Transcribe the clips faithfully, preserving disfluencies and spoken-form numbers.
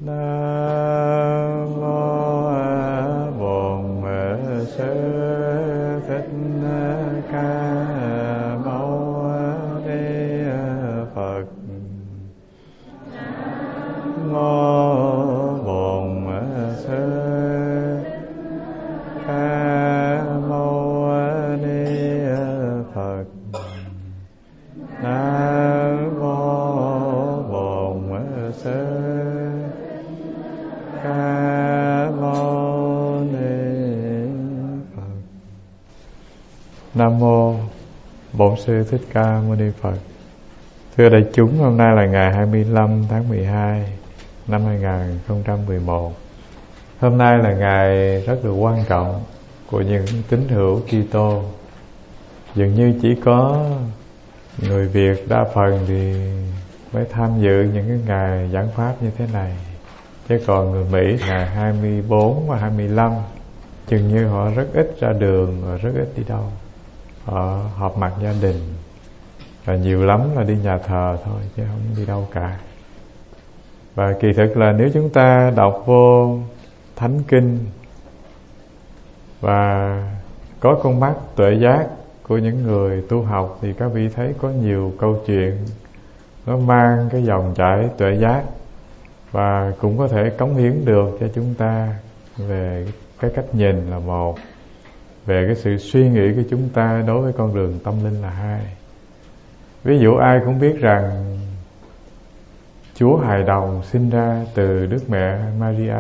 Nam mô Bổn Sư Thích Ca Mâu Ni Phật. Nam mô Bổn Sư Ca Mâu Ni Phật. Nam mô Bổn Sư Ca Mâu Ni Phật. Nam mô Bổn Sư Thích Ca Mâu Ni Phật. Thưa đại chúng, hôm nay là ngày hai mươi lăm tháng mười hai năm hai nghìn không trăm mười một. Hôm nay là ngày rất là quan trọng của những tín hữu Kitô. Dường như chỉ có người Việt đa phần thì mới tham dự những cái ngày giảng pháp như thế này, chứ còn người Mỹ ngày hai mươi bốn và hai mươi lăm chừng như họ rất ít ra đường và rất ít đi đâu. Họ họp mặt gia đình và nhiều lắm là đi nhà thờ thôi chứ không đi đâu cả. Và kỳ thực là nếu chúng ta đọc vô Thánh Kinh và có con mắt tuệ giác của những người tu học thì các vị thấy có nhiều câu chuyện nó mang cái dòng chảy tuệ giác và cũng có thể cống hiến được cho chúng ta về cái cách nhìn là một, về cái sự suy nghĩ của chúng ta đối với con đường tâm linh là hai. Ví dụ ai cũng biết rằng Chúa hài đồng sinh ra từ Đức Mẹ Maria,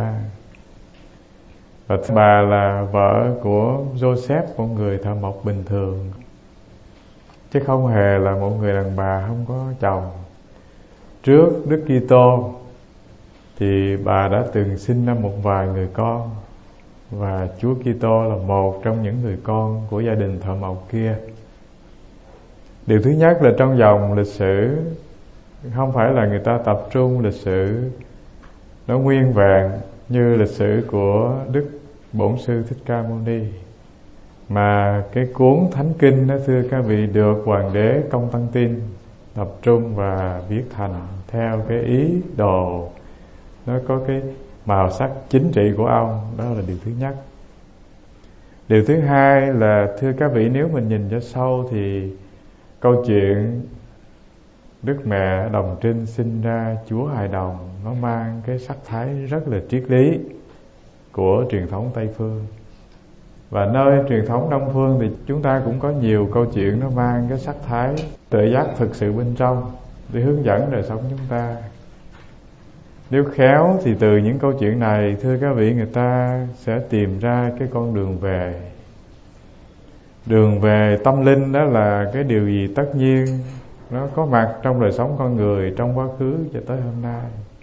và bà là vợ của Joseph, một người thợ mộc bình thường, chứ không hề là một người đàn bà không có chồng. Trước Đức Kitô thì bà đã từng sinh ra một vài người con, và Chúa Kitô là một trong những người con của gia đình thợ mộc kia. Điều thứ nhất là trong dòng lịch sử không phải là người ta tập trung lịch sử nó nguyên vẹn như lịch sử của Đức Bổn Sư Thích Ca Mâu Ni, mà cái cuốn Thánh Kinh đó, thưa các vị, được Hoàng đế Công Tăng Tin tập trung và viết thành theo cái ý đồ, nó có cái màu sắc chính trị của ông. Đó là điều thứ nhất. Điều thứ hai là, thưa các vị, nếu mình nhìn cho sâu thì câu chuyện Đức Mẹ Đồng Trinh sinh ra Chúa hài đồng nó mang cái sắc thái rất là triết lý của truyền thống Tây Phương. Và nơi truyền thống Đông Phương thì chúng ta cũng có nhiều câu chuyện nó mang cái sắc thái tự giác thực sự bên trong để hướng dẫn đời sống chúng ta. Nếu khéo thì từ những câu chuyện này, thưa các vị, người ta sẽ tìm ra cái con đường về. Đường về tâm linh đó là cái điều gì tất nhiên nó có mặt trong đời sống con người trong quá khứ cho tới hôm nay.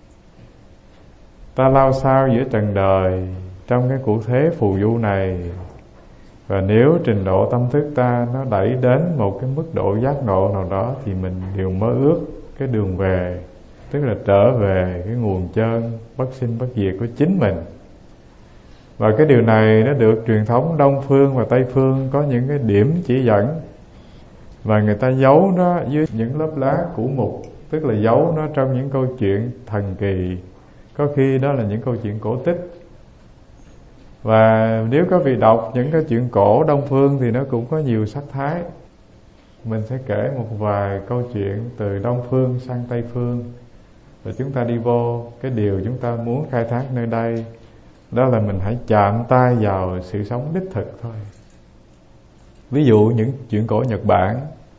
Ta lao sao giữa trần đời trong cái cuộc thế phù du này, và nếu trình độ tâm thức ta nó đẩy đến một cái mức độ giác ngộ nào đó thì mình đều mơ ước cái đường về, tức là trở về cái nguồn chân bất sinh bất diệt của chính mình. Và cái điều này nó được truyền thống Đông Phương và Tây Phương có những cái điểm chỉ dẫn, và người ta giấu nó dưới những lớp lá cũ mục, tức là giấu nó trong những câu chuyện thần kỳ, có khi đó là những câu chuyện cổ tích. Và nếu các vị đọc những cái chuyện cổ Đông Phương thì nó cũng có nhiều sắc thái. Mình sẽ kể một vài câu chuyện từ Đông Phương sang Tây Phương, và chúng ta đi vô cái điều chúng ta muốn khai thác nơi đây, đó là mình hãy chạm tay vào sự sống đích thực thôi. Ví dụ những chuyện cổ Nhật Bản,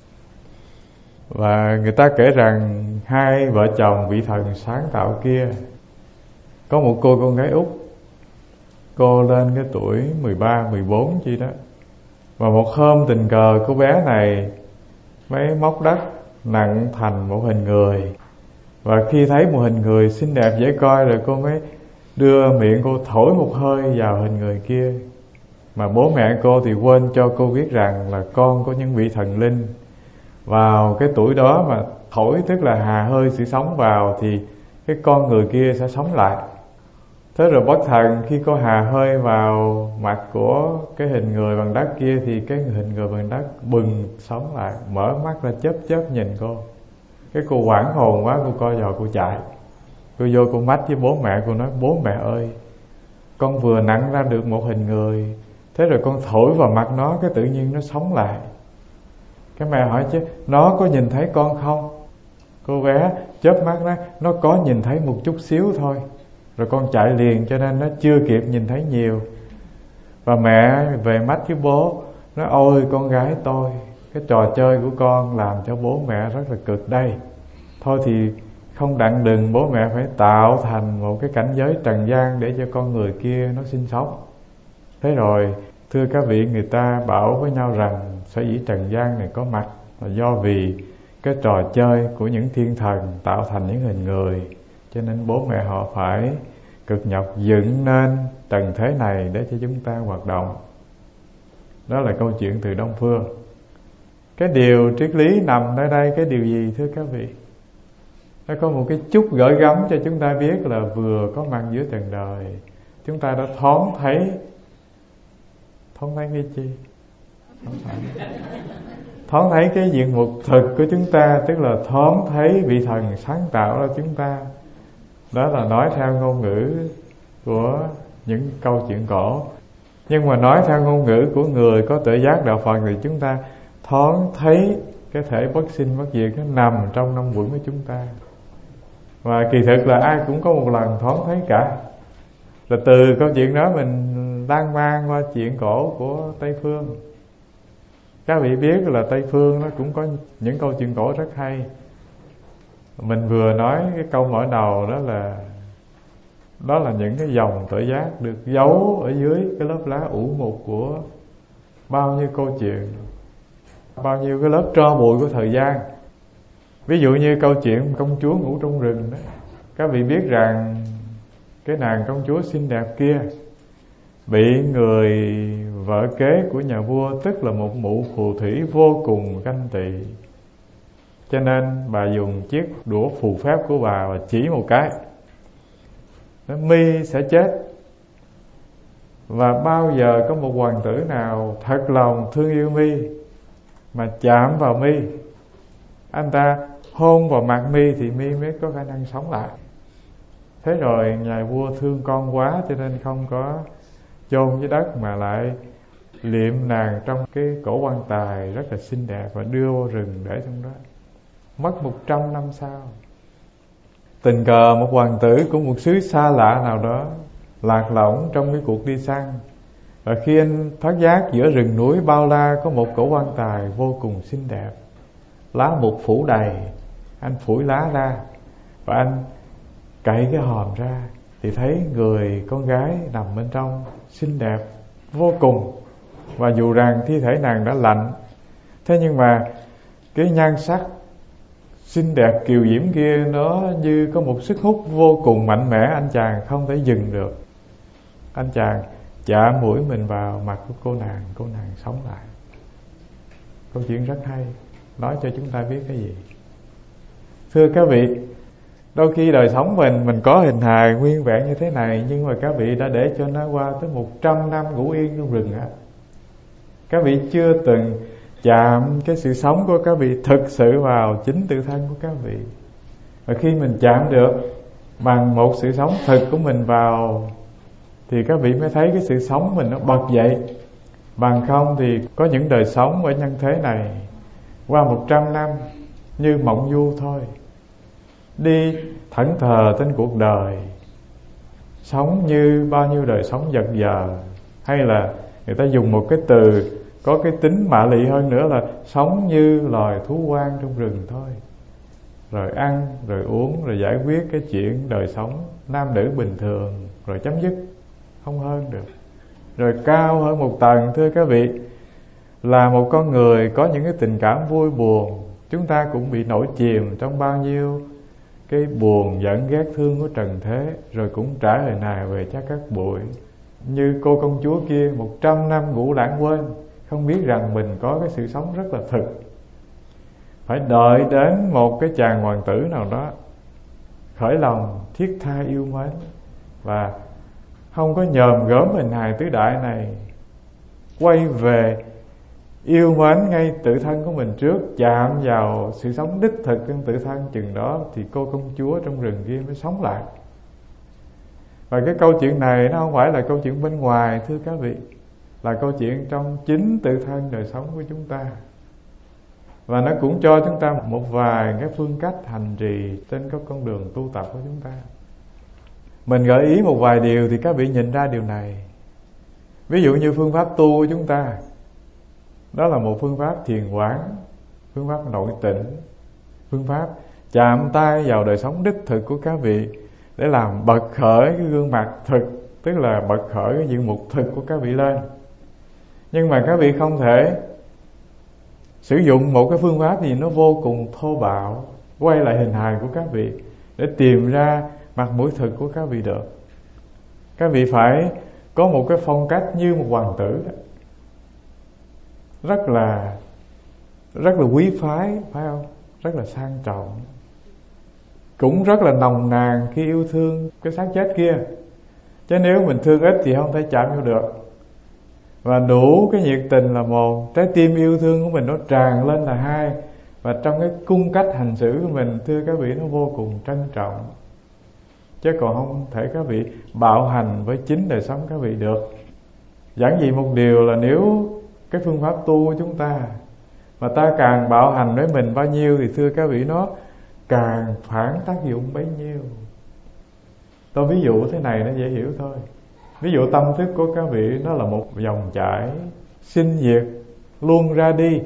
và người ta kể rằng hai vợ chồng vị thần sáng tạo kia có một cô con gái út. Cô lên cái tuổi mười ba, mười bốn chi đó. Và một hôm tình cờ cô bé này mới móc đất nặng thành một hình người. Và khi thấy một hình người xinh đẹp dễ coi rồi, cô mới đưa miệng cô thổi một hơi vào hình người kia. Mà bố mẹ cô thì quên cho cô biết rằng là con có những vị thần linh. Vào cái tuổi đó mà thổi, tức là hà hơi sự sống vào, thì cái con người kia sẽ sống lại. Thế rồi bất thần khi cô hà hơi vào mặt của cái hình người bằng đất kia thì cái hình người bằng đất bừng sống lại, mở mắt ra chớp chớp nhìn cô. Cái cô hoảng hồn quá, cô co giò cô chạy. Cô vô cô mách với bố mẹ, cô nói bố mẹ ơi, con vừa nặng ra được một hình người, thế rồi con thổi vào mặt nó, cái tự nhiên nó sống lại. Cái mẹ hỏi chứ nó có nhìn thấy con không? Cô bé chớp mắt nói nó có nhìn thấy một chút xíu thôi, rồi con chạy liền cho nên nó chưa kịp nhìn thấy nhiều. Và mẹ về mách với bố, nói ôi con gái tôi, cái trò chơi của con làm cho bố mẹ rất là cực đây. Thôi thì không đặng đừng, bố mẹ phải tạo thành một cái cảnh giới trần gian để cho con người kia nó sinh sống. Thế rồi thưa các vị, người ta bảo với nhau rằng sở dĩ trần gian này có mặt là do vì cái trò chơi của những thiên thần tạo thành những hình người, cho nên bố mẹ họ phải cực nhọc dựng nên trần thế này để cho chúng ta hoạt động. Đó là câu chuyện từ Đông Phương. Cái điều triết lý nằm ở đây cái điều gì thưa các vị? Nó có một cái chút gợi gắm cho chúng ta biết là vừa có mặt giữa trần đời, chúng ta đã thoáng thấy. Thoáng thấy cái chi? Thoáng thấy, thoáng thấy cái diện mục thực của chúng ta, tức là thoáng thấy vị thần sáng tạo ra chúng ta. Đó là nói theo ngôn ngữ của những câu chuyện cổ. Nhưng mà nói theo ngôn ngữ của người có tuệ giác đạo Phật thì chúng ta thoáng thấy cái thể bất sinh bất diệt nó nằm trong năm quẩn của chúng ta. Và kỳ thực là ai cũng có một lần thoáng thấy cả. Là từ câu chuyện đó mình đang mang qua chuyện cổ của Tây Phương. Các vị biết là Tây Phương nó cũng có những câu chuyện cổ rất hay. Mình vừa nói cái câu mở đầu đó là đó là những cái dòng tuệ giác được giấu ở dưới cái lớp lá ủ mục của bao nhiêu câu chuyện, bao nhiêu cái lớp tro bụi của thời gian. Ví dụ như câu chuyện công chúa ngủ trong rừng đó. Các vị biết rằng cái nàng công chúa xinh đẹp kia bị người vợ kế của nhà vua, tức là một mụ phù thủy vô cùng ganh tị, cho nên bà dùng chiếc đũa phù phép của bà và chỉ một cái, Mi sẽ chết. Và bao giờ có một hoàng tử nào thật lòng thương yêu Mi mà chạm vào Mi, anh ta hôn vào mặt Mi thì Mi mới có khả năng sống lại. Thế rồi nhà vua thương con quá cho nên không có chôn dưới đất mà lại liệm nàng trong cái cổ quan tài rất là xinh đẹp và đưa vô rừng để trong đó. Mất một trăm năm sau, tình cờ một hoàng tử của một xứ xa lạ nào đó lạc lõng trong cái cuộc đi săn. Và khi anh phát giác giữa rừng núi bao la có một cổ quan tài vô cùng xinh đẹp, lá mục phủ đầy, anh phủi lá ra và anh cậy cái hòm ra thì thấy người con gái nằm bên trong xinh đẹp vô cùng. Và dù rằng thi thể nàng đã lạnh, thế nhưng mà cái nhan sắc xinh đẹp kiều diễm kia nó như có một sức hút vô cùng mạnh mẽ, anh chàng không thể dừng được. Anh chàng chạm mũi mình vào mặt của cô nàng, cô nàng sống lại. Câu chuyện rất hay, nói cho chúng ta biết cái gì? Thưa các vị, đôi khi đời sống mình mình có hình hài nguyên vẹn như thế này, nhưng mà các vị đã để cho nó qua tới một trăm năm ngủ yên trong rừng á. Các vị chưa từng chạm cái sự sống của các vị thực sự vào chính tự thân của các vị. Và khi mình chạm được bằng một sự sống thực của mình vào thì các vị mới thấy cái sự sống mình nó bật dậy. Bằng không thì có những đời sống ở nhân thế này qua một trăm năm như mộng du thôi, đi thẫn thờ trên cuộc đời, sống như bao nhiêu đời sống vật vờ, hay là người ta dùng một cái từ có cái tính mạ lị hơn nữa là sống như loài thú hoang trong rừng thôi. Rồi ăn, rồi uống, rồi giải quyết cái chuyện đời sống nam nữ bình thường, rồi chấm dứt, không hơn được. Rồi cao hơn một tầng thưa các vị, là một con người có những cái tình cảm vui buồn. Chúng ta cũng bị nổi chìm trong bao nhiêu cái buồn giận ghét thương của trần thế, rồi cũng trả lời này về chắc các bụi. Như cô công chúa kia một trăm năm ngủ lãng quên, không biết rằng mình có cái sự sống rất là thực. Phải đợi đến một cái chàng hoàng tử nào đó khởi lòng thiết tha yêu mến và không có nhòm gớm hình hài tứ đại này, quay về yêu mến ngay tự thân của mình trước, chạm vào sự sống đích thực trong tự thân, chừng đó thì cô công chúa trong rừng kia mới sống lại. Và cái câu chuyện này nó không phải là câu chuyện bên ngoài, thưa các vị, là câu chuyện trong chính tự thân đời sống của chúng ta. Và nó cũng cho chúng ta một vài cái phương cách hành trì trên các con đường tu tập của chúng ta. Mình gợi ý một vài điều thì các vị nhìn ra điều này. Ví dụ như phương pháp tu của chúng ta, đó là một phương pháp thiền quán, phương pháp nội tĩnh, phương pháp chạm tay vào đời sống đích thực của các vị để làm bật khởi cái gương mặt thực, tức là bật khởi cái diện mục thực của các vị lên. Nhưng mà các vị không thể sử dụng một cái phương pháp gì nó vô cùng thô bạo, quay lại hình hài của các vị để tìm ra mặt mũi thực của các vị được. Các vị phải có một cái phong cách như một hoàng tử đó, rất là rất là quý phái, phải không? Rất là sang trọng, cũng rất là nồng nàn khi yêu thương cái xác chết kia. Chứ nếu mình thương ít thì không thể chạm vô được. Và đủ cái nhiệt tình là một, trái tim yêu thương của mình nó tràn lên là hai. Và trong cái cung cách hành xử của mình, thưa các vị, nó vô cùng trân trọng. Chứ còn không thể các vị bạo hành với chính đời sống các vị được. Giản dị một điều là nếu cái phương pháp tu của chúng ta mà ta càng bạo hành với mình bao nhiêu thì thưa các vị, nó càng phản tác dụng bấy nhiêu. Tôi ví dụ thế này nó dễ hiểu thôi. Ví dụ tâm thức của các vị nó là một dòng chảy sinh diệt, luôn ra đi,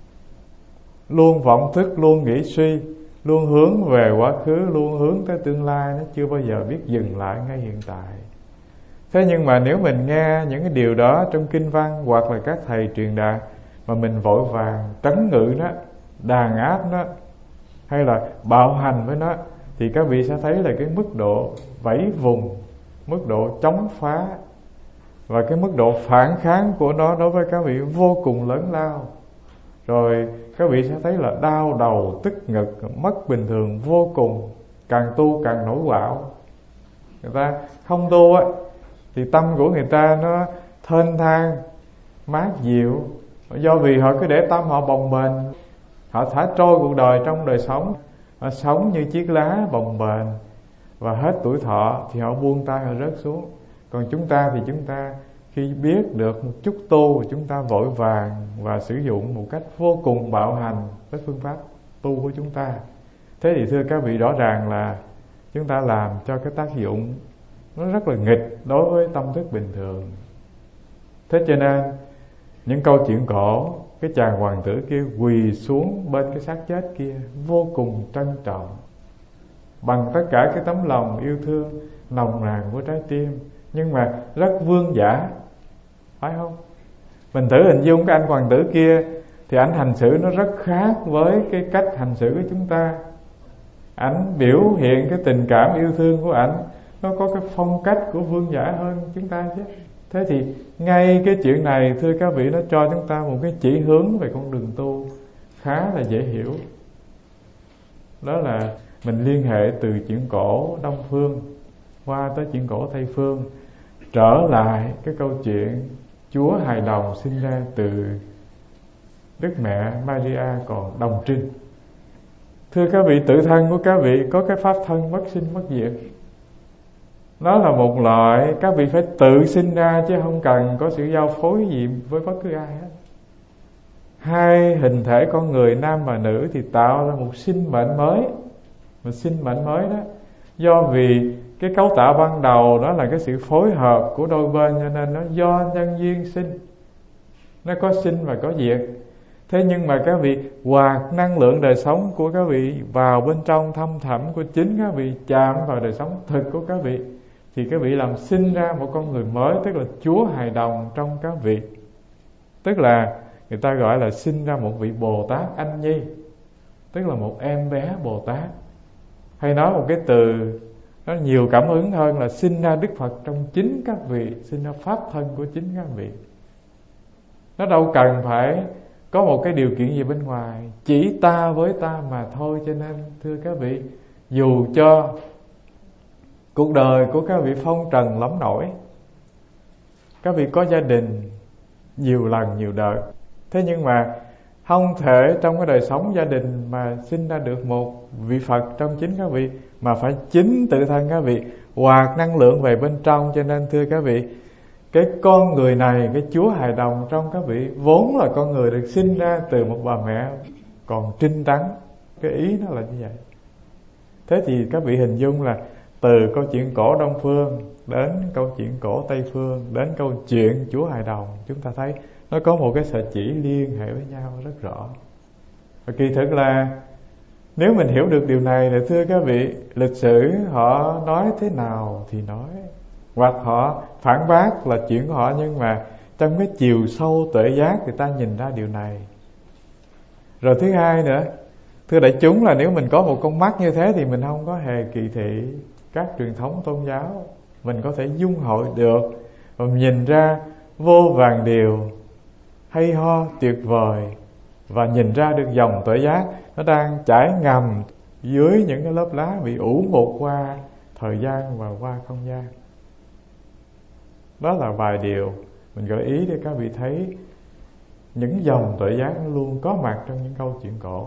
luôn vọng thức, luôn nghĩ suy, luôn hướng về quá khứ, luôn hướng tới tương lai. Nó chưa bao giờ biết dừng lại ngay hiện tại. Thế nhưng mà nếu mình nghe những cái điều đó trong kinh văn hoặc là các thầy truyền đạt mà mình vội vàng trấn ngự nó, đàn áp nó, hay là bạo hành với nó, thì các vị sẽ thấy là cái mức độ vẫy vùng, mức độ chống phá và cái mức độ phản kháng của nó đối với các vị vô cùng lớn lao. Rồi các vị sẽ thấy là đau đầu, tức ngực, mất bình thường vô cùng. Càng tu càng nổi quạo. Người ta không tu á thì tâm của người ta nó thênh thang, mát dịu, do vì họ cứ để tâm họ bồng bềnh, họ thả trôi cuộc đời trong đời sống, họ sống như chiếc lá bồng bềnh, và hết tuổi thọ thì họ buông tay, họ rớt xuống. Còn chúng ta thì chúng ta khi biết được một chút tu, chúng ta vội vàng và sử dụng một cách vô cùng bạo hành với phương pháp tu của chúng ta. Thế thì thưa các vị, rõ ràng là chúng ta làm cho cái tác dụng nó rất là nghịch đối với tâm thức bình thường. Thế cho nên những câu chuyện cổ, cái chàng hoàng tử kia quỳ xuống bên cái xác chết kia vô cùng trân trọng, bằng tất cả cái tấm lòng yêu thương nồng nàn của trái tim, nhưng mà rất vương giả, phải không? Mình thử hình dung cái anh hoàng tử kia thì ảnh hành xử nó rất khác với cái cách hành xử của chúng ta. Ảnh biểu hiện cái tình cảm yêu thương của ảnh nó có cái phong cách của vương giả hơn chúng ta chứ. Thế thì ngay cái chuyện này, thưa các vị, nó cho chúng ta một cái chỉ hướng về con đường tu khá là dễ hiểu. Đó là mình liên hệ từ chuyện cổ Đông Phương qua tới chuyện cổ Tây Phương, trở lại cái câu chuyện Chúa hài đồng sinh ra từ Đức Mẹ Maria còn đồng trinh. Thưa các vị, tự thân của các vị có cái pháp thân bất sinh bất diệt. Nó là một loại các vị phải tự sinh ra, chứ không cần có sự giao phối gì với bất cứ ai hết. Hai hình thể con người nam và nữ thì tạo ra một sinh mệnh mới. Một sinh mệnh mới đó, do vì cái cấu tạo ban đầu đó là cái sự phối hợp của đôi bên, cho nên nó do nhân duyên sinh, nó có sinh và có diệt. Thế nhưng mà các vị hoạt năng lượng đời sống của các vị vào bên trong thâm thẳm của chính các vị, chạm vào đời sống thực của các vị, thì các vị làm sinh ra một con người mới, tức là Chúa hài đồng trong các vị. Tức là người ta gọi là sinh ra một vị Bồ Tát anh nhi, tức là một em bé Bồ Tát. Hay nói một cái từ nó nhiều cảm hứng hơn là sinh ra Đức Phật trong chính các vị, sinh ra pháp thân của chính các vị. Nó đâu cần phải có một cái điều kiện gì bên ngoài, chỉ ta với ta mà thôi. Cho nên thưa các vị, dù cho cuộc đời của các vị phong trần lắm nổi, các vị có gia đình nhiều lần nhiều đợt, Thế nhưng mà không thể trong cái đời sống gia đình mà sinh ra được một vị Phật trong chính các vị, mà phải chính tự thân các vị hoạt năng lượng về bên trong. Cho nên thưa các vị, cái con người này, cái Chúa hài đồng trong các vị vốn là con người được sinh ra từ một bà mẹ còn trinh trắng. Cái ý nó là như vậy. Thế thì các vị hình dung là từ câu chuyện cổ Đông Phương đến câu chuyện cổ Tây Phương, đến câu chuyện Chúa hài đồng, chúng ta thấy nó có một cái sợi chỉ liên hệ với nhau rất rõ. Và kỳ thực là nếu mình hiểu được điều này thì thưa các vị, lịch sử họ nói thế nào thì nói, hoặc họ phản bác là chuyện của họ, nhưng mà trong cái chiều sâu tuệ giác người ta nhìn ra điều này. Rồi thứ hai nữa, thưa đại chúng, là nếu mình có một con mắt như thế thì mình không có hề kỳ thị các truyền thống tôn giáo. Mình có thể dung hội được và nhìn ra vô vàn điều hay ho tuyệt vời, và nhìn ra được dòng tuệ giác nó đang chảy ngầm dưới những cái lớp lá bị ủ một qua thời gian và qua không gian. Đó là vài điều mình gợi ý để các vị thấy những dòng tuệ giác nó luôn có mặt trong những câu chuyện cổ.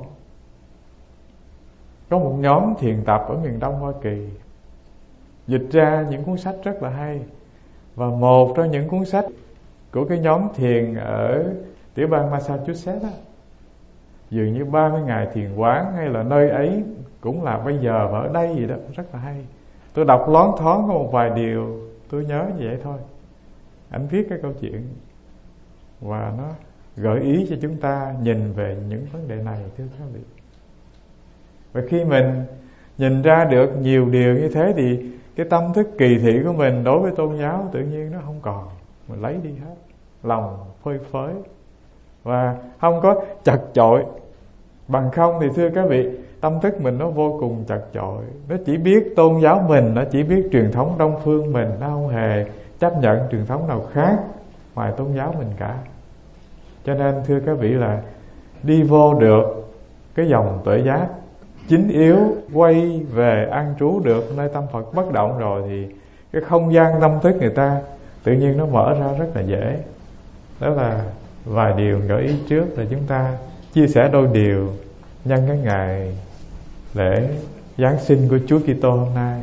Có một nhóm thiền tập ở miền Đông Hoa Kỳ dịch ra những cuốn sách rất là hay, và một trong những cuốn sách của cái nhóm thiền ở tiểu bang Massachusetts đó, dường như ba mươi ngày thiền quán hay là nơi ấy cũng là bây giờ và ở đây gì đó, rất là hay. Tôi đọc loáng thoáng có một vài điều tôi nhớ như vậy thôi. Anh viết cái câu chuyện và nó gợi ý cho chúng ta nhìn về những vấn đề này, thưa các vị. Và khi mình nhìn ra được nhiều điều như thế thì cái tâm thức kỳ thị của mình đối với tôn giáo tự nhiên nó không còn, mình lấy đi hết, lòng phơi phới và không có chật chội. Bằng không thì thưa các vị, tâm thức mình nó vô cùng chật chội, nó chỉ biết tôn giáo mình, nó chỉ biết truyền thống Đông Phương mình, nó không hề chấp nhận truyền thống nào khác ngoài tôn giáo mình cả. Cho nên thưa các vị, là đi vô được cái dòng tuệ giác chính yếu, quay về an trú được nơi tâm Phật bất động rồi, thì cái không gian tâm thức người ta tự nhiên nó mở ra rất là dễ. Đó là vài điều gợi ý trước, là chúng ta chia sẻ đôi điều nhân cái ngày lễ Giáng sinh của Chúa Kitô hôm nay.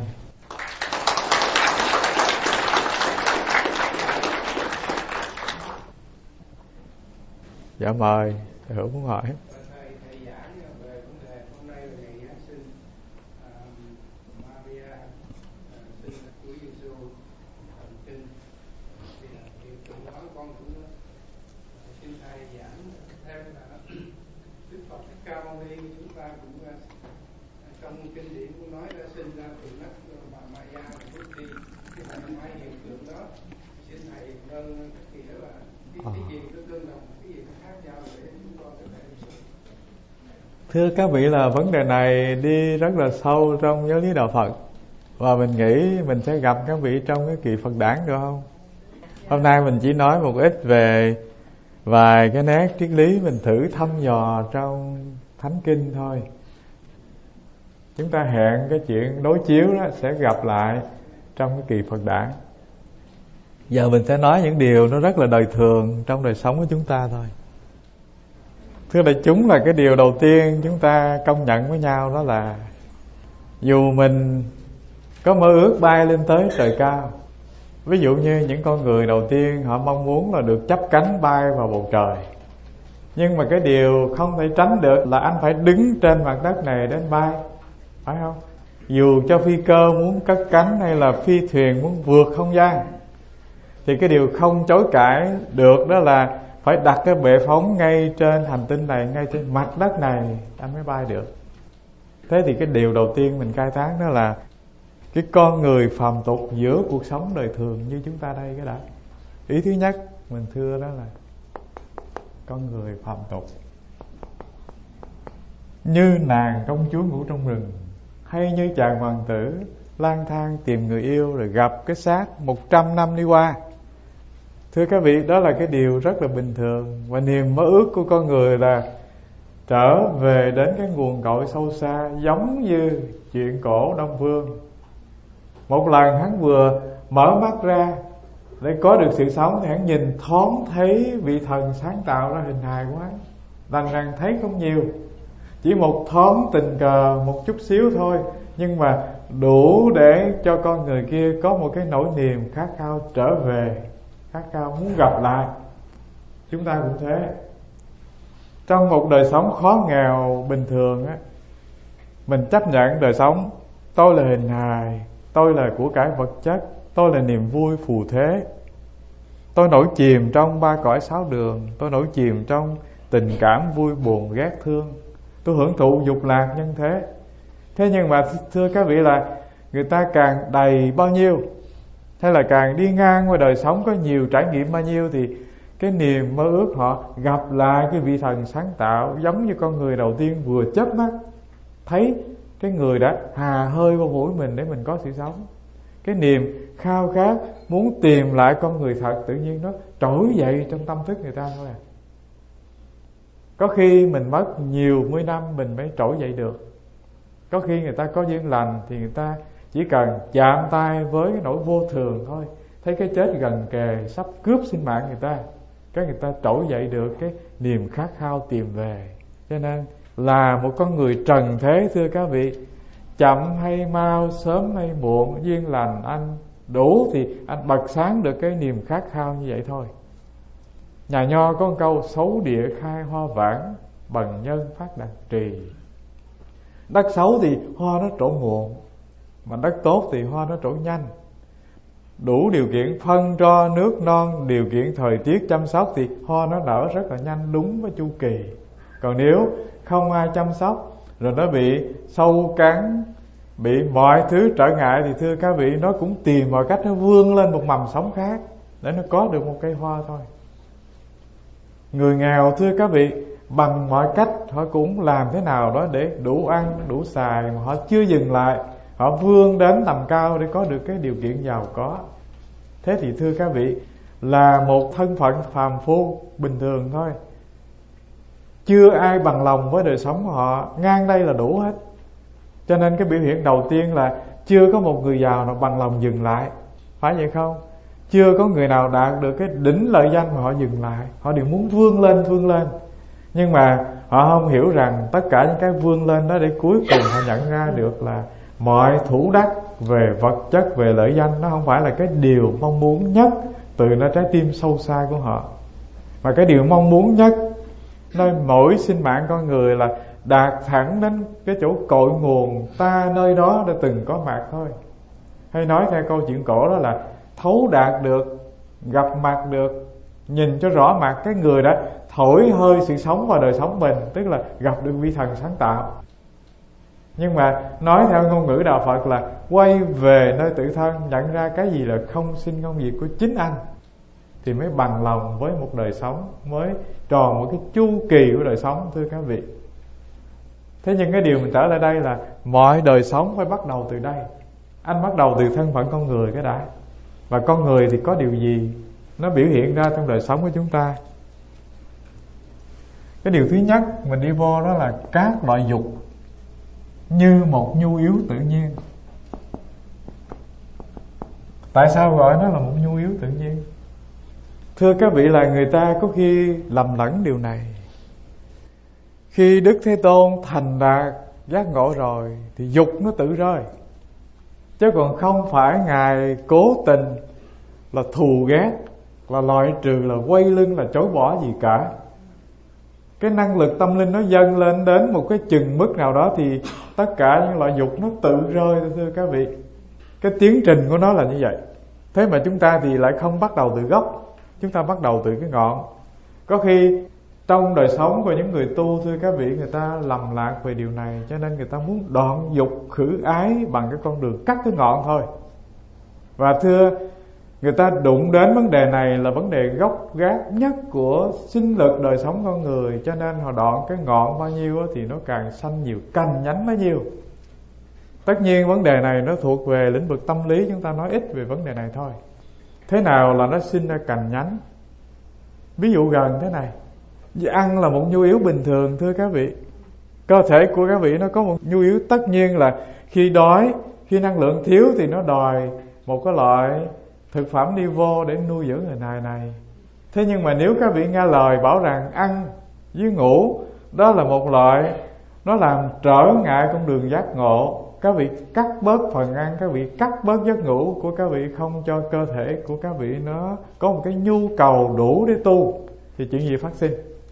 Dạ mời, thầy Hữu muốn hỏi. Thưa các vị, là vấn đề này đi rất là sâu trong giáo lý đạo Phật, và mình nghĩ mình sẽ gặp các vị trong cái kỳ Phật đản được không? Hôm nay mình chỉ nói một ít về vài cái nét triết lý mình thử thăm dò trong Thánh Kinh thôi. Chúng ta hẹn cái chuyện đối chiếu đó sẽ gặp lại trong cái kỳ Phật đản. Giờ mình sẽ nói những điều nó rất là đời thường trong đời sống của chúng ta thôi. Thưa đại chúng, là cái điều đầu tiên chúng ta công nhận với nhau đó là dù mình có mơ ước bay lên tới trời cao, ví dụ như những con người đầu tiên họ mong muốn là được chắp cánh bay vào bầu trời, nhưng mà cái điều không thể tránh được là anh phải đứng trên mặt đất này đến bay, phải không? Dù cho phi cơ muốn cất cánh hay là phi thuyền muốn vượt không gian, thì cái điều không chối cãi được đó là phải đặt cái bệ phóng ngay trên hành tinh này, ngay trên mặt đất này anh mới bay được. Thế thì cái điều đầu tiên mình khai thác đó là cái con người phàm tục giữa cuộc sống đời thường như chúng ta đây cái đã. Ý thứ nhất mình thưa đó là con người phàm tục, như nàng công chúa ngủ trong rừng, hay như chàng hoàng tử lang thang tìm người yêu rồi gặp cái xác một trăm năm đi qua. Thưa các vị, đó là cái điều rất là bình thường, và niềm mơ ước của con người là trở về đến cái nguồn cội sâu xa, giống như chuyện cổ Đông Phương. Một lần hắn vừa mở mắt ra để có được sự sống thì hắn nhìn thoáng thấy vị thần sáng tạo ra hình hài của hắn. Đành rằng thấy không nhiều, chỉ một thoáng tình cờ, một chút xíu thôi, nhưng mà đủ để cho con người kia có một cái nỗi niềm khát khao trở về, khát khao muốn gặp lại. Chúng ta cũng thế. Trong một đời sống khó nghèo bình thường á, mình chấp nhận đời sống tôi là hình hài, tôi là của cải vật chất, tôi là niềm vui phù thế, tôi nổi chìm trong ba cõi sáu đường, tôi nổi chìm trong tình cảm vui buồn ghét thương, tôi hưởng thụ dục lạc nhân thế. Thế nhưng mà thưa các vị là người ta càng đầy bao nhiêu, hay là càng đi ngang qua đời sống có nhiều trải nghiệm bao nhiêu, thì cái niềm mơ ước họ gặp lại cái vị thần sáng tạo, giống như con người đầu tiên vừa chớp mắt thấy cái người đã hà hơi vào mũi mình để mình có sự sống. Cái niềm khao khát muốn tìm lại con người thật tự nhiên nó trỗi dậy trong tâm thức người ta thôi à. Có khi mình mất nhiều mươi năm mình mới trỗi dậy được. Có khi người ta có duyên lành thì người ta chỉ cần chạm tay với cái nỗi vô thường thôi, thấy cái chết gần kề sắp cướp sinh mạng người ta, cái người ta trỗi dậy được cái niềm khát khao tìm về. Cho nên là một con người trần thế, thưa các vị, chậm hay mau, sớm hay muộn, duyên lành anh đủ thì anh bật sáng được cái niềm khát khao như vậy thôi. Nhà Nho có một câu: xấu địa khai hoa vãn, bần nhân phát đạt trì. Đất xấu thì hoa nó trổ muộn, mà đất tốt thì hoa nó trổ nhanh. Đủ điều kiện phân tro nước non, điều kiện thời tiết chăm sóc thì hoa nó nở rất là nhanh, đúng với chu kỳ. Còn nếu không ai chăm sóc, rồi nó bị sâu cắn, bị mọi thứ trở ngại, thì thưa các vị, nó cũng tìm mọi cách nó vươn lên một mầm sống khác để nó có được một cây hoa thôi. Người nghèo thưa các vị, bằng mọi cách họ cũng làm thế nào đó để đủ ăn, đủ xài, mà họ chưa dừng lại, họ vươn đến tầm cao để có được cái điều kiện giàu có. Thế thì thưa các vị, là một thân phận phàm phu bình thường thôi, chưa ai bằng lòng với đời sống của họ, ngang đây là đủ hết. Cho nên cái biểu hiện đầu tiên là chưa có một người giàu nào bằng lòng dừng lại, phải vậy không? Chưa có người nào đạt được cái đỉnh lợi danh mà họ dừng lại, họ đều muốn vươn lên, vươn lên. Nhưng mà họ không hiểu rằng tất cả những cái vươn lên đó để cuối cùng họ nhận ra được là mọi thủ đắc về vật chất, về lợi danh, nó không phải là cái điều mong muốn nhất từ nơi trái tim sâu xa của họ. Mà cái điều mong muốn nhất nơi mỗi sinh mạng con người là đạt thẳng đến cái chỗ cội nguồn ta nơi đó đã từng có mặt thôi. Hay nói theo câu chuyện cổ đó là thấu đạt được, gặp mặt được, nhìn cho rõ mặt cái người đã thổi hơi sự sống vào đời sống mình, tức là gặp được vị thần sáng tạo. Nhưng mà nói theo ngôn ngữ đạo Phật là quay về nơi tự thân, nhận ra cái gì là không sinh không diệt của chính anh, thì mới bằng lòng với một đời sống, mới tròn một cái chu kỳ của đời sống, thưa các vị. Thế nhưng cái điều mình trở lại đây là mọi đời sống phải bắt đầu từ đây. Anh bắt đầu từ thân phận con người cái đã. Và con người thì có điều gì nó biểu hiện ra trong đời sống của chúng ta? Cái điều thứ nhất mình đi vô đó là các loại dục như một nhu yếu tự nhiên. Tại sao gọi nó là một nhu yếu tự nhiên? Thưa các vị, là người ta có khi lầm lẫn điều này. Khi Đức Thế Tôn thành đạt giác ngộ rồi thì dục nó tự rơi, chứ còn không phải Ngài cố tình là thù ghét, là loại trừ, là quay lưng, là chối bỏ gì cả. Cái năng lực tâm linh nó dâng lên đến một cái chừng mức nào đó thì tất cả những loại dục nó tự rơi, thưa các vị. Cái tiến trình của nó là như vậy. Thế mà chúng ta thì lại không bắt đầu từ gốc, chúng ta bắt đầu từ cái ngọn. Có khi trong đời sống của những người tu, thưa các vị, người ta lầm lạc về điều này, cho nên người ta muốn đoạn dục khử ái bằng cái con đường cắt cái ngọn thôi. Và thưa, người ta đụng đến vấn đề này là vấn đề gốc gác nhất của sinh lực đời sống con người, cho nên họ đoạn cái ngọn bao nhiêu thì nó càng sanh nhiều cành nhánh bấy nhiêu. Tất nhiên vấn đề này nó thuộc về lĩnh vực tâm lý, chúng ta nói ít về vấn đề này thôi. Thế nào là nó sinh ra cành nhánh? Ví dụ gần thế này, ăn là một nhu yếu bình thường, thưa các vị. Cơ thể của các vị nó có một nhu yếu tất nhiên là khi đói, khi năng lượng thiếu thì nó đòi một cái loại thực phẩm đi vô để nuôi dưỡng người này này. Thế nhưng mà nếu các vị nghe lời bảo rằng ăn với ngủ đó là một loại, nó làm trở ngại con đường giác ngộ, các vị cắt bớt phần ăn, các vị cắt bớt giấc ngủ của các vị, không cho cơ thể của các vị nó có một cái nhu cầu đủ để tu, thì chuyện gì phát sinh?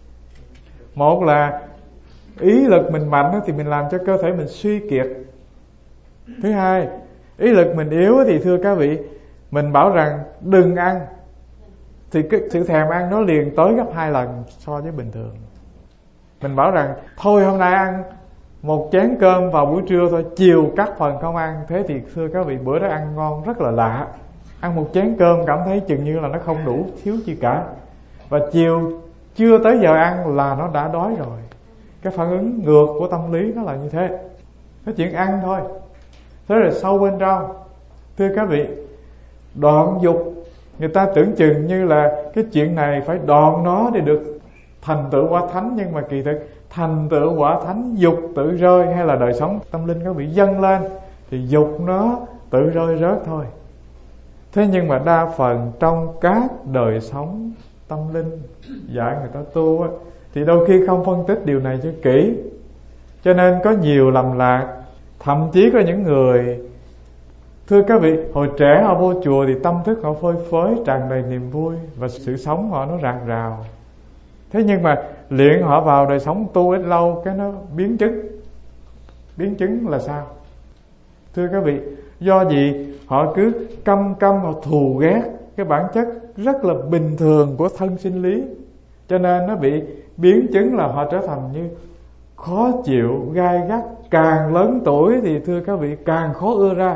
Một là ý lực mình mạnh thì mình làm cho cơ thể mình suy kiệt. Thứ hai, ý lực mình yếu thì thưa các vị, mình bảo rằng đừng ăn, thì cái sự thèm ăn nó liền tới gấp hai lần so với bình thường. Mình bảo rằng thôi hôm nay ăn một chén cơm vào buổi trưa thôi, chiều cắt phần không ăn. Thế thì thưa các vị, bữa đó ăn ngon rất là lạ. Ăn một chén cơm cảm thấy chừng như là nó không đủ, thiếu chi cả. Và chiều chưa tới giờ ăn là nó đã đói rồi. Cái phản ứng ngược của tâm lý nó là như thế. Cái chuyện ăn thôi. Thế rồi sâu bên trong, thưa các vị, đoạn dục, người ta tưởng chừng như là cái chuyện này phải đoạn nó để được thành tựu quả thánh. Nhưng mà kỳ thực thành tựu quả thánh, dục tự rơi hay là đời sống tâm linh các vị dâng lên thì dục nó tự rơi rớt thôi. Thế nhưng mà đa phần trong các đời sống tâm linh dạy người ta tu á, thì đôi khi không phân tích điều này cho kỹ, cho nên có nhiều lầm lạc. Thậm chí có những người, thưa các vị, hồi trẻ họ vô chùa thì tâm thức họ phơi phới, tràn đầy niềm vui và sự sống họ nó rạng rào. Thế nhưng mà luyện họ vào đời sống tu ít lâu cái nó biến chứng. Biến chứng là sao? Thưa các vị, do gì họ cứ căm căm, họ thù ghét cái bản chất rất là bình thường của thân sinh lý, cho nên nó bị biến chứng là họ trở thành như khó chịu, gai gắt. Càng lớn tuổi thì thưa các vị càng khó ưa ra.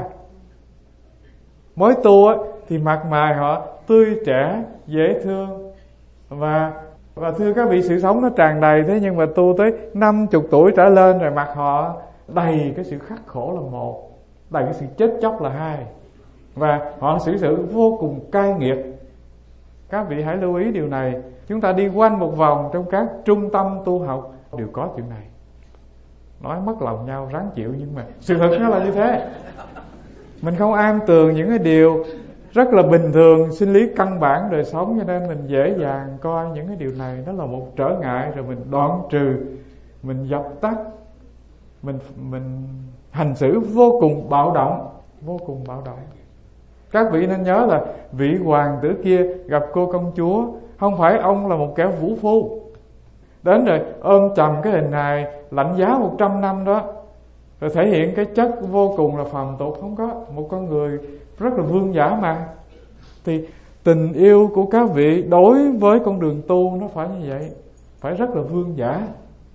Mới tu á, thì mặt mày họ tươi trẻ, dễ thương, và và thưa các vị, sự sống nó tràn đầy. Thế nhưng mà tu tới năm chục tuổi trở lên rồi mặt họ đầy cái sự khắc khổ là một, đầy cái sự chết chóc là hai, và họ xử sự vô cùng cay nghiệt. Các vị hãy lưu ý điều này. Chúng ta đi quanh một vòng trong các trung tâm tu học đều có chuyện này. Nói mất lòng nhau ráng chịu, nhưng mà sự thật nó là như thế. Mình không an tường những cái điều rất là bình thường, sinh lý căn bản đời sống, cho nên mình dễ dàng coi những cái điều này nó là một trở ngại, rồi mình đoạn trừ, mình dập tắt, mình mình hành xử vô cùng bạo động, vô cùng bạo động. Các vị nên nhớ là vị hoàng tử kia gặp cô công chúa, không phải ông là một kẻ vũ phu đến rồi ôm chầm cái hình hài lạnh giá một trăm năm đó, rồi thể hiện cái chất vô cùng là phàm tục. Không có, một con người rất là vương giả mà. Thì tình yêu của các vị đối với con đường tu nó phải như vậy, phải rất là vương giả.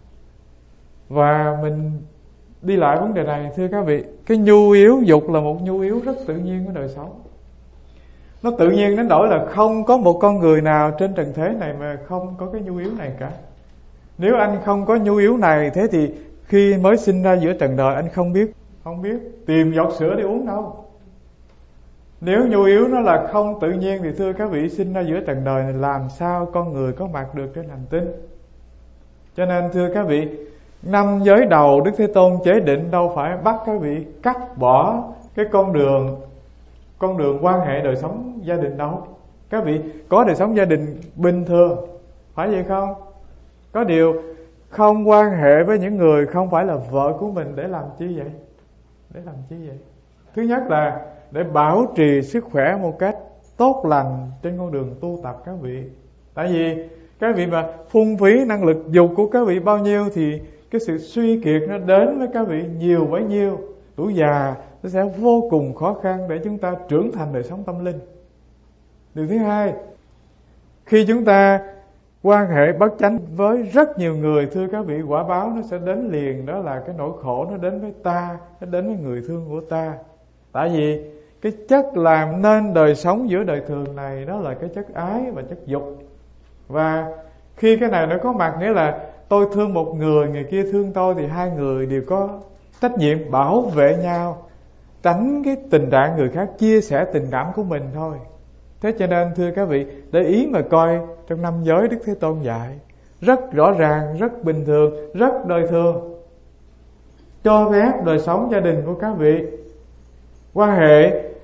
Và mình đi lại vấn đề này, thưa các vị, cái nhu yếu dục là một nhu yếu rất tự nhiên của đời sống. Nó tự nhiên đến nỗi là không có một con người nào trên trần thế này mà không có cái nhu yếu này cả. Nếu anh không có nhu yếu này, thế thì khi mới sinh ra giữa trần đời anh không biết không biết tìm giọt sữa để uống đâu. Nếu nhu yếu nó là không tự nhiên thì thưa các vị, sinh ra giữa trần đời này làm sao con người có mặt được trên hành tinh. Cho nên thưa các vị, năm giới đầu Đức Thế Tôn chế định đâu phải bắt các vị cắt bỏ cái con đường con đường quan hệ đời sống gia đình đâu. Các vị có đời sống gia đình bình thường, phải vậy không? Có điều không quan hệ với những người không phải là vợ của mình để làm chi vậy? Để làm chi vậy? Thứ nhất là để bảo trì sức khỏe một cách tốt lành trên con đường tu tập các vị. Tại vì các vị mà phung phí năng lực dục của các vị bao nhiêu thì cái sự suy kiệt nó đến với các vị nhiều bấy nhiêu. Tuổi già nó sẽ vô cùng khó khăn để chúng ta trưởng thành đời sống tâm linh. Điều thứ hai, khi chúng ta quan hệ bất chánh với rất nhiều người, thưa các vị, quả báo nó sẽ đến liền. Đó là cái nỗi khổ nó đến với ta, nó đến với người thương của ta. Tại vì cái chất làm nên đời sống giữa đời thường này đó là cái chất ái và chất dục. Và khi cái này nó có mặt, nghĩa là tôi thương một người, người kia thương tôi, thì hai người đều có trách nhiệm bảo vệ nhau, tránh cái tình trạng người khác chia sẻ tình cảm của mình thôi. Thế cho nên thưa các vị, để ý mà coi trong năm giới Đức Thế Tôn dạy rất rõ ràng, rất bình thường, rất đời thường, cho phép đời sống gia đình của các vị quan hệ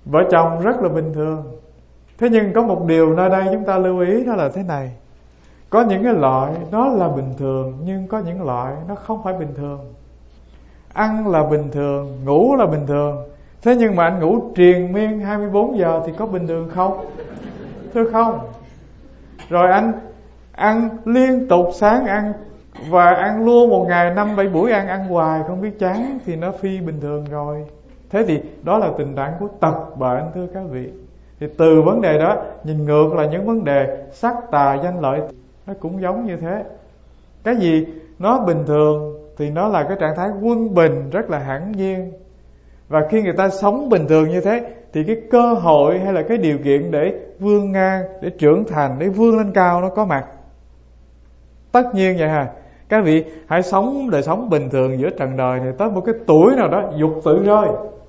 Vợ chồng rất là bình thường. Thế nhưng có một điều nơi đây chúng ta lưu ý, đó là thế này. Có những cái loại nó là bình thường, nhưng có những loại nó không phải bình thường. Ăn là bình thường, ngủ là bình thường. Thế nhưng mà anh ngủ triền miên hai mươi bốn giờ thì có bình thường không? Thưa không. Rồi anh ăn liên tục, sáng ăn và ăn luôn một ngày năm bảy buổi ăn, ăn hoài không biết chán thì nó phi bình thường rồi. Thế thì đó là tình trạng của tật bệnh, thưa các vị. Thì từ vấn đề đó nhìn ngược là những vấn đề sắc tà danh lợi, nó cũng giống như thế. Cái gì nó bình thường thì nó là cái trạng thái quân bình rất là hẳn nhiên. Và khi người ta sống bình thường như thế thì cái cơ hội hay là cái điều kiện để vươn ngang, để trưởng thành, để vươn lên cao nó có mặt. Tất nhiên vậy hả. Các vị hãy sống đời sống bình thường giữa trần đời này, tới một cái tuổi nào đó dục tự rơi.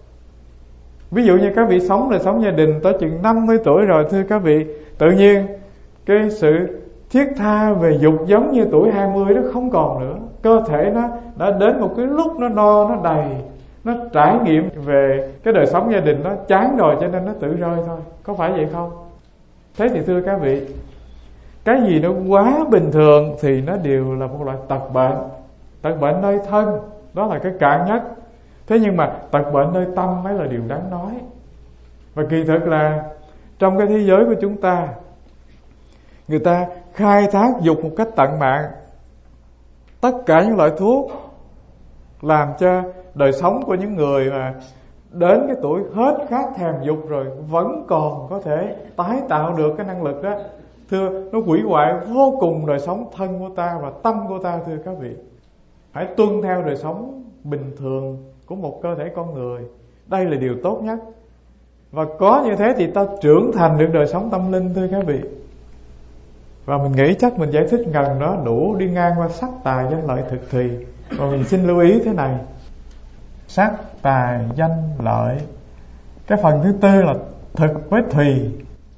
Ví dụ như các vị sống đời sống gia đình tới chừng năm mươi tuổi rồi, thưa các vị, tự nhiên cái sự thiết tha về dục giống như tuổi hai mươi đó không còn nữa. Cơ thể nó đã đến một cái lúc nó no, nó đầy, nó trải nghiệm về cái đời sống gia đình nó chán rồi, cho nên nó tự rơi thôi. Có phải vậy không? Thế thì thưa các vị, cái gì nó quá bình thường thì nó đều là một loại tật bệnh. Tật bệnh nơi thân, đó là cái cạn nhất. Thế nhưng mà tật bệnh nơi tâm mới là điều đáng nói. Và kỳ thực là trong cái thế giới của chúng ta, người ta khai thác dục một cách tận mạng. Tất cả những loại thuốc làm cho đời sống của những người mà đến cái tuổi hết khát thèm dục rồi vẫn còn có thể tái tạo được cái năng lực đó, thưa, nó hủy hoại vô cùng đời sống thân của ta và tâm của ta, thưa các vị. Hãy tuân theo đời sống bình thường của một cơ thể con người. Đây là điều tốt nhất. Và có như thế thì ta trưởng thành được đời sống tâm linh, thưa các vị. Và mình nghĩ chắc mình giải thích gần đó đủ đi ngang qua sắc tài danh lợi thực thùy. Và mình xin lưu ý thế này. Sắc tài danh lợi, cái phần thứ tư là thực với thùy.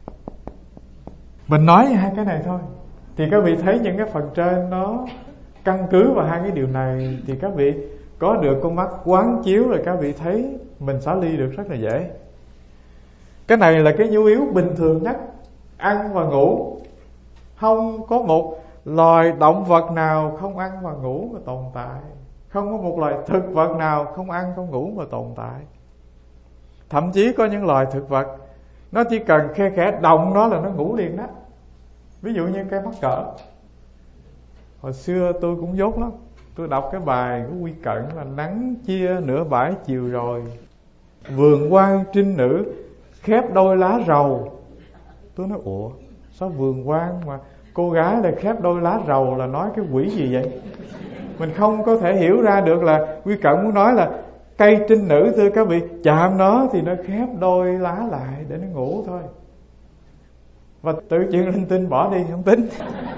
Mình nói hai cái này thôi thì các vị thấy những cái phần trên nó căn cứ vào hai cái điều này, thì các vị có được con mắt quán chiếu rồi các vị thấy mình xả ly được rất là dễ. Cái này là cái nhu yếu bình thường nhất, ăn và ngủ. Không có một loài động vật nào không ăn và ngủ mà tồn tại. Không có một loài thực vật nào không ăn không ngủ mà tồn tại. Thậm chí có những loài thực vật nó chỉ cần khe khẽ động nó là nó ngủ liền đó. Ví dụ như cây mắc cỡ. Hồi xưa tôi cũng dốt lắm. Tôi đọc cái bài của Quy Cận là nắng chia nửa bãi chiều rồi, vườn quan trinh nữ khép đôi lá rầu. Tôi nói ủa, sao vườn quan mà cô gái lại khép đôi lá rầu, là nói cái quỷ gì vậy? Mình không có thể hiểu ra được là Quy Cận muốn nói là cây trinh nữ, thưa các vị, chạm nó thì nó khép đôi lá lại để nó ngủ thôi. Và tự chuyện linh tinh bỏ đi, không tính.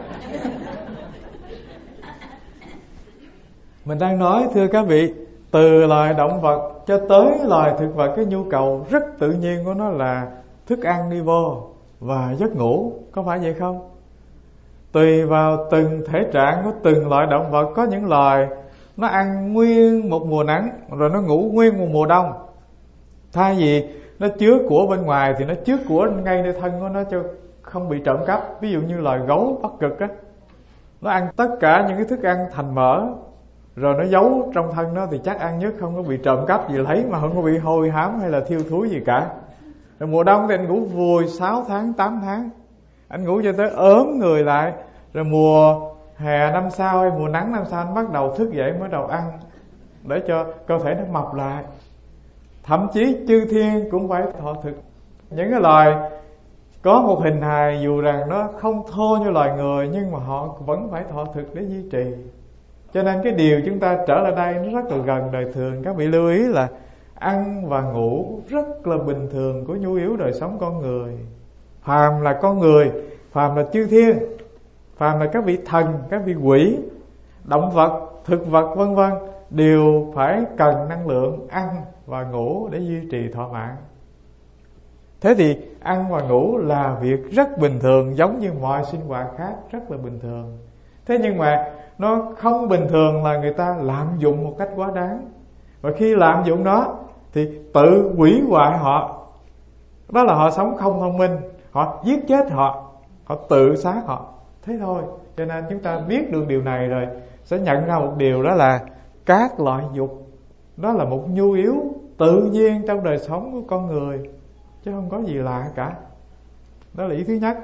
Mình đang nói, thưa các vị, từ loài động vật cho tới loài thực vật, cái nhu cầu rất tự nhiên của nó là thức ăn đi vô và giấc ngủ. Có phải vậy không? Tùy vào từng thể trạng của từng loại động vật, có những loài nó ăn nguyên một mùa nắng rồi nó ngủ nguyên một mùa đông. Thay vì nó chứa của bên ngoài thì nó chứa của ngay nơi thân của nó cho không bị trộm cắp. Ví dụ như loài gấu Bắc Cực á, nó ăn tất cả những cái thức ăn thành mỡ rồi nó giấu trong thân nó thì chắc ăn nhất không có bị trộm cắp gì lấy, mà không có bị hôi hám hay là thiêu thúi gì cả. Rồi mùa đông thì anh ngủ vùi sáu tháng, tám tháng, anh ngủ cho tới ốm người lại. Rồi mùa hè năm sau hay mùa nắng năm sau anh bắt đầu thức dậy mới đầu ăn để cho cơ thể nó mập lại. Thậm chí chư thiên cũng phải thọ thực. Những cái loài có một hình hài dù rằng nó không thô như loài người, nhưng mà họ vẫn phải thọ thực để duy trì. Cho nên cái điều chúng ta trở lại đây nó rất là gần đời thường. Các vị lưu ý là ăn và ngủ rất là bình thường của nhu yếu đời sống con người. Phàm là con người, phàm là chư thiên, phàm là các vị thần, các vị quỷ, động vật, thực vật vân vân đều phải cần năng lượng ăn và ngủ để duy trì thọ mạng. Thế thì ăn và ngủ là việc rất bình thường, giống như mọi sinh hoạt khác rất là bình thường. Thế nhưng mà nó không bình thường là người ta lạm dụng một cách quá đáng. Và khi lạm dụng nó thì tự hủy hoại họ. Đó là họ sống không thông minh, họ giết chết họ, họ tự sát họ, thế thôi. Cho nên chúng ta biết được điều này rồi sẽ nhận ra một điều, đó là các loại dục đó là một nhu yếu tự nhiên trong đời sống của con người, chứ không có gì lạ cả. Đó là ý thứ nhất.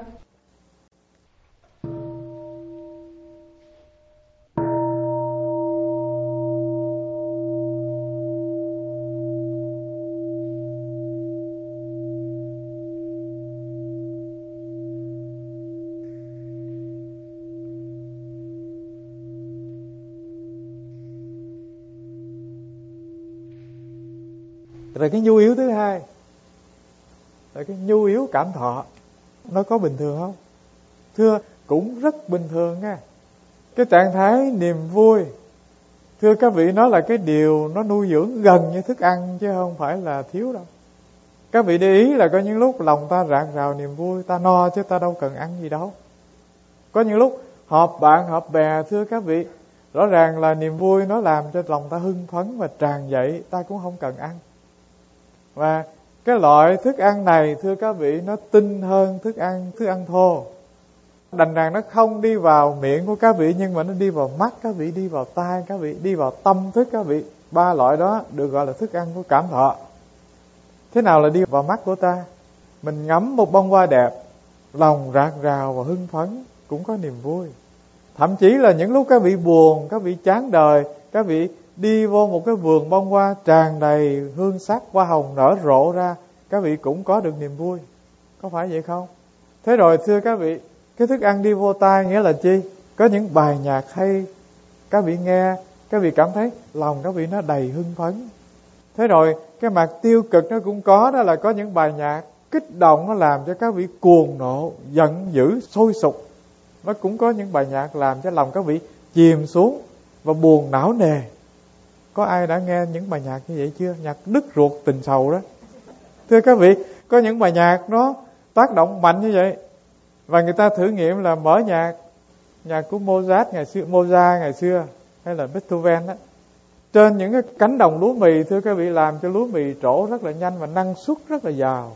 Rồi cái nhu yếu thứ hai là cái nhu yếu cảm thọ. Nó có bình thường không? Thưa, cũng rất bình thường nha. Cái trạng thái niềm vui, thưa các vị, nó là cái điều nó nuôi dưỡng gần như thức ăn, chứ không phải là thiếu đâu. Các vị để ý là có những lúc lòng ta rạng rào niềm vui, ta no chứ ta đâu cần ăn gì đâu. Có những lúc họp bạn họp bè, thưa các vị, rõ ràng là niềm vui nó làm cho lòng ta hưng phấn và tràn dậy, ta cũng không cần ăn. Và cái loại thức ăn này, thưa các vị, nó tinh hơn thức ăn thức ăn thô. Đành rằng nó không đi vào miệng của các vị, nhưng mà nó đi vào mắt các vị, đi vào tai các vị, đi vào tâm thức các vị. Ba loại đó được gọi là thức ăn của cảm thọ. Thế nào là đi vào mắt của ta? Mình ngắm một bông hoa đẹp, lòng rạng rào và hưng phấn, cũng có niềm vui. Thậm chí là những lúc các vị buồn, các vị chán đời, các vị đi vô một cái vườn bông hoa tràn đầy hương sắc, hoa hồng nở rộ ra, các vị cũng có được niềm vui. Có phải vậy không? Thế rồi thưa các vị, cái thức ăn đi vô tai nghĩa là chi? Có những bài nhạc hay, các vị nghe, các vị cảm thấy lòng các vị nó đầy hưng phấn. Thế rồi cái mặt tiêu cực nó cũng có, đó là có những bài nhạc kích động, nó làm cho các vị cuồng nộ, giận dữ, sôi sục. Nó cũng có những bài nhạc làm cho lòng các vị chìm xuống và buồn não nề. Có ai đã nghe những bài nhạc như vậy chưa? Nhạc đứt ruột tình sầu đó. Thưa các vị, có những bài nhạc nó tác động mạnh như vậy. Và người ta thử nghiệm là mở nhạc, nhạc của Mozart ngày xưa, Mozart ngày xưa, hay là Beethoven đó. Trên những cái cánh đồng lúa mì, thưa các vị, làm cho lúa mì trổ rất là nhanh và năng suất rất là giàu.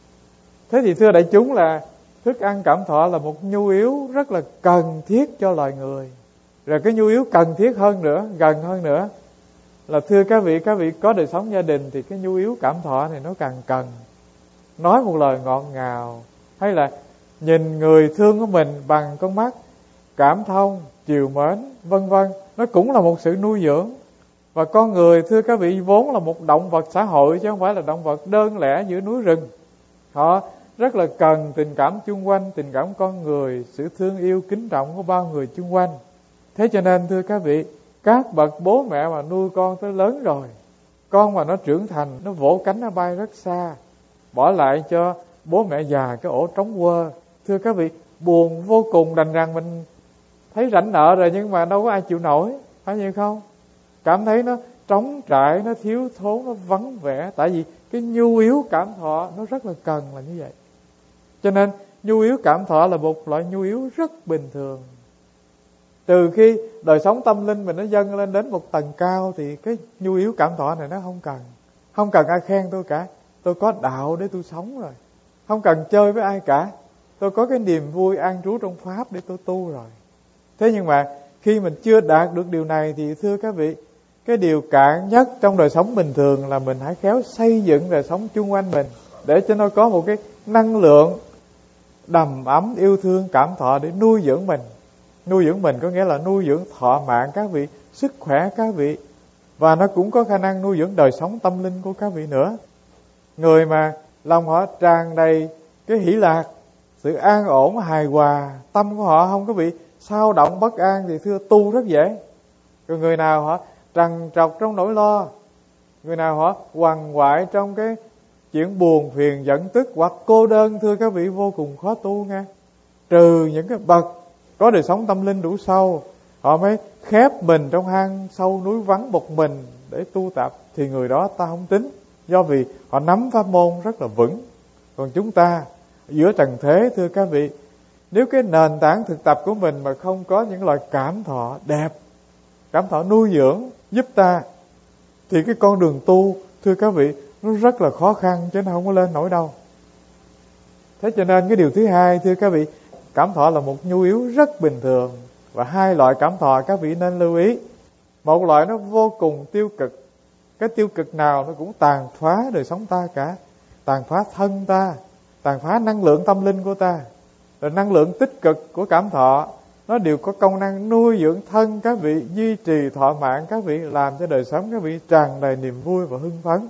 Thế thì thưa đại chúng, là thức ăn cảm thọ là một nhu yếu rất là cần thiết cho loài người. Rồi cái nhu yếu cần thiết hơn nữa, gần hơn nữa, là thưa các vị, các vị có đời sống gia đình thì cái nhu yếu cảm thọ này nó càng cần. Nói một lời ngọt ngào, hay là nhìn người thương của mình bằng con mắt cảm thông, chiều mến, vân vân, nó cũng là một sự nuôi dưỡng. Và con người, thưa các vị, vốn là một động vật xã hội, chứ không phải là động vật đơn lẻ giữa núi rừng. Họ rất là cần tình cảm chung quanh, tình cảm con người, sự thương yêu kính trọng của bao người chung quanh. Thế cho nên thưa các vị, các bậc bố mẹ mà nuôi con tới lớn rồi, con mà nó trưởng thành, nó vỗ cánh nó bay rất xa, bỏ lại cho bố mẹ già cái ổ trống quơ. Thưa các vị, buồn vô cùng, đành rằng mình thấy rảnh nợ rồi nhưng mà đâu có ai chịu nổi, phải vậy không? Cảm thấy nó trống trải, nó thiếu thốn, nó vắng vẻ. Tại vì cái nhu yếu cảm thọ nó rất là cần là như vậy. Cho nên nhu yếu cảm thọ là một loại nhu yếu rất bình thường. Từ khi đời sống tâm linh mình nó dâng lên đến một tầng cao thì cái nhu yếu cảm thọ này nó không cần. Không cần ai khen tôi cả, tôi có đạo để tôi sống rồi. Không cần chơi với ai cả, tôi có cái niềm vui an trú trong Pháp để tôi tu rồi. Thế nhưng mà khi mình chưa đạt được điều này thì thưa các vị, cái điều cạn nhất trong đời sống bình thường là mình hãy khéo xây dựng đời sống chung quanh mình, để cho nó có một cái năng lượng đầm ấm, yêu thương, cảm thọ để nuôi dưỡng mình. Nuôi dưỡng mình có nghĩa là nuôi dưỡng thọ mạng các vị, sức khỏe các vị, và nó cũng có khả năng nuôi dưỡng đời sống tâm linh của các vị nữa. Người mà lòng họ tràn đầy cái hỷ lạc, sự an ổn, hài hòa, tâm của họ không có bị sao động bất an thì thưa tu rất dễ. Còn người nào họ trằn trọc trong nỗi lo, người nào họ quằn quại trong cái chuyện buồn phiền giận tức hoặc cô đơn, thưa các vị, vô cùng khó tu nha. Trừ những cái bậc có đời sống tâm linh đủ sâu, họ mới khép mình trong hang sâu núi vắng một mình để tu tập, thì người đó ta không tính, do vì họ nắm pháp môn rất là vững. Còn chúng ta giữa trần thế, thưa các vị, nếu cái nền tảng thực tập của mình mà không có những loại cảm thọ đẹp, cảm thọ nuôi dưỡng giúp ta, thì cái con đường tu, thưa các vị, nó rất là khó khăn, chứ nó không có lên nổi đâu. Thế cho nên cái điều thứ hai, thưa các vị, cảm thọ là một nhu yếu rất bình thường. Và hai loại cảm thọ các vị nên lưu ý. Một loại nó vô cùng tiêu cực. Cái tiêu cực nào nó cũng tàn phá đời sống ta cả. Tàn phá thân ta, tàn phá năng lượng tâm linh của ta. Rồi năng lượng tích cực của cảm thọ, nó đều có công năng nuôi dưỡng thân các vị, duy trì thọ mạng các vị, làm cho đời sống các vị tràn đầy niềm vui và hưng phấn.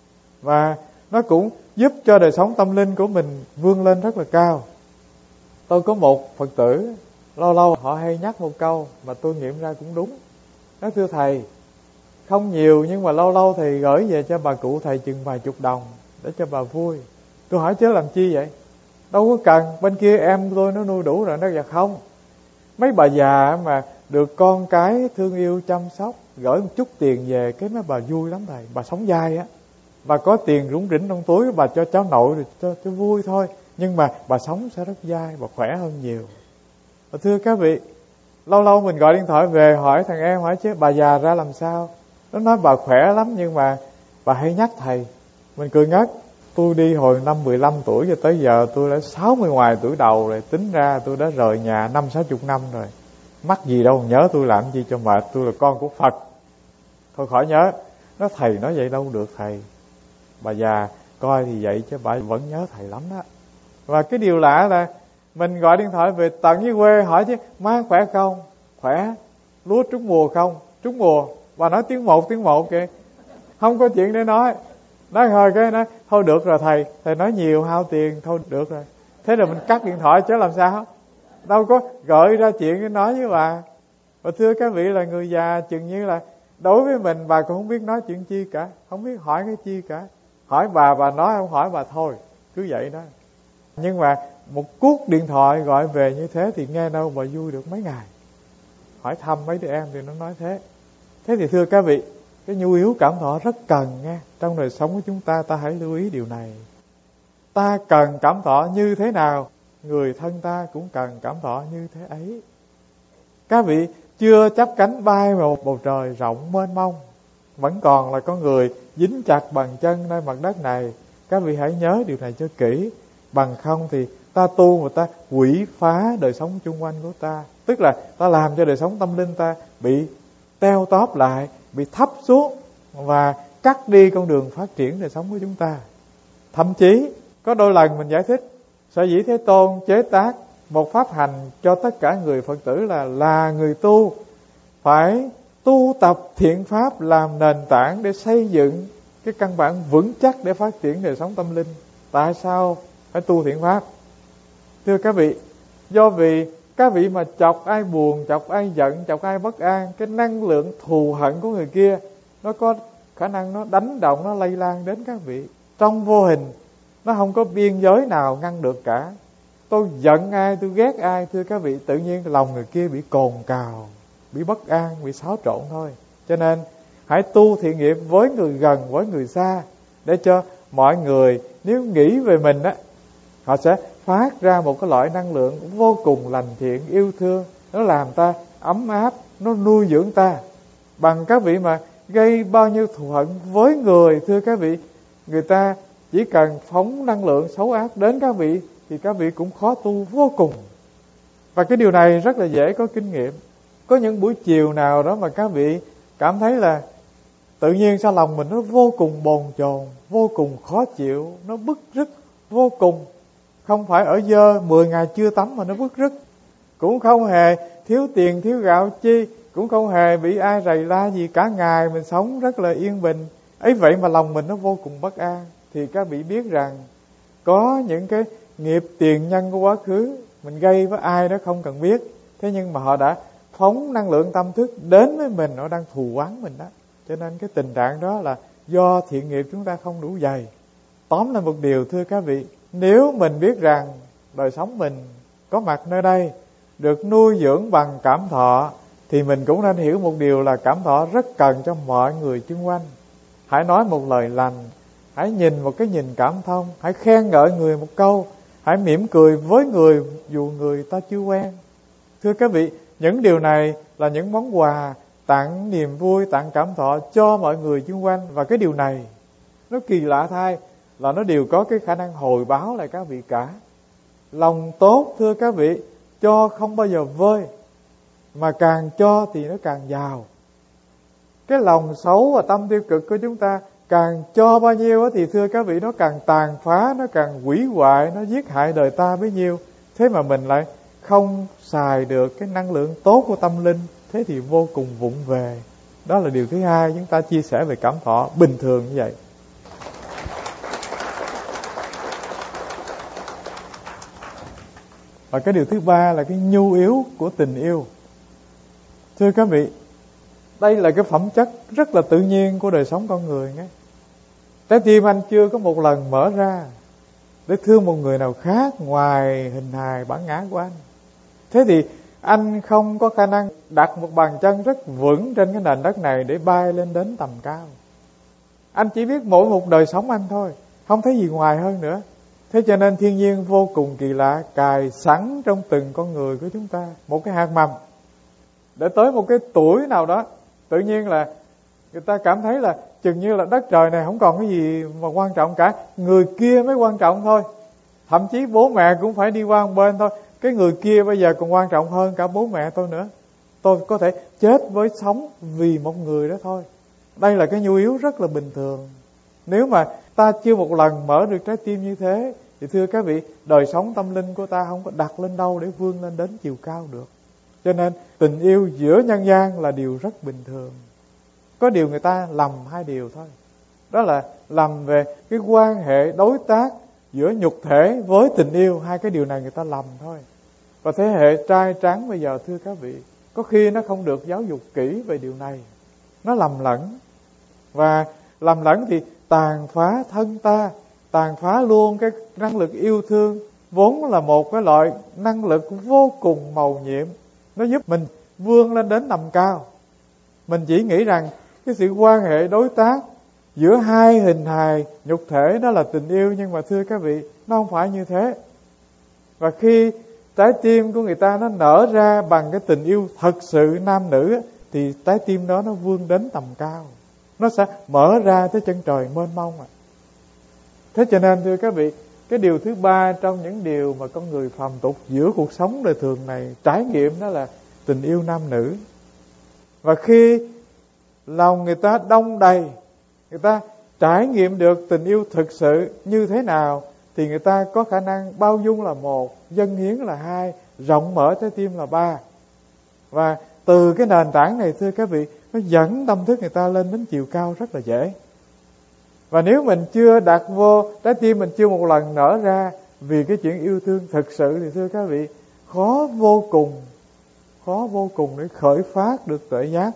Và nó cũng giúp cho đời sống tâm linh của mình vươn lên rất là cao. Tôi có một Phật tử, lâu lâu họ hay nhắc một câu mà tôi nghiệm ra cũng đúng. Nói thưa thầy, không nhiều nhưng mà lâu lâu thầy gửi về cho bà cụ thầy chừng vài chục đồng để cho bà vui. Tôi hỏi chứ làm chi vậy? Đâu có cần, bên kia em tôi nó nuôi đủ rồi. Nó dạ không, mấy bà già mà được con cái thương yêu chăm sóc, gửi một chút tiền về cái nó bà vui lắm thầy. Bà sống dai á, bà có tiền rủng rỉnh trong túi, bà cho cháu nội rồi cho, cho vui thôi. Nhưng mà bà sống sẽ rất dai, bà khỏe hơn nhiều. Và thưa các vị, lâu lâu mình gọi điện thoại về hỏi thằng em, hỏi chứ bà già ra làm sao? Nó nói bà khỏe lắm nhưng mà bà hay nhắc thầy. Mình cười ngất. Tôi đi hồi năm mười lăm tuổi cho tới giờ tôi đã sáu mươi ngoài tuổi đầu rồi. Tính ra tôi đã rời nhà năm sáu chục năm rồi. Mắc gì đâu nhớ tôi làm gì cho mệt. Tôi là con của Phật, thôi khỏi nhớ. Nó thầy nói vậy đâu được thầy. Bà già coi thì vậy chứ bà vẫn nhớ thầy lắm đó. Và cái điều lạ là mình gọi điện thoại về tận dưới quê hỏi chứ má khỏe không? Khỏe. Lúa trúng mùa không? Trúng mùa. Bà nói tiếng một tiếng một kìa, không có chuyện để nói. Nói thôi cái nói thôi được rồi thầy, thầy nói nhiều hao tiền, thôi được rồi. Thế rồi mình cắt điện thoại chứ làm sao? Đâu có gợi ra chuyện để nói với bà. Và thưa các vị là người già chừng như là đối với mình bà cũng không biết nói chuyện chi cả, không biết hỏi cái chi cả. Hỏi bà bà nói, không hỏi bà thôi, cứ vậy đó. Nhưng mà một cuộc điện thoại gọi về như thế thì nghe đâu bà vui được mấy ngày. Hỏi thăm mấy đứa em thì nó nói thế. Thế thì thưa các vị, cái nhu yếu cảm thọ rất cần nghe. Trong đời sống của chúng ta, ta hãy lưu ý điều này. Ta cần cảm thọ như thế nào, người thân ta cũng cần cảm thọ như thế ấy. Các vị chưa chắp cánh bay vào bầu trời rộng mênh mông, vẫn còn là con người dính chặt bàn chân nơi mặt đất này. Các vị hãy nhớ điều này cho kỹ. Bằng không thì ta tu mà ta quỷ phá đời sống chung quanh của ta. Tức là ta làm cho đời sống tâm linh ta bị teo tóp lại, bị thấp xuống và cắt đi con đường phát triển đời sống của chúng ta. Thậm chí có đôi lần mình giải thích, Sở dĩ Thế Tôn chế tác một pháp hành cho tất cả người Phật tử là là người tu phải tu tập thiện pháp làm nền tảng để xây dựng cái căn bản vững chắc để phát triển đời sống tâm linh. Tại sao phải tu thiện pháp? Thưa các vị, do vì các vị mà chọc ai buồn, chọc ai giận, chọc ai bất an, cái năng lượng thù hận của người kia nó có khả năng nó đánh động, nó lây lan đến các vị trong vô hình. Nó không có biên giới nào ngăn được cả. Tôi giận ai, tôi ghét ai, thưa các vị, tự nhiên lòng người kia bị cồn cào, bị bất an, bị xáo trộn thôi. Cho nên hãy tu thiện nghiệp với người gần, với người xa, để cho mọi người nếu nghĩ về mình á, họ sẽ phát ra một cái loại năng lượng vô cùng lành thiện, yêu thương. Nó làm ta ấm áp, nó nuôi dưỡng ta. Bằng các vị mà gây bao nhiêu thù hận với người, thưa các vị, người ta chỉ cần phóng năng lượng xấu ác đến các vị thì các vị cũng khó tu vô cùng. Và cái điều này rất là dễ có kinh nghiệm. Có những buổi chiều nào đó mà các vị cảm thấy là tự nhiên sao lòng mình nó vô cùng bồn chồn, vô cùng khó chịu, nó bứt rứt vô cùng. Không phải ở dơ mười ngày chưa tắm mà nó bứt rứt. Cũng không hề thiếu tiền thiếu gạo chi, cũng không hề bị ai rầy la gì cả ngày, mình sống rất là yên bình. Ấy vậy mà lòng mình nó vô cùng bất an. Thì các vị biết rằng có những cái nghiệp tiền nhân của quá khứ mình gây với ai đó không cần biết. Thế nhưng mà họ đã phóng năng lượng tâm thức đến với mình, họ đang thù oán mình đó. Cho nên cái tình trạng đó là do thiện nghiệp chúng ta không đủ dày. Tóm lại một điều, thưa các vị, nếu mình biết rằng đời sống mình có mặt nơi đây được nuôi dưỡng bằng cảm thọ, thì mình cũng nên hiểu một điều là cảm thọ rất cần cho mọi người xung quanh. Hãy nói một lời lành, hãy nhìn một cái nhìn cảm thông, hãy khen ngợi người một câu, hãy mỉm cười với người dù người ta chưa quen. Thưa các vị, những điều này là những món quà tặng niềm vui, tặng cảm thọ cho mọi người xung quanh. Và cái điều này nó kỳ lạ thay là nó đều có cái khả năng hồi báo lại các vị cả. Lòng tốt thưa các vị, cho không bao giờ vơi, mà càng cho thì nó càng giàu. Cái lòng xấu và tâm tiêu cực của chúng ta, càng cho bao nhiêu thì thưa các vị, nó càng tàn phá, nó càng hủy hoại, nó giết hại đời ta bấy nhiêu. Thế mà mình lại không xài được cái năng lượng tốt của tâm linh, thế thì vô cùng vụng về. Đó là điều thứ hai chúng ta chia sẻ về cảm thọ bình thường như vậy. Và cái điều thứ ba là cái nhu yếu của tình yêu. Thưa các vị, đây là cái phẩm chất rất là tự nhiên của đời sống con người nhé. Trái tim anh chưa có một lần mở ra để thương một người nào khác ngoài hình hài bản ngã của anh. Thế thì anh không có khả năng đặt một bàn chân rất vững trên cái nền đất này để bay lên đến tầm cao. Anh chỉ biết mỗi một đời sống anh thôi, không thấy gì ngoài hơn nữa. Thế cho nên thiên nhiên vô cùng kỳ lạ, cài sẵn trong từng con người của chúng ta một cái hạt mầm. Để tới một cái tuổi nào đó, tự nhiên là người ta cảm thấy là chừng như là đất trời này không còn cái gì mà quan trọng cả, người kia mới quan trọng thôi. Thậm chí bố mẹ cũng phải đi qua một bên thôi. Cái người kia bây giờ còn quan trọng hơn cả bố mẹ tôi nữa. Tôi có thể chết với sống vì một người đó thôi. Đây là cái nhu yếu rất là bình thường. Nếu mà ta chưa một lần mở được trái tim như thế, thì thưa các vị, đời sống tâm linh của ta không có đặt lên đâu để vươn lên đến chiều cao được. Cho nên tình yêu giữa nhân gian là điều rất bình thường. Có điều người ta lầm hai điều thôi. Đó là lầm về cái quan hệ đối tác giữa nhục thể với tình yêu. Hai cái điều này người ta lầm thôi. Và thế hệ trai tráng bây giờ thưa các vị, có khi nó không được giáo dục kỹ về điều này, nó lầm lẫn. Và lầm lẫn thì tàn phá thân ta, tàn phá luôn cái năng lực yêu thương, vốn là một cái loại năng lực vô cùng mầu nhiệm. Nó giúp mình vươn lên đến tầm cao. Mình chỉ nghĩ rằng cái sự quan hệ đối tác giữa hai hình hài nhục thể đó là tình yêu, nhưng mà thưa các vị, nó không phải như thế. Và khi trái tim của người ta nó nở ra bằng cái tình yêu thật sự nam nữ, thì trái tim đó nó vươn đến tầm cao, nó sẽ mở ra tới chân trời mênh mông à. Thế cho nên thưa các vị, cái điều thứ ba trong những điều mà con người phàm tục giữa cuộc sống đời thường này trải nghiệm, đó là tình yêu nam nữ. Và khi lòng người ta đông đầy, người ta trải nghiệm được tình yêu thực sự như thế nào, thì người ta có khả năng bao dung là một, dâng hiến là hai, rộng mở trái tim là ba. Và từ cái nền tảng này thưa các vị, nó dẫn tâm thức người ta lên đến chiều cao rất là dễ. Và nếu mình chưa đặt vô, trái tim mình chưa một lần nở ra vì cái chuyện yêu thương thực sự, thì thưa các vị, khó vô cùng, khó vô cùng để khởi phát được tuệ giác.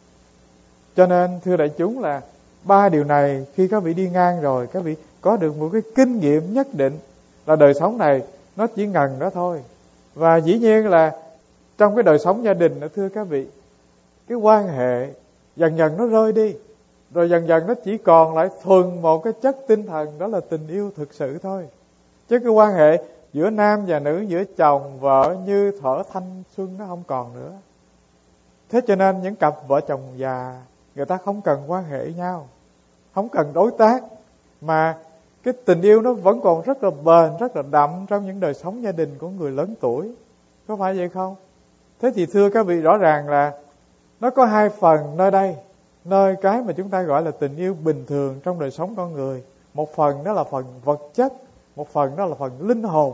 Cho nên thưa đại chúng là ba điều này khi các vị đi ngang rồi, các vị có được một cái kinh nghiệm nhất định là đời sống này nó chỉ ngần đó thôi. Và dĩ nhiên là trong cái đời sống gia đình đó thưa các vị, cái quan hệ dần dần nó rơi đi, rồi dần dần nó chỉ còn lại thuần một cái chất tinh thần, đó là tình yêu thực sự thôi. Chứ cái quan hệ giữa nam và nữ, giữa chồng vợ như thở thanh xuân nó không còn nữa. Thế cho nên những cặp vợ chồng già, người ta không cần quan hệ nhau, không cần đối tác, mà cái tình yêu nó vẫn còn rất là bền, rất là đậm trong những đời sống gia đình của người lớn tuổi. Có phải vậy không? Thế thì thưa các vị, rõ ràng là nó có hai phần nơi đây. Nơi cái mà chúng ta gọi là tình yêu bình thường trong đời sống con người. Một phần đó là phần vật chất, một phần đó là phần linh hồn.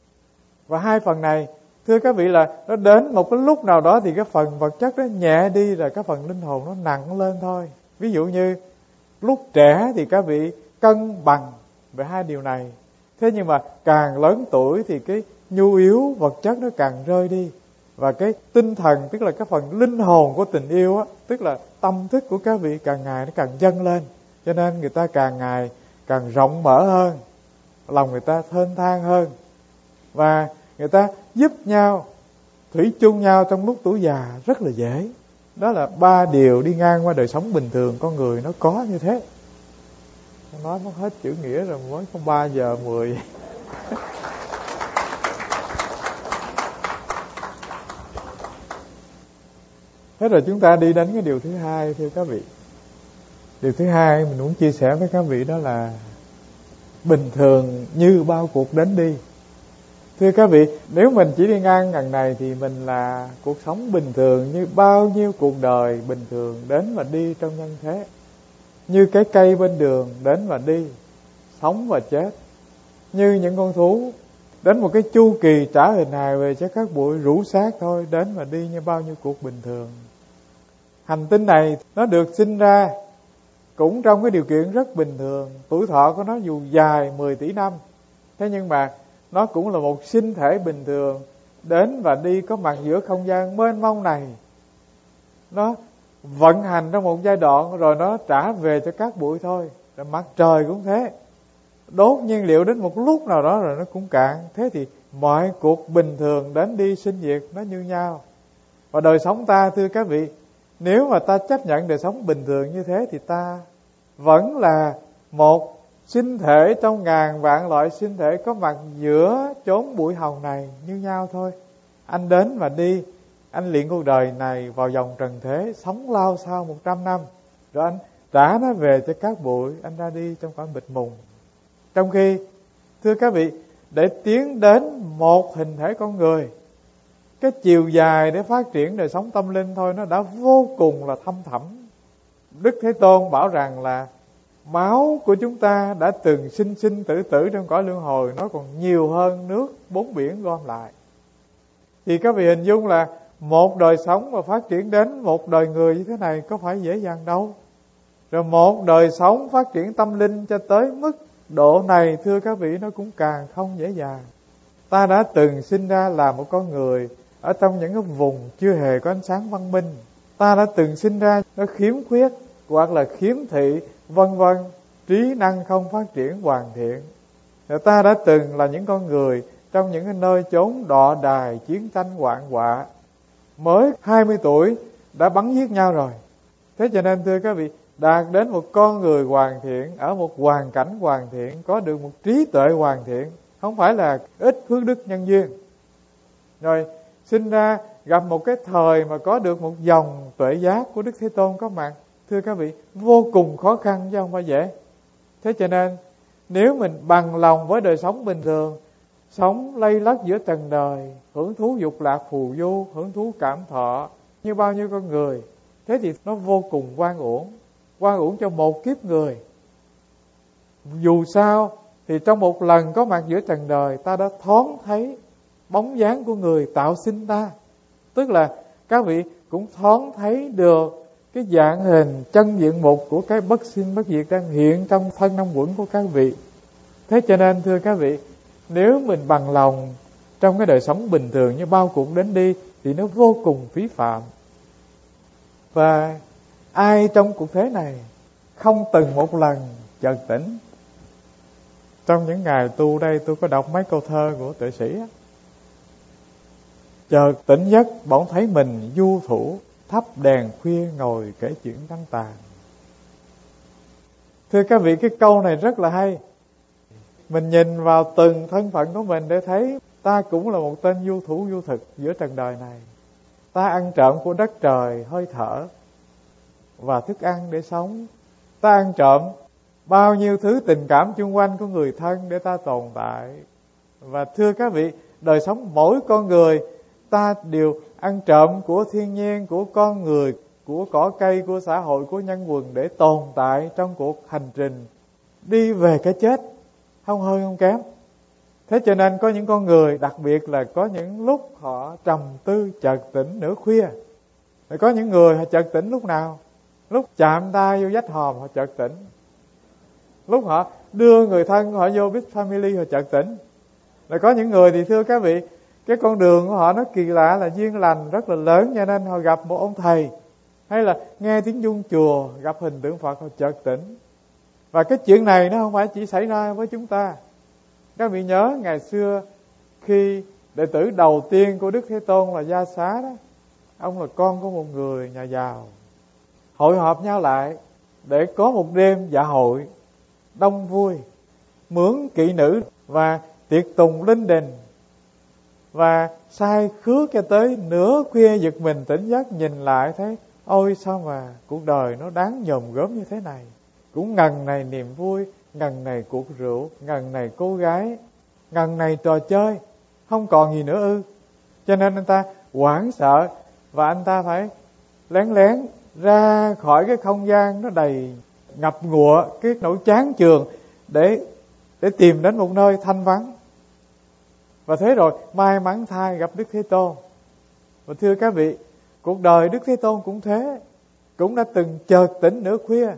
Và hai phần này, thưa các vị, là nó đến một cái lúc nào đó thì cái phần vật chất nó nhẹ đi, rồi cái phần linh hồn nó nặng lên thôi. Ví dụ như lúc trẻ thì các vị cân bằng về hai điều này. Thế nhưng mà càng lớn tuổi thì cái nhu yếu vật chất nó càng rơi đi. Và cái tinh thần, tức là cái phần linh hồn của tình yêu á, tức là tâm thức của các vị càng ngày nó càng dâng lên. Cho nên người ta càng ngày càng rộng mở hơn, lòng người ta thênh thang hơn. Và người ta giúp nhau, thủy chung nhau trong lúc tuổi già rất là dễ. Đó là ba điều đi ngang qua đời sống bình thường con người nó có như thế. Nói mất hết chữ nghĩa rồi, mới có ba giờ mười. Thế rồi chúng ta đi đến cái điều thứ hai thưa các vị. Điều thứ hai mình muốn chia sẻ với các vị đó là bình thường như bao cuộc đến đi. Thưa các vị, nếu mình chỉ đi ngang ngần này thì mình là cuộc sống bình thường như bao nhiêu cuộc đời bình thường đến và đi trong nhân thế. Như cái cây bên đường đến và đi, sống và chết. Như những con thú đến một cái chu kỳ trả hình hài về cho các bụi rũ xác thôi, đến và đi như bao nhiêu cuộc bình thường. Hành tinh này nó được sinh ra cũng trong cái điều kiện rất bình thường. Tuổi thọ của nó dù dài mười tỷ năm, thế nhưng mà nó cũng là một sinh thể bình thường, đến và đi có mặt giữa không gian mênh mông này. Nó vận hành trong một giai đoạn rồi nó trả về cho các bụi thôi. Rồi mặt trời cũng thế, đốt nhiên liệu đến một lúc nào đó rồi nó cũng cạn. Thế thì mọi cuộc bình thường đến đi sinh diệt nó như nhau. Và đời sống ta, thưa các vị, nếu mà ta chấp nhận đời sống bình thường như thế thì ta vẫn là một sinh thể trong ngàn vạn loại sinh thể có mặt giữa chốn bụi hồng này như nhau thôi. Anh đến và đi, anh luyện cuộc đời này vào dòng trần thế, sống lao sao một trăm năm, rồi anh trả nó về cho các bụi, anh ra đi trong cõi mịt mùng. Trong khi, thưa các vị, để tiến đến một hình thể con người, cái chiều dài để phát triển đời sống tâm linh thôi nó đã vô cùng là thâm thẳm. Đức Thế Tôn bảo rằng là máu của chúng ta đã từng sinh sinh tử tử trong cõi luân hồi, nó còn nhiều hơn nước bốn biển gom lại. Thì các vị hình dung là một đời sống mà phát triển đến một đời người như thế này có phải dễ dàng đâu. Rồi một đời sống phát triển tâm linh cho tới mức độ này, thưa các vị, nó cũng càng không dễ dàng. Ta đã từng sinh ra là một con người ở trong những cái vùng chưa hề có ánh sáng văn minh. Ta đã từng sinh ra nó khiếm khuyết hoặc là khiếm thị, vân vân, trí năng không phát triển hoàn thiện. Rồi ta đã từng là những con người trong những cái nơi chốn đọ đài chiến tranh hoạn họa, mới hai mươi tuổi đã bắn giết nhau rồi. Thế cho nên thưa các vị, đạt đến một con người hoàn thiện, ở một hoàn cảnh hoàn thiện, có được một trí tuệ hoàn thiện, không phải là ít phước đức nhân duyên. Rồi sinh ra gặp một cái thời mà có được một dòng tuệ giác của Đức Thế Tôn có mặt, thưa các vị, vô cùng khó khăn chứ không phải dễ. Thế cho nên nếu mình bằng lòng với đời sống bình thường, sống lây lất giữa trần đời, hưởng thú dục lạc phù du, hưởng thú cảm thọ như bao nhiêu con người, thế thì nó vô cùng oan uổng, oan uổng cho một kiếp người. Dù sao thì trong một lần có mặt giữa trần đời, ta đã thoáng thấy bóng dáng của người tạo sinh ta. Tức là các vị cũng thoáng thấy được cái dạng hình chân diện mục của cái bất sinh bất diệt đang hiện trong thân năm uẩn của các vị. Thế cho nên thưa các vị, nếu mình bằng lòng trong cái đời sống bình thường như bao cuộc đến đi thì nó vô cùng phí phạm. Và ai trong cuộc thế này không từng một lần chợt tỉnh? Trong những ngày tu đây, tôi có đọc mấy câu thơ của tuệ sĩ. Chợt tỉnh giấc bỗng thấy mình du thủ, thắp đèn khuya ngồi kể chuyện đăng tàn. Thưa các vị, cái câu này rất là hay. Mình nhìn vào từng thân phận của mình để thấy ta cũng là một tên du thủ du thực giữa trần đời này. Ta ăn trộm của đất trời hơi thở và thức ăn để sống. Ta ăn trộm bao nhiêu thứ tình cảm chung quanh của người thân để ta tồn tại. Và thưa các vị, đời sống mỗi con người ta đều ăn trộm của thiên nhiên, của con người, của cỏ cây, của xã hội, của nhân quần để tồn tại trong cuộc hành trình đi về cái chết, không hơn không kém. Thế cho nên có những con người, đặc biệt là có những lúc họ trầm tư chợt tỉnh nửa khuya. Rồi có những người họ chợt tỉnh lúc nào? Lúc chạm tay vô vách hòm họ chợt tỉnh. Lúc họ đưa người thân họ vô Big Family họ chợt tỉnh. Rồi có những người thì thưa các vị, cái con đường của họ nó kỳ lạ là duyên lành rất là lớn, cho nên họ gặp một ông thầy hay là nghe tiếng chuông chùa, gặp hình tượng Phật họ chợt tỉnh. Và cái chuyện này nó không phải chỉ xảy ra với chúng ta. Các vị nhớ ngày xưa khi đệ tử đầu tiên của Đức Thế Tôn là Gia Xá đó, ông là con của một người nhà giàu, hội họp nhau lại để có một đêm dạ hội đông vui, mướn kỹ nữ và tiệc tùng linh đình. Và sai khước cho tới nửa khuya giật mình tỉnh giấc, nhìn lại thấy ôi sao mà cuộc đời nó đáng nhòm gớm như thế này. Cũng ngần này niềm vui, ngần này cuộc rượu, ngần này cô gái, ngần này trò chơi, không còn gì nữa ư? Cho nên anh ta hoảng sợ, và anh ta phải lén lén ra khỏi cái không gian nó đầy ngập ngụa cái nỗi chán chường để để tìm đến một nơi thanh vắng. Và thế rồi may mắn thay gặp Đức Thế Tôn. Và thưa các vị, cuộc đời Đức Thế Tôn cũng thế, cũng đã từng chợt tỉnh nửa khuya.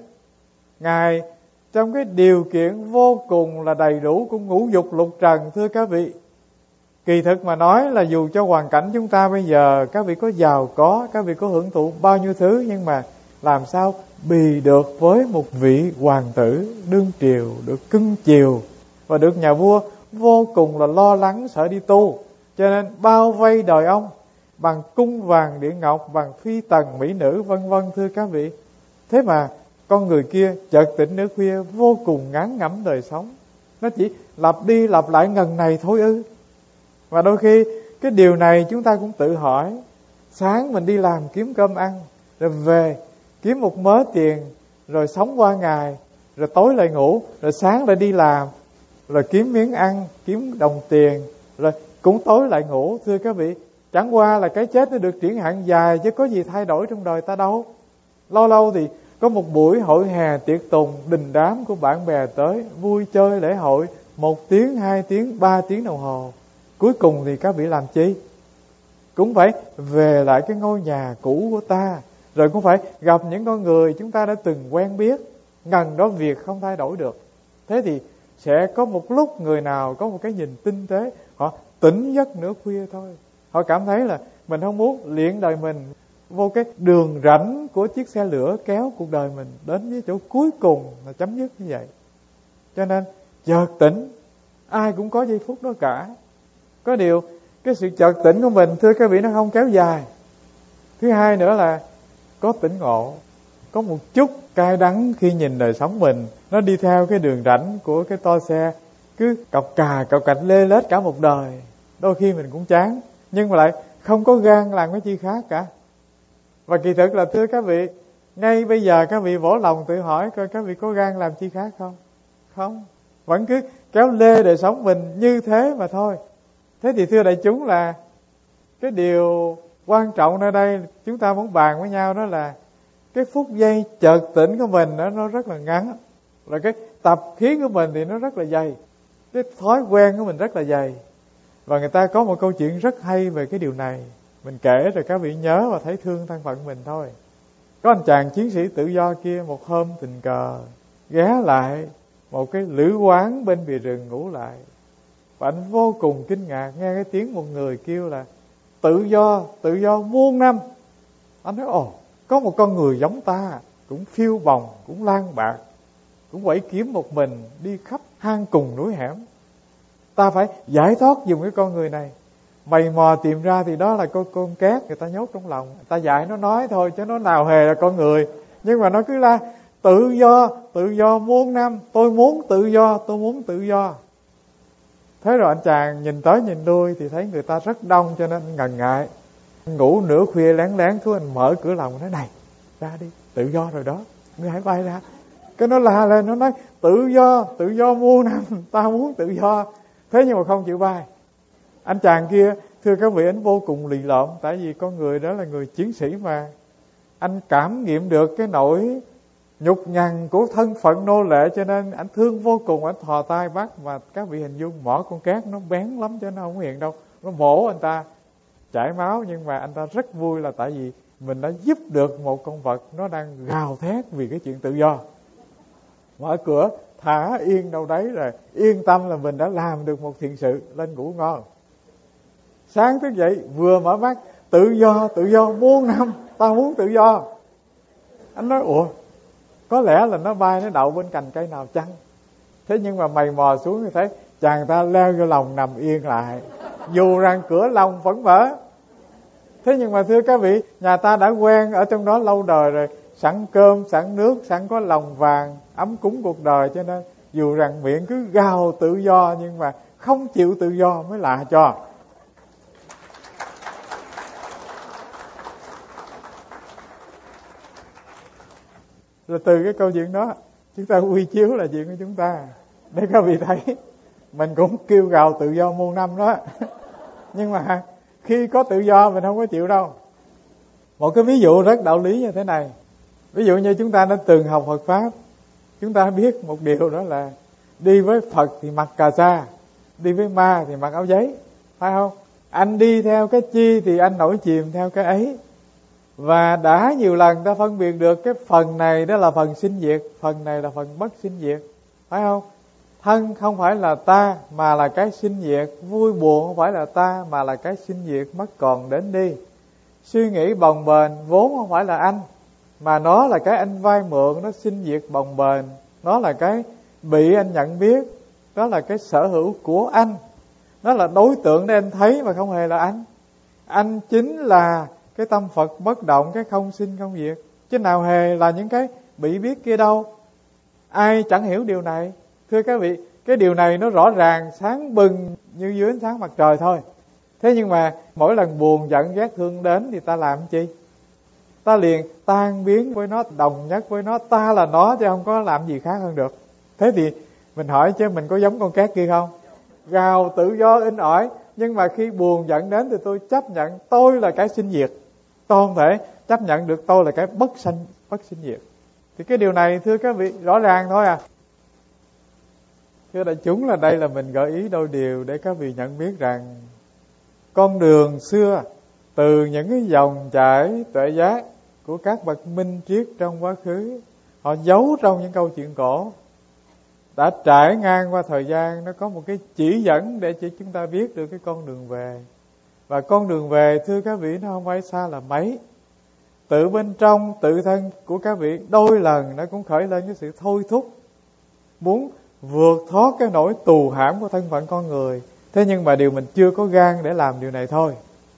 Ngài trong cái điều kiện vô cùng là đầy đủ của ngũ dục lục trần. Thưa các vị, kỳ thực mà nói là dù cho hoàn cảnh chúng ta bây giờ, các vị có giàu có, các vị có hưởng thụ bao nhiêu thứ, nhưng mà làm sao bì được với một vị hoàng tử đương triều, được cưng chiều và được nhà vua vô cùng là lo lắng sợ đi tu, cho nên bao vây đời ông bằng cung vàng điện ngọc, bằng phi tần mỹ nữ vân vân. Thưa các vị, thế mà con người kia chợt tỉnh nửa khuya, vô cùng ngán ngẩm đời sống. Nó chỉ lặp đi lặp lại ngần này thôi ư? Và đôi khi cái điều này chúng ta cũng tự hỏi. Sáng mình đi làm kiếm cơm ăn, rồi về kiếm một mớ tiền, rồi sống qua ngày, rồi tối lại ngủ, rồi sáng lại đi làm, rồi kiếm miếng ăn, kiếm đồng tiền, rồi cũng tối lại ngủ. Thưa các vị, chẳng qua là cái chết nó được triển hạn dài, chứ có gì thay đổi trong đời ta đâu. Lâu lâu thì có một buổi hội hè tiệc tùng, đình đám của bạn bè tới vui chơi lễ hội một tiếng, hai tiếng, ba tiếng đồng hồ. Cuối cùng thì các vị làm chi? Cũng phải về lại cái ngôi nhà cũ của ta, rồi cũng phải gặp những con người chúng ta đã từng quen biết. Ngần đó việc không thay đổi được. Thế thì sẽ có một lúc người nào có một cái nhìn tinh tế, họ tỉnh giấc nửa khuya thôi. Họ cảm thấy là mình không muốn luyện đời mình vô cái đường rãnh của chiếc xe lửa kéo cuộc đời mình đến với chỗ cuối cùng là chấm dứt như vậy. Cho nên chợt tỉnh, ai cũng có giây phút đó cả. Có điều cái sự chợt tỉnh của mình, thưa các vị, nó không kéo dài. Thứ hai nữa là có tỉnh ngộ, có một chút cay đắng khi nhìn đời sống mình nó đi theo cái đường rãnh của cái toa xe, cứ cọc cà cọc cạch lê lết cả một đời. Đôi khi mình cũng chán, nhưng mà lại không có gan làm cái chi khác cả. Và kỳ thực là thưa các vị, ngay bây giờ các vị vỗ lòng tự hỏi coi các vị có gan làm chi khác không? Không, vẫn cứ kéo lê đời sống mình như thế mà thôi. Thế thì thưa đại chúng, là cái điều quan trọng ở đây chúng ta muốn bàn với nhau đó là cái phút giây chợt tỉnh của mình đó, nó rất là ngắn, và cái tập khí của mình thì nó rất là dày, cái thói quen của mình rất là dày. Và người ta có một câu chuyện rất hay về cái điều này, mình kể rồi các vị nhớ và thấy thương thân phận mình thôi. Có anh chàng chiến sĩ tự do kia một hôm tình cờ ghé lại một cái lữ quán bên bìa rừng ngủ lại. Và anh vô cùng kinh ngạc nghe cái tiếng một người kêu là tự do, tự do muôn năm. Anh nói ồ, có một con người giống ta, cũng phiêu bồng, cũng lang bạc, cũng quẩy kiếm một mình đi khắp hang cùng núi hẻm. Ta phải giải thoát dùng cái con người này. Mày mò tìm ra thì đó là con con két người ta nhốt trong lòng. Ta dạy nó nói thôi chứ nó nào hề là con người. Nhưng mà nó cứ la tự do, tự do muôn năm, tôi muốn tự do, tôi muốn tự do. Thế rồi anh chàng nhìn tới nhìn lui thì thấy người ta rất đông, cho nên ngần ngại. Ngủ nửa khuya lén lén xuống, anh mở cửa lòng nói này, ra đi, tự do rồi đó, ngươi hãy bay ra. Cái nó la lên, nó nói tự do, tự do muôn năm, ta muốn tự do. Thế nhưng mà không chịu bay. Anh chàng kia, thưa các vị, anh vô cùng lì lợm. Tại vì con người đó là người chiến sĩ mà. Anh cảm nghiệm được cái nỗi nhục nhằn của thân phận nô lệ, cho nên anh thương vô cùng. Anh thò tay bắt, và các vị hình dung mỏ con cát nó bén lắm cho nó không hiện đâu. Nó mổ anh ta chảy máu, nhưng mà anh ta rất vui là tại vì mình đã giúp được một con vật nó đang gào thét vì cái chuyện tự do. Mở cửa thả yên đâu đấy rồi, yên tâm là mình đã làm được một thiện sự, lên ngủ ngon. Sáng thức dậy vừa mở mắt, tự do, tự do muôn năm, ta muốn tự do. Anh nói ủa, có lẽ là nó bay nó đậu bên cành cây nào chăng? Thế nhưng mà mày mò xuống thì thấy chàng ta leo vô lòng nằm yên lại, dù rằng cửa lòng vẫn mở. Thế nhưng mà thưa các vị, nhà ta đã quen ở trong đó lâu đời rồi, sẵn cơm, sẵn nước, sẵn có lòng vàng, ấm cúng cuộc đời, cho nên dù rằng miệng cứ gào tự do nhưng mà không chịu tự do mới lạ cho. Rồi từ cái câu chuyện đó chúng ta quy chiếu là chuyện của chúng ta, để các vị thấy mình cũng kêu gào tự do muôn năm đó. Nhưng mà khi có tự do mình không có chịu đâu. Một cái ví dụ rất đạo lý như thế này. Ví dụ như chúng ta đã từng học Phật Pháp, chúng ta biết một điều đó là đi với Phật thì mặc cà sa, đi với ma thì mặc áo giấy, phải không? Anh đi theo cái chi thì anh nổi chìm theo cái ấy. Và đã nhiều lần ta phân biệt được cái phần này đó là phần sinh diệt, phần này là phần bất sinh diệt, phải không? Thân không phải là ta mà là cái sinh diệt, vui buồn không phải là ta mà là cái sinh diệt mất còn đến đi. Suy nghĩ bồng bềnh vốn không phải là anh, mà nó là cái anh vay mượn, nó sinh diệt bồng bềnh, nó là cái bị anh nhận biết, đó là cái sở hữu của anh, nó là đối tượng để anh thấy mà không hề là anh. Anh chính là cái tâm Phật bất động, cái không sinh không diệt, chứ nào hề là những cái bị biết kia đâu. Ai chẳng hiểu điều này. Thưa các vị, cái điều này nó rõ ràng sáng bừng như dưới ánh sáng mặt trời thôi. Thế nhưng mà mỗi lần buồn giận ghét thương đến thì ta làm chi? Ta liền tan biến với nó, đồng nhất với nó, ta là nó chứ không có làm gì khác hơn được. Thế thì mình hỏi chứ mình có giống con cát kia không? Gào tự do in ỏi, nhưng mà khi buồn giận đến thì tôi chấp nhận tôi là cái sinh diệt. Tôi không thể chấp nhận được tôi là cái bất sanh, bất sinh diệt. Thì cái điều này thưa các vị rõ ràng thôi à. Thưa đại chúng, là đây là mình gợi ý đôi điều để các vị nhận biết rằng con đường xưa từ những cái dòng chảy tuệ giác của các bậc minh triết trong quá khứ, họ giấu trong những câu chuyện cổ, đã trải ngang qua thời gian, nó có một cái chỉ dẫn để chỉ chúng ta biết được cái con đường về. Và con đường về thưa các vị nó không phải xa là mấy. Tự bên trong tự thân của các vị đôi lần nó cũng khởi lên cái sự thôi thúc muốn vượt thoát cái nỗi tù hãm của thân phận con người. Thế nhưng mà điều mình chưa có gan để làm điều này thôi.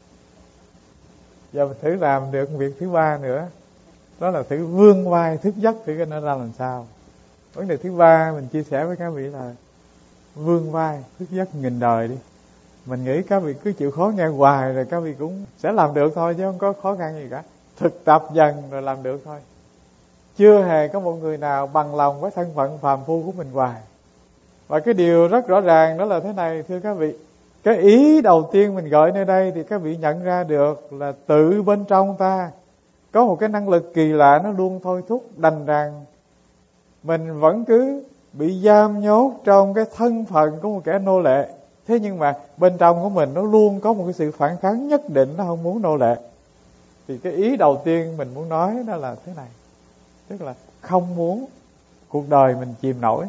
Giờ mình thử làm được việc thứ ba nữa, đó là thử vươn vai thức giấc, thử cái nó ra làm sao. Vấn đề thứ ba mình chia sẻ với các vị là vươn vai thức giấc nghìn đời đi. Mình nghĩ các vị cứ chịu khó nghe hoài rồi các vị cũng sẽ làm được thôi, chứ không có khó khăn gì cả. Thực tập dần rồi làm được thôi. Chưa hề có một người nào bằng lòng với thân phận phàm phu của mình hoài. Và cái điều rất rõ ràng đó là thế này thưa các vị. Cái ý đầu tiên mình gọi nơi đây thì các vị nhận ra được là tự bên trong ta có một cái năng lực kỳ lạ, nó luôn thôi thúc đành rằng mình vẫn cứ bị giam nhốt trong cái thân phận của một kẻ nô lệ. Thế nhưng mà bên trong của mình nó luôn có một cái sự phản kháng nhất định, nó không muốn nô lệ. Thì cái ý đầu tiên mình muốn nói đó là thế này, tức là không muốn cuộc đời mình chìm nổi.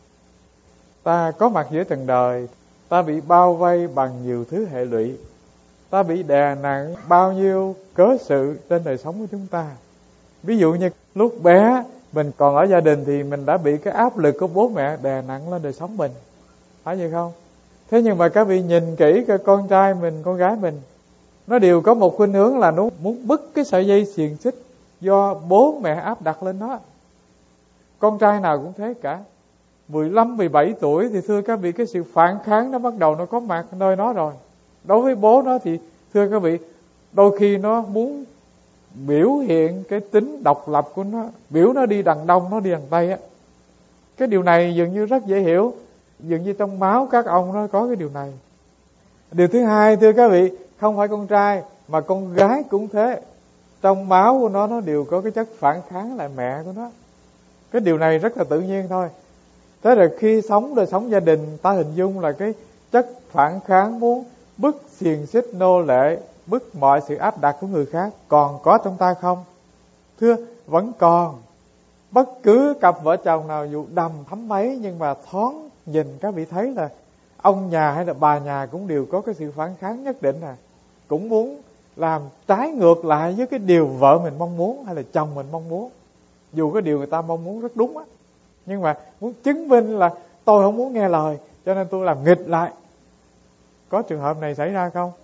Ta có mặt giữa trần đời, ta bị bao vây bằng nhiều thứ hệ lụy, ta bị đè nặng bao nhiêu cớ sự trên đời sống của chúng ta. Ví dụ như lúc bé mình còn ở gia đình thì mình đã bị cái áp lực của bố mẹ đè nặng lên đời sống mình, phải vậy không? Thế nhưng mà các vị nhìn kỹ cái con trai mình, con gái mình, nó đều có một khuynh hướng là nó muốn bứt cái sợi dây xiềng xích do bố mẹ áp đặt lên nó. Con trai nào cũng thế cả. mười lăm, mười bảy tuổi thì thưa các vị, cái sự phản kháng nó bắt đầu nó có mặt nơi nó rồi. Đối với bố nó thì thưa các vị, đôi khi nó muốn biểu hiện cái tính độc lập của nó, biểu nó đi đằng đông, nó đi đằng tây á. Cái điều này dường như rất dễ hiểu, dường như trong máu các ông nó có cái điều này. Điều thứ hai thưa các vị, không phải con trai mà con gái cũng thế. Trong máu của nó nó đều có cái chất phản kháng lại mẹ của nó. Cái điều này rất là tự nhiên thôi. Thế rồi khi sống đời sống gia đình, ta hình dung là cái chất phản kháng muốn bứt xiềng xích nô lệ, bứt mọi sự áp đặt của người khác còn có trong ta không? Thưa, vẫn còn. Bất cứ cặp vợ chồng nào dù đầm thắm mấy, nhưng mà thoáng nhìn các vị thấy là ông nhà hay là bà nhà cũng đều có cái sự phản kháng nhất định à. Cũng muốn làm trái ngược lại với cái điều vợ mình mong muốn hay là chồng mình mong muốn. Dù cái điều người ta mong muốn rất đúng á, nhưng mà muốn chứng minh là tôi không muốn nghe lời, cho nên tôi làm nghịch lại. Có trường hợp này xảy ra không?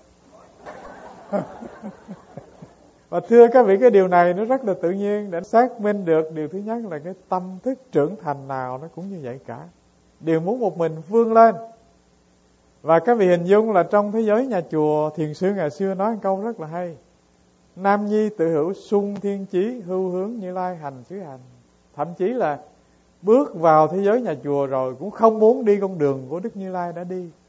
Và thưa các vị, cái điều này nó rất là tự nhiên. Để xác minh được điều thứ nhất là cái tâm thức trưởng thành nào nó cũng như vậy cả, đều muốn một mình vươn lên. Và các vị hình dung là trong thế giới nhà chùa, thiền sư ngày xưa nói một câu rất là hay: nam nhi tự hữu sung thiên chí, hưu hướng Như Lai hành xứ hành. Thậm chí là bước vào thế giới nhà chùa rồi cũng không muốn đi con đường của Đức Như Lai đã đi.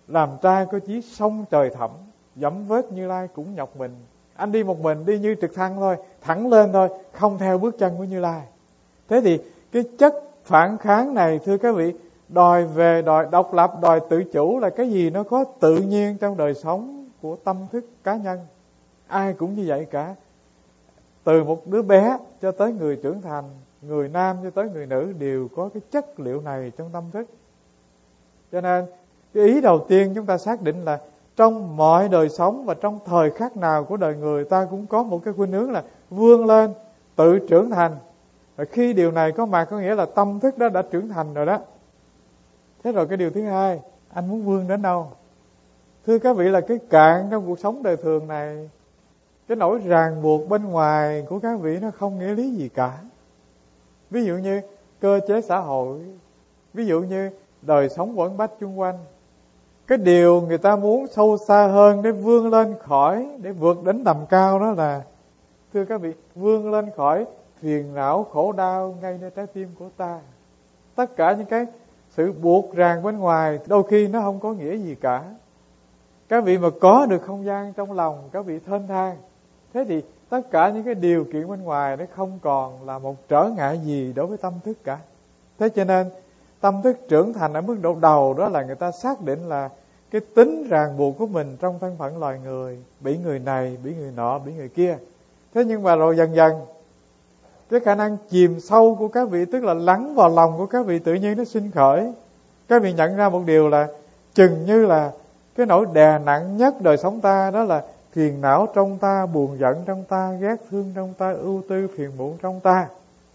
Làm trai có chí sông trời thẳm, dẫm vết Như Lai cũng nhọc mình. Anh đi một mình, đi như trực thăng thôi, thẳng lên thôi, không theo bước chân của Như Lai. Thế thì cái chất phản kháng này, thưa các vị, đòi về, đòi độc lập, đòi tự chủ là cái gì nó có tự nhiên trong đời sống của tâm thức cá nhân. Ai cũng như vậy cả. Từ một đứa bé cho tới người trưởng thành, người nam cho tới người nữ đều có cái chất liệu này trong tâm thức. Cho nên cái ý đầu tiên chúng ta xác định là trong mọi đời sống và trong thời khắc nào của đời người, ta cũng có một cái khuynh hướng là vươn lên, tự trưởng thành. Và khi điều này có mặt có nghĩa là tâm thức đó đã trưởng thành rồi đó. Thế rồi cái điều thứ hai, anh muốn vươn đến đâu? Thưa các vị, là cái cạn trong cuộc sống đời thường này, cái nỗi ràng buộc bên ngoài của các vị nó không nghĩa lý gì cả. Ví dụ như cơ chế xã hội, ví dụ như đời sống quẩn bách chung quanh. Cái điều người ta muốn sâu xa hơn để vươn lên khỏi, để vượt đến tầm cao đó là, thưa các vị, vươn lên khỏi phiền não khổ đau ngay nơi trái tim của ta. Tất cả những cái sự buộc ràng bên ngoài đôi khi nó không có nghĩa gì cả. Các vị mà có được không gian trong lòng, các vị thênh thang, thế thì tất cả những cái điều kiện bên ngoài nó không còn là một trở ngại gì đối với tâm thức cả. Thế cho nên tâm thức trưởng thành ở mức độ đầu đó là người ta xác định là cái tính ràng buộc của mình trong thân phận loài người, bị người này, bị người nọ, bị người kia. Thế nhưng mà rồi dần dần cái khả năng chìm sâu của các vị, tức là lắng vào lòng của các vị, tự nhiên nó sinh khởi. Các vị nhận ra một điều là chừng như là cái nỗi đè nặng nhất đời sống ta đó là phiền não trong ta, buồn giận trong ta, ghét thương trong ta, ưu tư phiền muộn trong ta.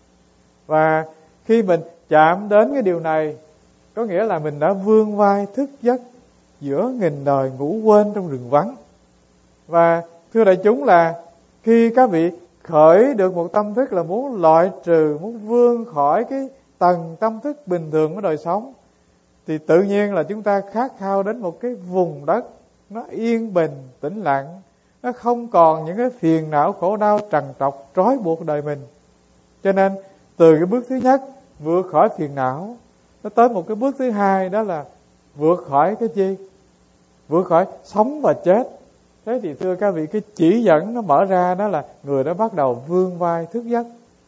Và khi mình chạm đến cái điều này, có nghĩa là mình đã vươn vai thức giấc giữa nghìn đời ngủ quên trong rừng vắng. Và thưa đại chúng, là khi các vị khởi được một tâm thức là muốn loại trừ, muốn vươn khỏi cái tầng tâm thức bình thường của đời sống, thì tự nhiên là chúng ta khát khao đến một cái vùng đất nó yên bình, tĩnh lặng, nó không còn những cái phiền não khổ đau trằn trọc trói buộc đời mình. Cho nên từ cái bước thứ nhất vượt khỏi phiền não, nó tới một cái bước thứ hai, đó là vượt khỏi cái chi? Vượt khỏi sống và chết. Thế thì thưa các vị, cái chỉ dẫn nó mở ra đó là người đó bắt đầu vươn vai thức giấc.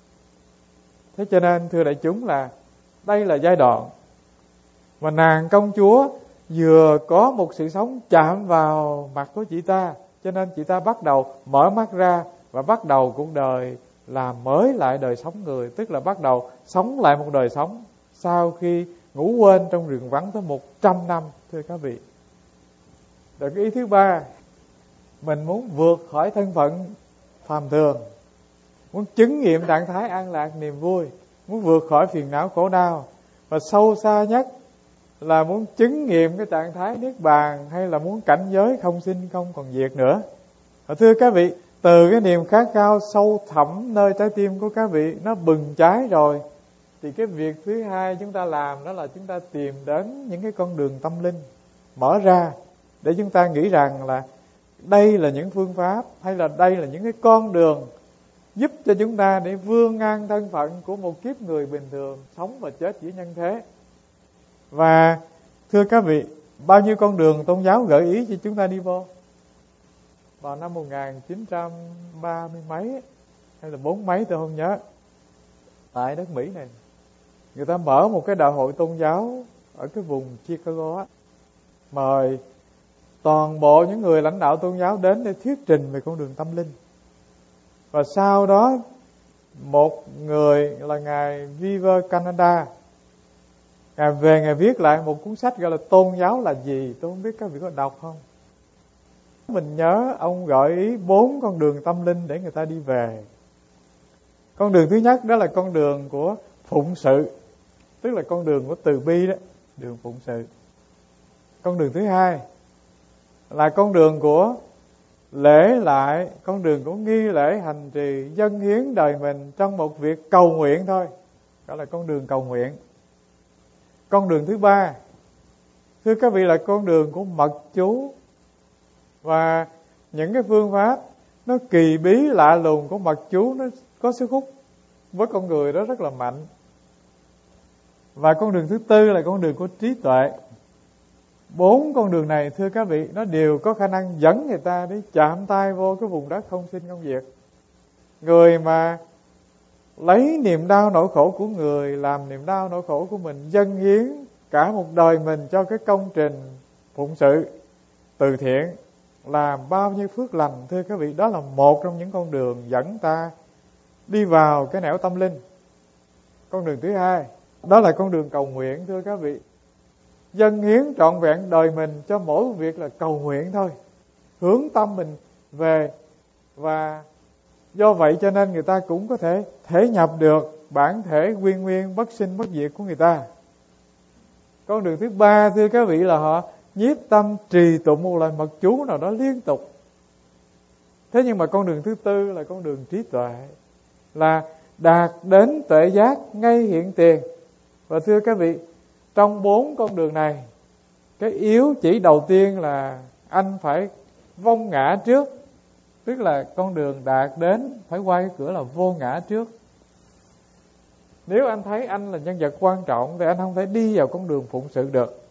Thế cho nên thưa đại chúng, là đây là giai đoạn mà nàng công chúa vừa có một sự sống chạm vào mặt của chị ta, cho nên chị ta bắt đầu mở mắt ra và bắt đầu cuộc đời làm mới lại đời sống người, tức là bắt đầu sống lại một đời sống sau khi ngủ quên trong rừng vắng tới một trăm năm, thưa các vị. Rồi cái ý thứ ba, mình muốn vượt khỏi thân phận phàm thường, muốn chứng nghiệm trạng thái an lạc niềm vui, muốn vượt khỏi phiền não khổ đau, và sâu xa nhất là muốn chứng nghiệm cái trạng thái niết bàn, hay là muốn cảnh giới không sinh không còn diệt nữa. Và thưa các vị, từ cái niềm khát khao sâu thẳm nơi trái tim của các vị nó bừng cháy rồi, thì cái việc thứ hai chúng ta làm đó là chúng ta tìm đến những cái con đường tâm linh mở ra, để chúng ta nghĩ rằng là đây là những phương pháp, hay là đây là những cái con đường giúp cho chúng ta để vươn ngang thân phận của một kiếp người bình thường, sống và chết giữa nhân thế. Và thưa các vị, bao nhiêu con đường tôn giáo gợi ý cho chúng ta đi vô? Vào năm một nghìn chín trăm ba mươi mấy hay là bốn mấy tôi không nhớ, tại đất Mỹ này, người ta mở một cái đại hội tôn giáo ở cái vùng Chicago á, mời toàn bộ những người lãnh đạo tôn giáo đến để thuyết trình về con đường tâm linh. Và sau đó một người là ngài Vivekananda, ngài về ngài viết lại một cuốn sách gọi là Tôn giáo là gì. Tôi không biết các vị có đọc không. Mình nhớ ông gợi ý bốn con đường tâm linh để người ta đi về. Con đường thứ nhất đó là con đường của phụng sự, tức là con đường của từ bi đó, đường phụng sự. Con đường thứ hai là con đường của lễ lại, con đường của nghi lễ hành trì, dâng hiến đời mình trong một việc cầu nguyện thôi, đó là con đường cầu nguyện. Con đường thứ ba, thưa các vị, là con đường của mật chú, và những cái phương pháp nó kỳ bí lạ lùng của mật chú, nó có sức hút với con người đó rất là mạnh. Và con đường thứ tư là con đường của trí tuệ. Bốn con đường này thưa các vị, nó đều có khả năng dẫn người ta đi chạm tay vô cái vùng đất không sinh không diệt. Người mà lấy niềm đau nỗi khổ của người làm niềm đau nỗi khổ của mình, dâng hiến cả một đời mình cho cái công trình phụng sự từ thiện, làm bao nhiêu phước lành thưa các vị, đó là một trong những con đường dẫn ta đi vào cái nẻo tâm linh. Con đường thứ hai, đó là con đường cầu nguyện thưa các vị. Dâng hiến trọn vẹn đời mình cho mỗi việc là cầu nguyện thôi, hướng tâm mình về. Và do vậy cho nên người ta cũng có thể thể nhập được bản thể nguyên nguyên bất sinh bất diệt của người ta. Con đường thứ ba thưa các vị là họ nhiếp tâm trì tụng một lời mật chú nào đó liên tục. Thế nhưng mà con đường thứ tư là con đường trí tuệ, là đạt đến tuệ giác ngay hiện tiền. Và thưa các vị, trong bốn con đường này, cái yếu chỉ đầu tiên là anh phải vong ngã trước. Tức là con đường đạt đến phải qua cái cửa là vô ngã trước. Nếu anh thấy anh là nhân vật quan trọng thì anh không thể đi vào con đường phụng sự được.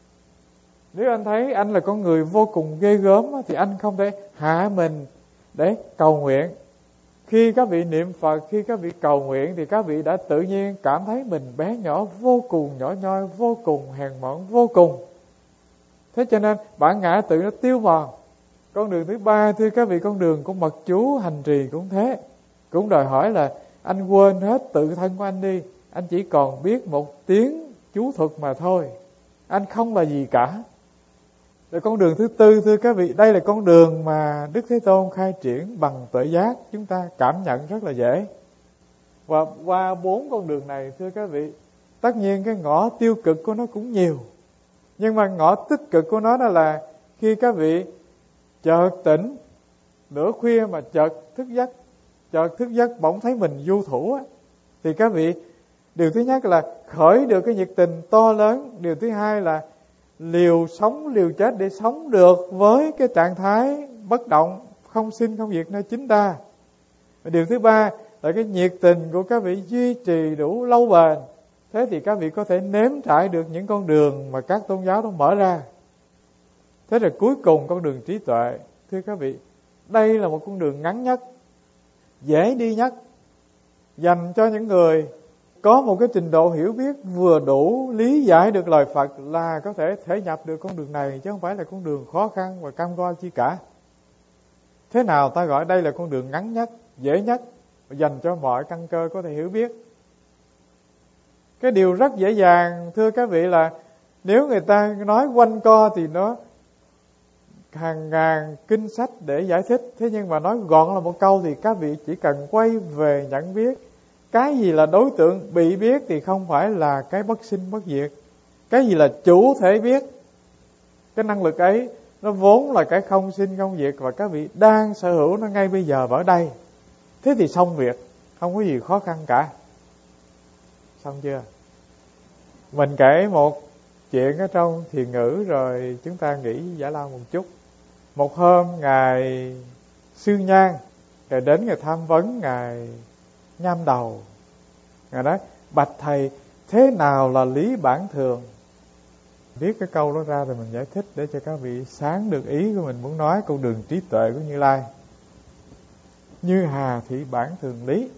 Nếu anh thấy anh là con người vô cùng ghê gớm thì anh không thể hạ mình để cầu nguyện. Khi các vị niệm Phật, khi các vị cầu nguyện thì các vị đã tự nhiên cảm thấy mình bé nhỏ, vô cùng nhỏ nhoi, vô cùng hèn mọn, vô cùng. Thế cho nên bản ngã tự nó tiêu mòn. Con đường thứ ba thưa các vị, con đường của mật chú hành trì cũng thế. Cũng đòi hỏi là anh quên hết tự thân của anh đi. Anh chỉ còn biết một tiếng chú thuật mà thôi. Anh không là gì cả. Rồi con đường thứ tư thưa các vị, đây là con đường mà Đức Thế Tôn khai triển bằng tuệ giác, chúng ta cảm nhận rất là dễ. Và qua bốn con đường này thưa các vị, tất nhiên cái ngõ tiêu cực của nó cũng nhiều. Nhưng mà ngõ tích cực của nó đó là khi các vị chợt tỉnh, nửa khuya mà chợt thức giấc, chợt thức giấc bỗng thấy mình du thủ á, thì các vị, điều thứ nhất là khởi được cái nhiệt tình to lớn. Điều thứ hai là liều sống, liều chết để sống được với cái trạng thái bất động, không sinh không diệt nơi chính ta. Và điều thứ ba là cái nhiệt tình của các vị duy trì đủ lâu bền. Thế thì các vị có thể nếm trải được những con đường mà các tôn giáo đó mở ra. Thế rồi cuối cùng con đường trí tuệ, thưa các vị, đây là một con đường ngắn nhất, dễ đi nhất, dành cho những người có một cái trình độ hiểu biết vừa đủ lý giải được lời Phật là có thể thể nhập được con đường này, chứ không phải là con đường khó khăn và cam go chi cả. Thế nào ta gọi đây là con đường ngắn nhất, dễ nhất, dành cho mọi căn cơ có thể hiểu biết. Cái điều rất dễ dàng thưa các vị là nếu người ta nói quanh co thì nó hàng ngàn kinh sách để giải thích. Thế nhưng mà nói gọn là một câu thì các vị chỉ cần quay về nhận biết. Cái gì là đối tượng bị biết thì không phải là cái bất sinh bất diệt. Cái gì là chủ thể biết, cái năng lực ấy nó vốn là cái không sinh không diệt, và các vị đang sở hữu nó ngay bây giờ và ở đây. Thế thì xong việc, không có gì khó khăn cả. Xong chưa? Mình kể một chuyện ở trong thiền ngữ rồi chúng ta nghĩ giải lao một chút. Một hôm Ngài Sư Nhan, Ngài đến Ngài tham vấn Ngài Nham Đầu. Ngài nói: bạch thầy, thế nào là lý bản thường? Viết cái câu đó ra rồi mình giải thích để cho các vị sáng được ý của mình muốn nói, con đường trí tuệ của Như Lai. Như hà thị bản thường lý.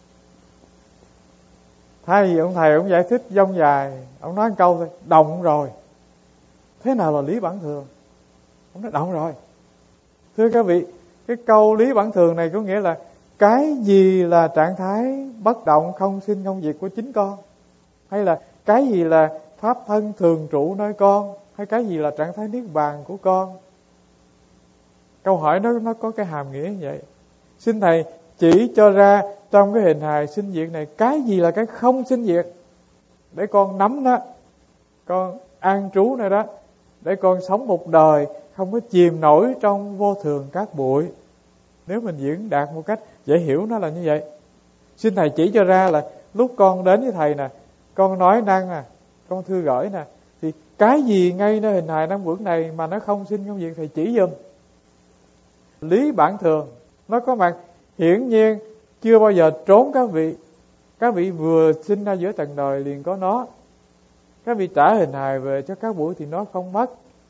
Thay vì ông thầy ông giải thích dông dài, ông nói một câu thôi: động rồi. Thế nào là lý bản thường? Ông nói động rồi. Thưa các vị, cái câu lý bản thường này có nghĩa là cái gì là trạng thái bất động không sinh không diệt của chính con, hay là cái gì là pháp thân thường trụ nơi con, hay cái gì là trạng thái niết bàn của con. Câu hỏi nó nó có cái hàm nghĩa như vậy. Xin thầy chỉ cho ra trong cái hình hài sinh diệt này, cái gì là cái không sinh diệt, để con nắm đó, con an trú nơi đó, để con sống một đời không có chìm nổi trong vô thường cát bụi. Nếu mình diễn đạt một cách dễ hiểu nó là như vậy. Xin thầy chỉ cho ra là lúc con đến với thầy nè, con nói năng nè, con thưa gửi nè, thì cái gì ngay nơi hình hài năm bữa này mà nó không sinh không diệt, thầy chỉ giùm. Lý bản thường nó có mặt hiển nhiên, chưa bao giờ trốn các vị. Các vị vừa sinh ra giữa trần đời liền có nó. Các vị trả hình hài về cho các buổi thì nó không mất.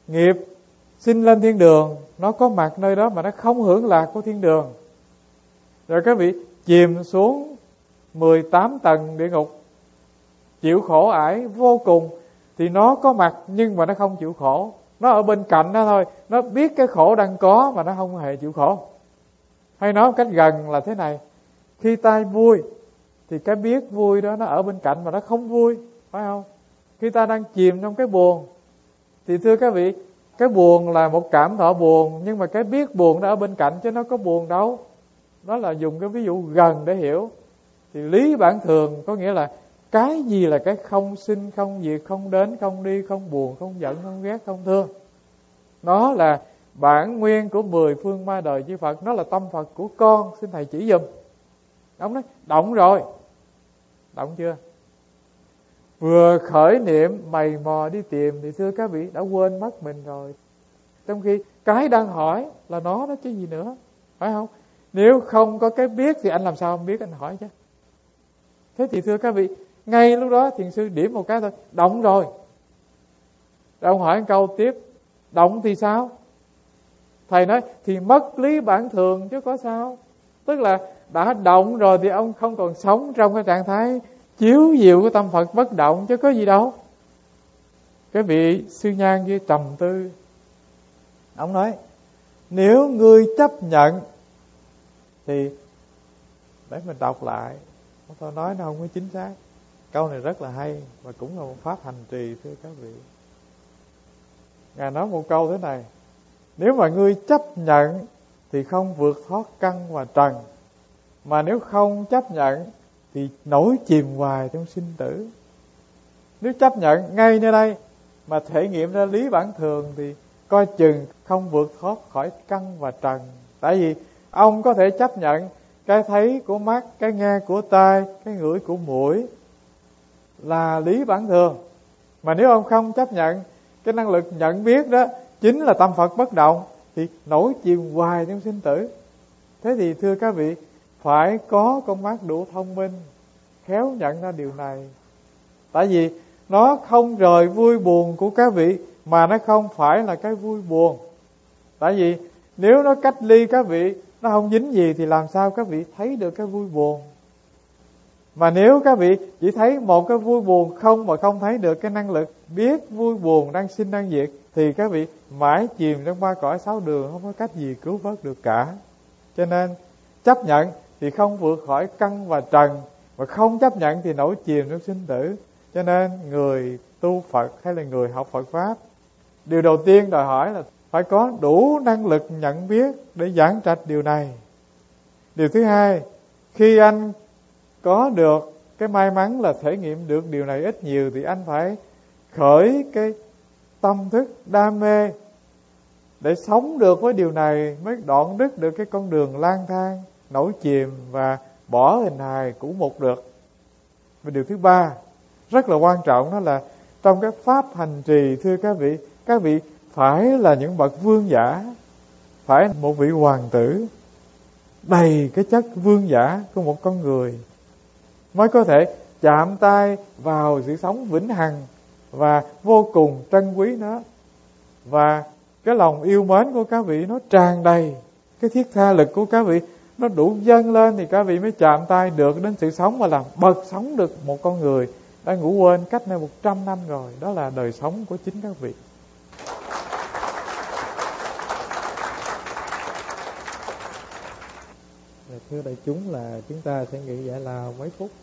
nghiệp sinh lên thiên đường, nó có mặt nơi đó mà nó không hưởng lạc của thiên đường. Rồi các vị chìm xuống mười tám tầng địa ngục, chịu khổ ải vô cùng, thì nó có mặt nhưng mà nó không chịu khổ. Nó ở bên cạnh đó thôi, nó biết cái khổ đang có mà nó không hề chịu khổ. Hay nói một cách gần là thế này: khi ta vui thì cái biết vui đó nó ở bên cạnh mà nó không vui, phải không? Khi ta đang chìm trong cái buồn thì thưa các vị, cái buồn là một cảm thọ buồn, nhưng mà cái biết buồn nó ở bên cạnh chứ nó có buồn đâu. Đó là dùng cái ví dụ gần để hiểu. Thì lý bản thường có nghĩa là cái gì là cái không sinh, không diệt, không đến, không đi, không buồn, không giận, không ghét, không thương. Nó là bản nguyên của mười phương ma đời chư Phật. Nó là tâm Phật của con, xin thầy chỉ giùm. Ông nói động rồi. Động chưa? Vừa khởi niệm mày mò đi tìm thì thưa các vị đã quên mất mình rồi. Trong khi cái đang hỏi là nó đó chứ gì nữa, phải không? Nếu không có cái biết thì anh làm sao không biết, anh hỏi chứ. Thế thì thưa các vị, ngay lúc đó thiền sư điểm một cái thôi, động rồi. Rồi ông hỏi một câu tiếp, động thì sao? Thầy nói thì mất lý bản thường chứ có sao. Tức là đã động rồi thì ông không còn sống trong cái trạng thái chiếu diệu của tâm Phật bất động chứ có gì đâu. Cái vị sư nhan kia trầm tư. Ông nói nếu ngươi chấp nhận thì, để mình đọc lại, tôi nói nó không có chính xác. Câu này rất là hay và cũng là một pháp hành trì thưa các vị. Ngài nói một câu thế này: nếu mà ngươi chấp nhận thì không vượt thoát căn và trần, mà nếu không chấp nhận thì nổi chìm hoài trong sinh tử. Nếu chấp nhận ngay nơi đây mà thể nghiệm ra lý bản thường thì coi chừng không vượt thoát khỏi căn và trần. Tại vì ông có thể chấp nhận cái thấy của mắt, cái nghe của tai, cái ngửi của mũi là lý bản thường. Mà nếu ông không chấp nhận cái năng lực nhận biết đó chính là tâm Phật bất động thì nổi chìm hoài trong sinh tử. Thế thì thưa các vị, phải có con mắt đủ thông minh, khéo nhận ra điều này. Tại vì nó không rời vui buồn của các vị, mà nó không phải là cái vui buồn. Tại vì nếu nó cách ly các vị, nó không dính gì thì làm sao các vị thấy được cái vui buồn. Mà nếu các vị chỉ thấy một cái vui buồn không mà không thấy được cái năng lực biết vui buồn đang sinh đang diệt, thì các vị mãi chìm trong ba cõi sáu đường, không có cách gì cứu vớt được cả. Cho nên chấp nhận thì không vượt khỏi căn và trần, mà không chấp nhận thì nổi chìm trong sinh tử. Cho nên người tu Phật hay là người học Phật Pháp, điều đầu tiên đòi hỏi là phải có đủ năng lực nhận biết để giảng trạch điều này. Điều thứ hai, khi anh có được cái may mắn là thể nghiệm được điều này ít nhiều, thì anh phải khởi cái tâm thức đam mê để sống được với điều này, mới đoạn đứt được cái con đường lang thang, nổi chìm và bỏ hình hài cũ mục được. Và điều thứ ba rất là quan trọng, đó là trong cái pháp hành trì, thưa các vị, các vị phải là những bậc vương giả, phải một vị hoàng tử đầy cái chất vương giả của một con người, mới có thể chạm tay vào sự sống vĩnh hằng và vô cùng trân quý nó. Và cái lòng yêu mến của các vị nó tràn đầy, cái thiết tha lực của các vị nó đủ dâng lên, thì các vị mới chạm tay được đến sự sống và làm bật sống được một con người đã ngủ quên cách nay một trăm năm rồi. Đó là đời sống của chính các vị. Thưa đại chúng, là chúng ta sẽ nghỉ giải lao mấy phút.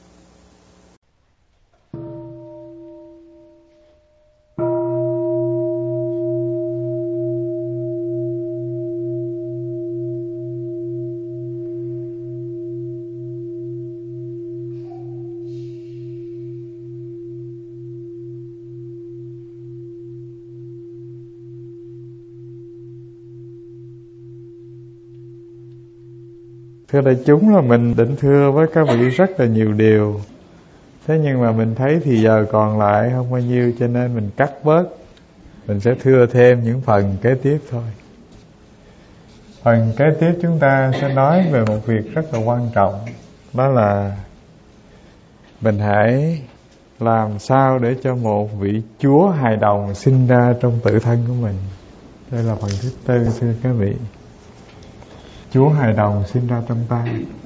Thưa đại chúng, là mình định thưa với các vị rất là nhiều điều. Thế nhưng mà mình thấy thì giờ còn lại không bao nhiêu, cho nên mình cắt bớt. Mình sẽ thưa thêm những phần kế tiếp thôi. Phần kế tiếp chúng ta sẽ nói về một việc rất là quan trọng. Đó là mình hãy làm sao để cho một vị Chúa hài đồng sinh ra trong tự thân của mình. Đây là phần thứ tư thưa các vị. Chúa hài đồng sinh ra trong ta.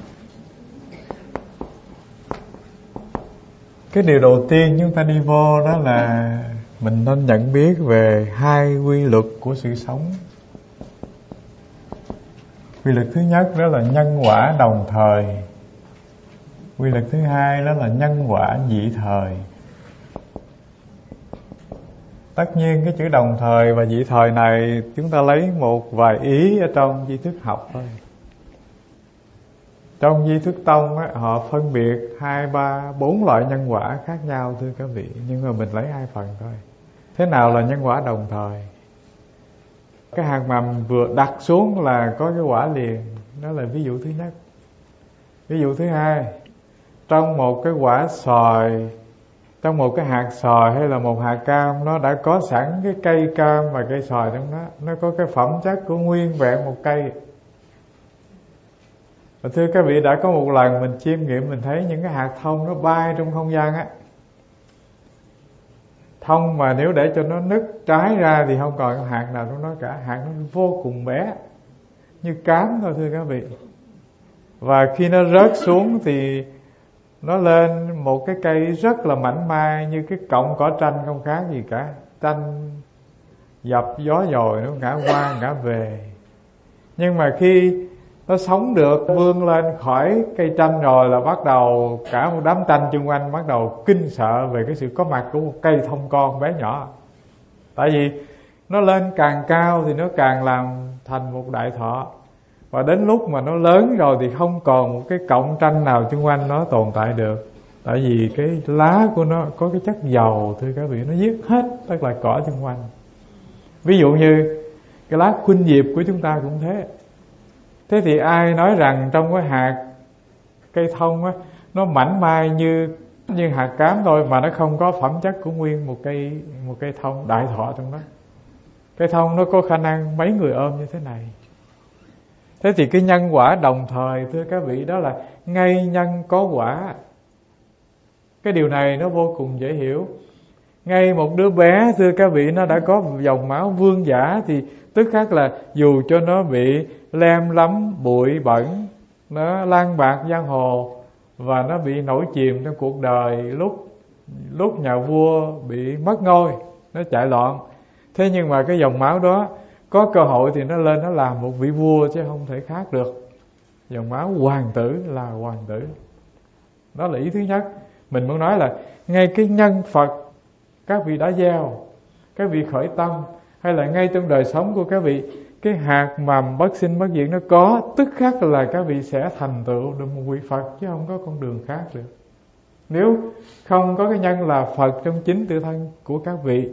Cái điều đầu tiên chúng ta đi vô đó là mình nên nhận biết về hai quy luật của sự sống. Quy luật thứ nhất đó là nhân quả đồng thời. Quy luật thứ hai đó là nhân quả dị thời. Tất nhiên cái chữ đồng thời và dị thời này chúng ta lấy một vài ý ở trong tri thức học thôi. Trong Di Thức Tông á, họ phân biệt hai, ba, bốn loại nhân quả khác nhau thưa các vị. Nhưng mà mình lấy hai phần thôi. Thế nào là nhân quả đồng thời? Cái hạt mầm vừa đặt xuống là có cái quả liền. Đó là ví dụ thứ nhất. Ví dụ thứ hai, trong một cái quả xoài, trong một cái hạt xoài hay là một hạt cam, nó đã có sẵn cái cây cam và cây xoài trong đó. Nó có cái phẩm chất của nguyên vẹn một cây. Và thưa các vị, đã có một lần mình chiêm nghiệm, mình thấy những cái hạt thông nó bay trong không gian á. Thông mà nếu để cho nó nứt trái ra thì không còn hạt nào trong đó cả. Hạt nó vô cùng bé, như cám thôi thưa các vị. Và khi nó rớt xuống thì nó lên một cái cây rất là mảnh mai, như cái cọng cỏ tranh không khác gì cả. Tranh dập gió dồi nó ngã qua ngã về. Nhưng mà khi nó sống được, vươn lên khỏi cây tranh rồi là bắt đầu cả một đám tranh xung quanh bắt đầu kinh sợ về cái sự có mặt của một cây thông con bé nhỏ. Tại vì nó lên càng cao thì nó càng làm thành một đại thọ. Và đến lúc mà nó lớn rồi thì không còn một cái cọng tranh nào xung quanh nó tồn tại được. Tại vì cái lá của nó có cái chất dầu thưa các vị, nó giết hết tất cả cỏ xung quanh. Ví dụ như cái lá khuynh diệp của chúng ta cũng thế. Thế thì ai nói rằng trong cái hạt cây thông á, nó mảnh mai như như hạt cám thôi mà nó không có phẩm chất của nguyên một cây một cây thông đại thọ trong đó. Cây thông nó có khả năng mấy người ôm như thế này. Thế thì cái nhân quả đồng thời thưa các vị, đó là ngay nhân có quả. Cái điều này nó vô cùng dễ hiểu. Ngay một đứa bé thưa các vị, nó đã có dòng máu vương giả thì tức khắc là dù cho nó bị lem lấm bụi bẩn, nó lang bạc giang hồ và nó bị nổi chìm trong cuộc đời, lúc lúc nhà vua bị mất ngôi, nó chạy loạn. Thế nhưng mà cái dòng máu đó có cơ hội thì nó lên nó làm một vị vua chứ không thể khác được. Dòng máu hoàng tử là hoàng tử. Đó là ý thứ nhất. Mình muốn nói là ngay cái nhân Phật các vị đã gieo, các vị khởi tâm, hay là ngay trong đời sống của các vị, cái hạt mầm bất sinh bất diệt nó có, tức khắc là các vị sẽ thành tựu được một vị Phật, chứ không có con đường khác được. Nếu không có cái nhân là Phật trong chính tự thân của các vị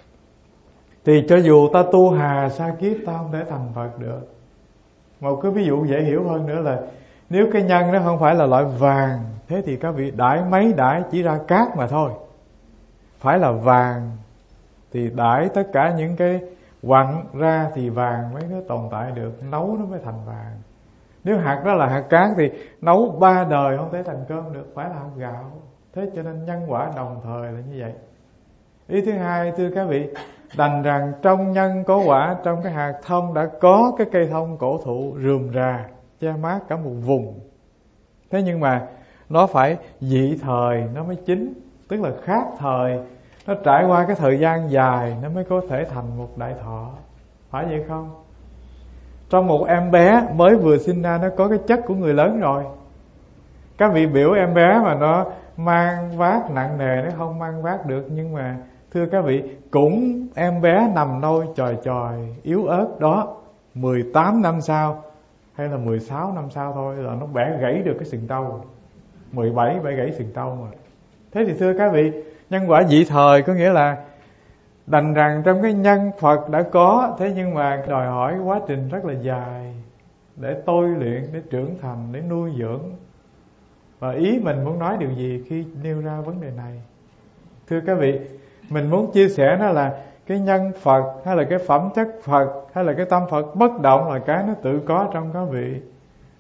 thì cho dù ta tu hà sa kiếp ta không thể thành Phật được. Một cái ví dụ dễ hiểu hơn nữa là nếu cái nhân nó không phải là loại vàng, thế thì các vị đãi mấy đãi chỉ ra cát mà thôi. Phải là vàng thì đãi tất cả những cái quặng ra thì vàng mới có tồn tại được, nấu nó mới thành vàng. Nếu hạt đó là hạt cát thì nấu ba đời không thể thành cơm được, phải là hạt gạo. Thế cho nên nhân quả đồng thời là như vậy. Ý thứ hai thưa các vị, đành rằng trong nhân có quả, trong cái hạt thông đã có cái cây thông cổ thụ rườm rà che mát cả một vùng. Thế nhưng mà nó phải dị thời nó mới chín, tức là khác thời, nó trải qua cái thời gian dài nó mới có thể thành một đại thọ. Phải vậy không? Trong một em bé mới vừa sinh ra nó có cái chất của người lớn rồi. Các vị biểu em bé mà nó mang vác nặng nề nó không mang vác được. Nhưng mà thưa các vị, cũng em bé nằm nôi chòi chòi yếu ớt đó, mười tám năm sau hay là mười sáu năm sau thôi là nó bẻ gãy được cái sừng trâu. Mười bảy bẻ gãy sừng trâu mà. Thế thì thưa các vị, nhân quả dị thời có nghĩa là đành rằng trong cái nhân Phật đã có, thế nhưng mà đòi hỏi quá trình rất là dài để tôi luyện, để trưởng thành, để nuôi dưỡng. Và ý mình muốn nói điều gì khi nêu ra vấn đề này? Thưa các vị, mình muốn chia sẻ đó là cái nhân Phật hay là cái phẩm chất Phật hay là cái tâm Phật bất động là cái nó tự có trong các vị.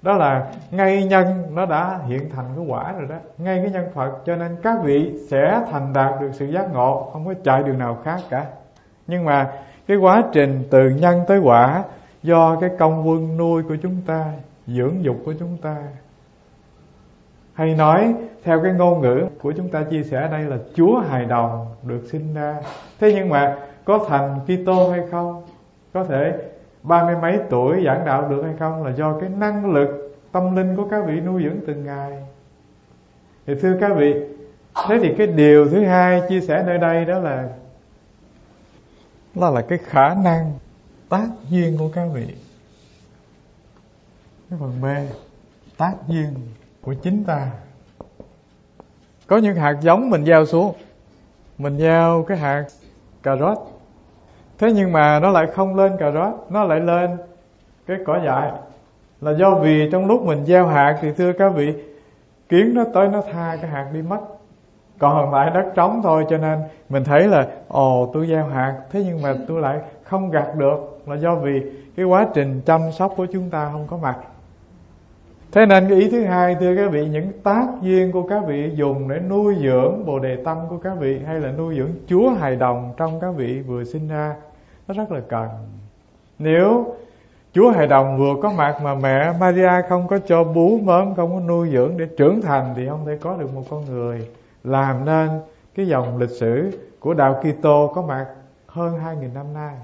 Đó là ngay nhân nó đã hiện thành cái quả rồi đó, ngay cái nhân Phật. Cho nên các vị sẽ thành đạt được sự giác ngộ, không có chạy đường nào khác cả. Nhưng mà cái quá trình từ nhân tới quả do cái công quân nuôi của chúng ta, dưỡng dục của chúng ta, hay nói theo cái ngôn ngữ của chúng ta chia sẻ ở đây là Chúa hài đồng được sinh ra. Thế nhưng mà có thành Kitô hay không, có thể ba mươi mấy tuổi giảng đạo được hay không, là do cái năng lực tâm linh của các vị nuôi dưỡng từng ngày. Thì thưa các vị, thế thì cái điều thứ hai chia sẻ nơi đây đó là đó là cái khả năng tác duyên của các vị. Cái phần B, tác duyên của chính ta. Có những hạt giống mình gieo xuống, mình gieo cái hạt cà rốt, thế nhưng mà nó lại không lên cà rốt, nó lại lên cái cỏ dại. Là do vì trong lúc mình gieo hạt thì thưa các vị, kiến nó tới nó tha cái hạt đi mất, còn lại đất trống thôi. Cho nên mình thấy là ồ tôi gieo hạt, thế nhưng mà tôi lại không gặt được, là do vì cái quá trình chăm sóc của chúng ta không có mặt. Thế nên cái ý thứ hai thưa các vị, những tác duyên của các vị dùng để nuôi dưỡng Bồ Đề Tâm của các vị, hay là nuôi dưỡng Chúa hài đồng trong các vị vừa sinh ra, nó rất là cần. Nếu Chúa hài đồng vừa có mặt mà mẹ Maria không có cho bú mớm, không có nuôi dưỡng để trưởng thành, thì không thể có được một con người làm nên cái dòng lịch sử của đạo Kitô có mặt hơn hai nghìn năm nay.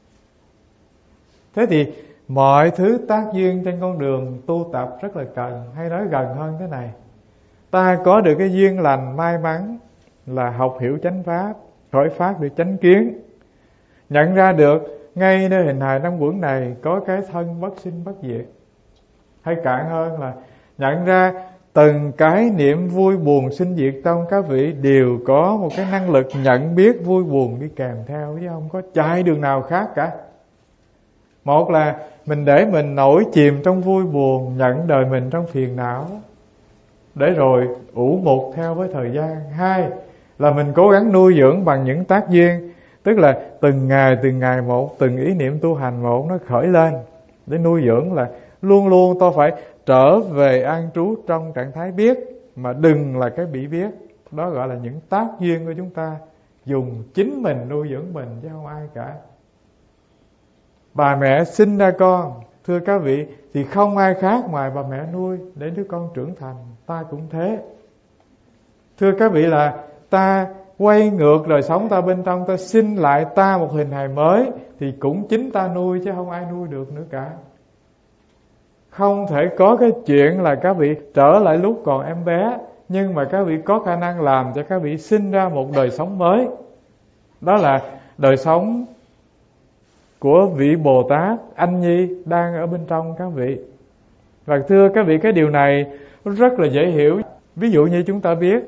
Thế thì mọi thứ tác duyên trên con đường tu tập rất là cần. Hay nói gần hơn thế này, ta có được cái duyên lành may mắn là học hiểu chánh pháp, khởi phát được chánh kiến, nhận ra được ngay nơi hình hài năm uẩn này có cái thân bất sinh bất diệt. Hay cạn hơn là nhận ra từng cái niệm vui buồn sinh diệt trong các vị đều có một cái năng lực nhận biết vui buồn đi kèm theo, chứ không có chạy đường nào khác cả. Một là mình để mình nổi chìm trong vui buồn, nhận đời mình trong phiền não, để rồi ủ mục theo với thời gian. Hai là mình cố gắng nuôi dưỡng bằng những tác duyên, tức là từng ngày từng ngày một, từng ý niệm tu hành một nó khởi lên, để nuôi dưỡng là luôn luôn tôi phải trở về an trú trong trạng thái biết, mà đừng là cái bị biết. Đó gọi là những tác duyên của chúng ta, dùng chính mình nuôi dưỡng mình chứ không ai cả. Bà mẹ sinh ra con, thưa các vị, thì không ai khác ngoài bà mẹ nuôi để đứa con trưởng thành. Ta cũng thế. Thưa các vị, là ta quay ngược đời sống ta bên trong, ta sinh lại ta một hình hài mới, thì cũng chính ta nuôi chứ không ai nuôi được nữa cả. Không thể có cái chuyện là các vị trở lại lúc còn em bé, nhưng mà các vị có khả năng làm cho các vị sinh ra một đời sống mới. Đó là đời sống của vị Bồ Tát Anh Nhi đang ở bên trong các vị. Và thưa các vị, cái điều này rất là dễ hiểu. Ví dụ như chúng ta biết,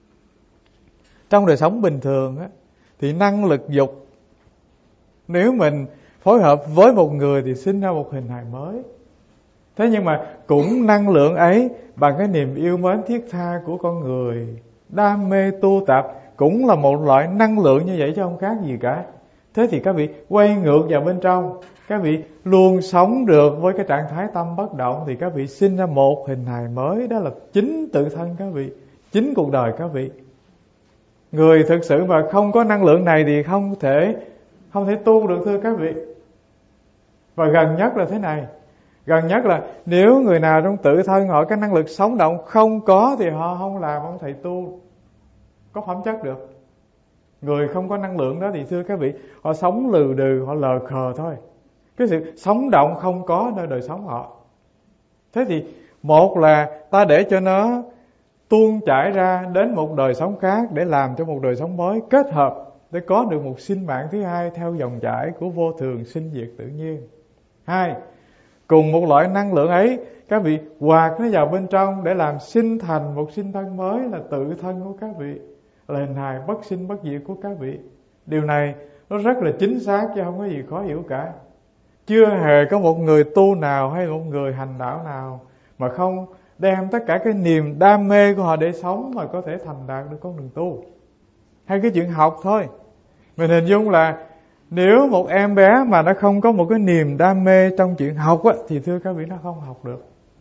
trong đời sống bình thường á, thì năng lực dục, nếu mình phối hợp với một người thì sinh ra một hình hài mới. Thế nhưng mà cũng năng lượng ấy, bằng cái niềm yêu mến thiết tha của con người, đam mê tu tập, cũng là một loại năng lượng như vậy chứ không khác gì cả. Thế thì các vị quay ngược vào bên trong, các vị luôn sống được với cái trạng thái tâm bất động, thì các vị sinh ra một hình hài mới. Đó là chính tự thân các vị, chính cuộc đời các vị. Người thực sự mà không có năng lượng này thì không thể không thể tu được, thưa các vị. Và gần nhất là thế này, gần nhất là nếu người nào trong tự thân họ cái năng lực sống động không có, thì họ không làm ông thầy tu có phẩm chất được. Người không có năng lượng đó thì thưa các vị, họ sống lừ đừ, họ lờ khờ thôi. Cái sự sống động không có nơi đời sống họ. Thế thì một là ta để cho nó tuôn chảy ra đến một đời sống khác, để làm cho một đời sống mới kết hợp, để có được một sinh mạng thứ hai theo dòng chảy của vô thường sinh diệt tự nhiên. Hai, cùng một loại năng lượng ấy, các vị quạt nó vào bên trong để làm sinh thành một sinh thân mới, là tự thân của các vị, là hình hài bất sinh bất diệt của các vị. Điều này nó rất là chính xác chứ không có gì khó hiểu cả. Chưa hề có một người tu nào hay một người hành đạo nào mà không đem tất cả cái niềm đam mê của họ để sống mà có thể thành đạt được con đường tu. Hay cái chuyện học thôi, mình hình dung là nếu một em bé mà nó không có một cái niềm đam mê trong chuyện học á, thì thưa các vị nó không học được.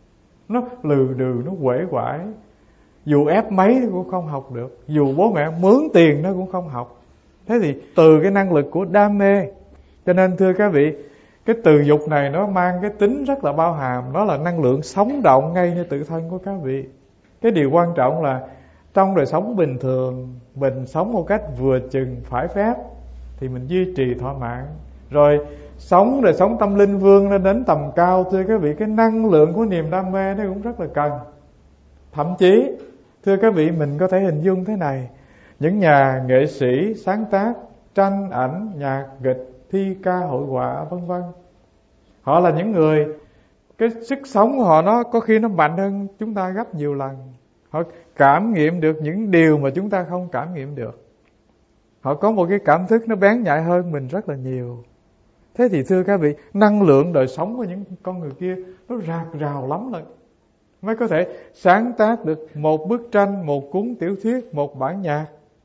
nó lừ đừ, nó uể oải. Dù ép mấy nó cũng không học được, dù bố mẹ mướn tiền nó cũng không học. Thế thì từ cái năng lực của đam mê. Cho nên thưa các vị, cái từ dục này nó mang cái tính rất là bao hàm. Nó là năng lượng sống động ngay như tự thân của các vị. Cái điều quan trọng là trong đời sống bình thường, mình sống một cách vừa chừng phải phép thì mình duy trì thỏa mãn. Rồi sống đời sống tâm linh vươn lên đến tầm cao, thưa các vị, cái năng lượng của niềm đam mê nó cũng rất là cần. Thậm chí thưa các vị, mình có thể hình dung thế này: những nhà nghệ sĩ sáng tác tranh ảnh, nhạc kịch, thi ca, hội họa vân vân, họ là những người cái sức sống của họ nó có khi nó mạnh hơn chúng ta gấp nhiều lần. Họ cảm nghiệm được những điều mà chúng ta không cảm nghiệm được. Họ có một cái cảm thức nó bén nhạy hơn mình rất là nhiều. Thế thì thưa các vị, năng lượng đời sống của những con người kia nó rạc rào lắm rồi, mới có thể sáng tác được một bức tranh, một cuốn tiểu thuyết, một bản nhạc.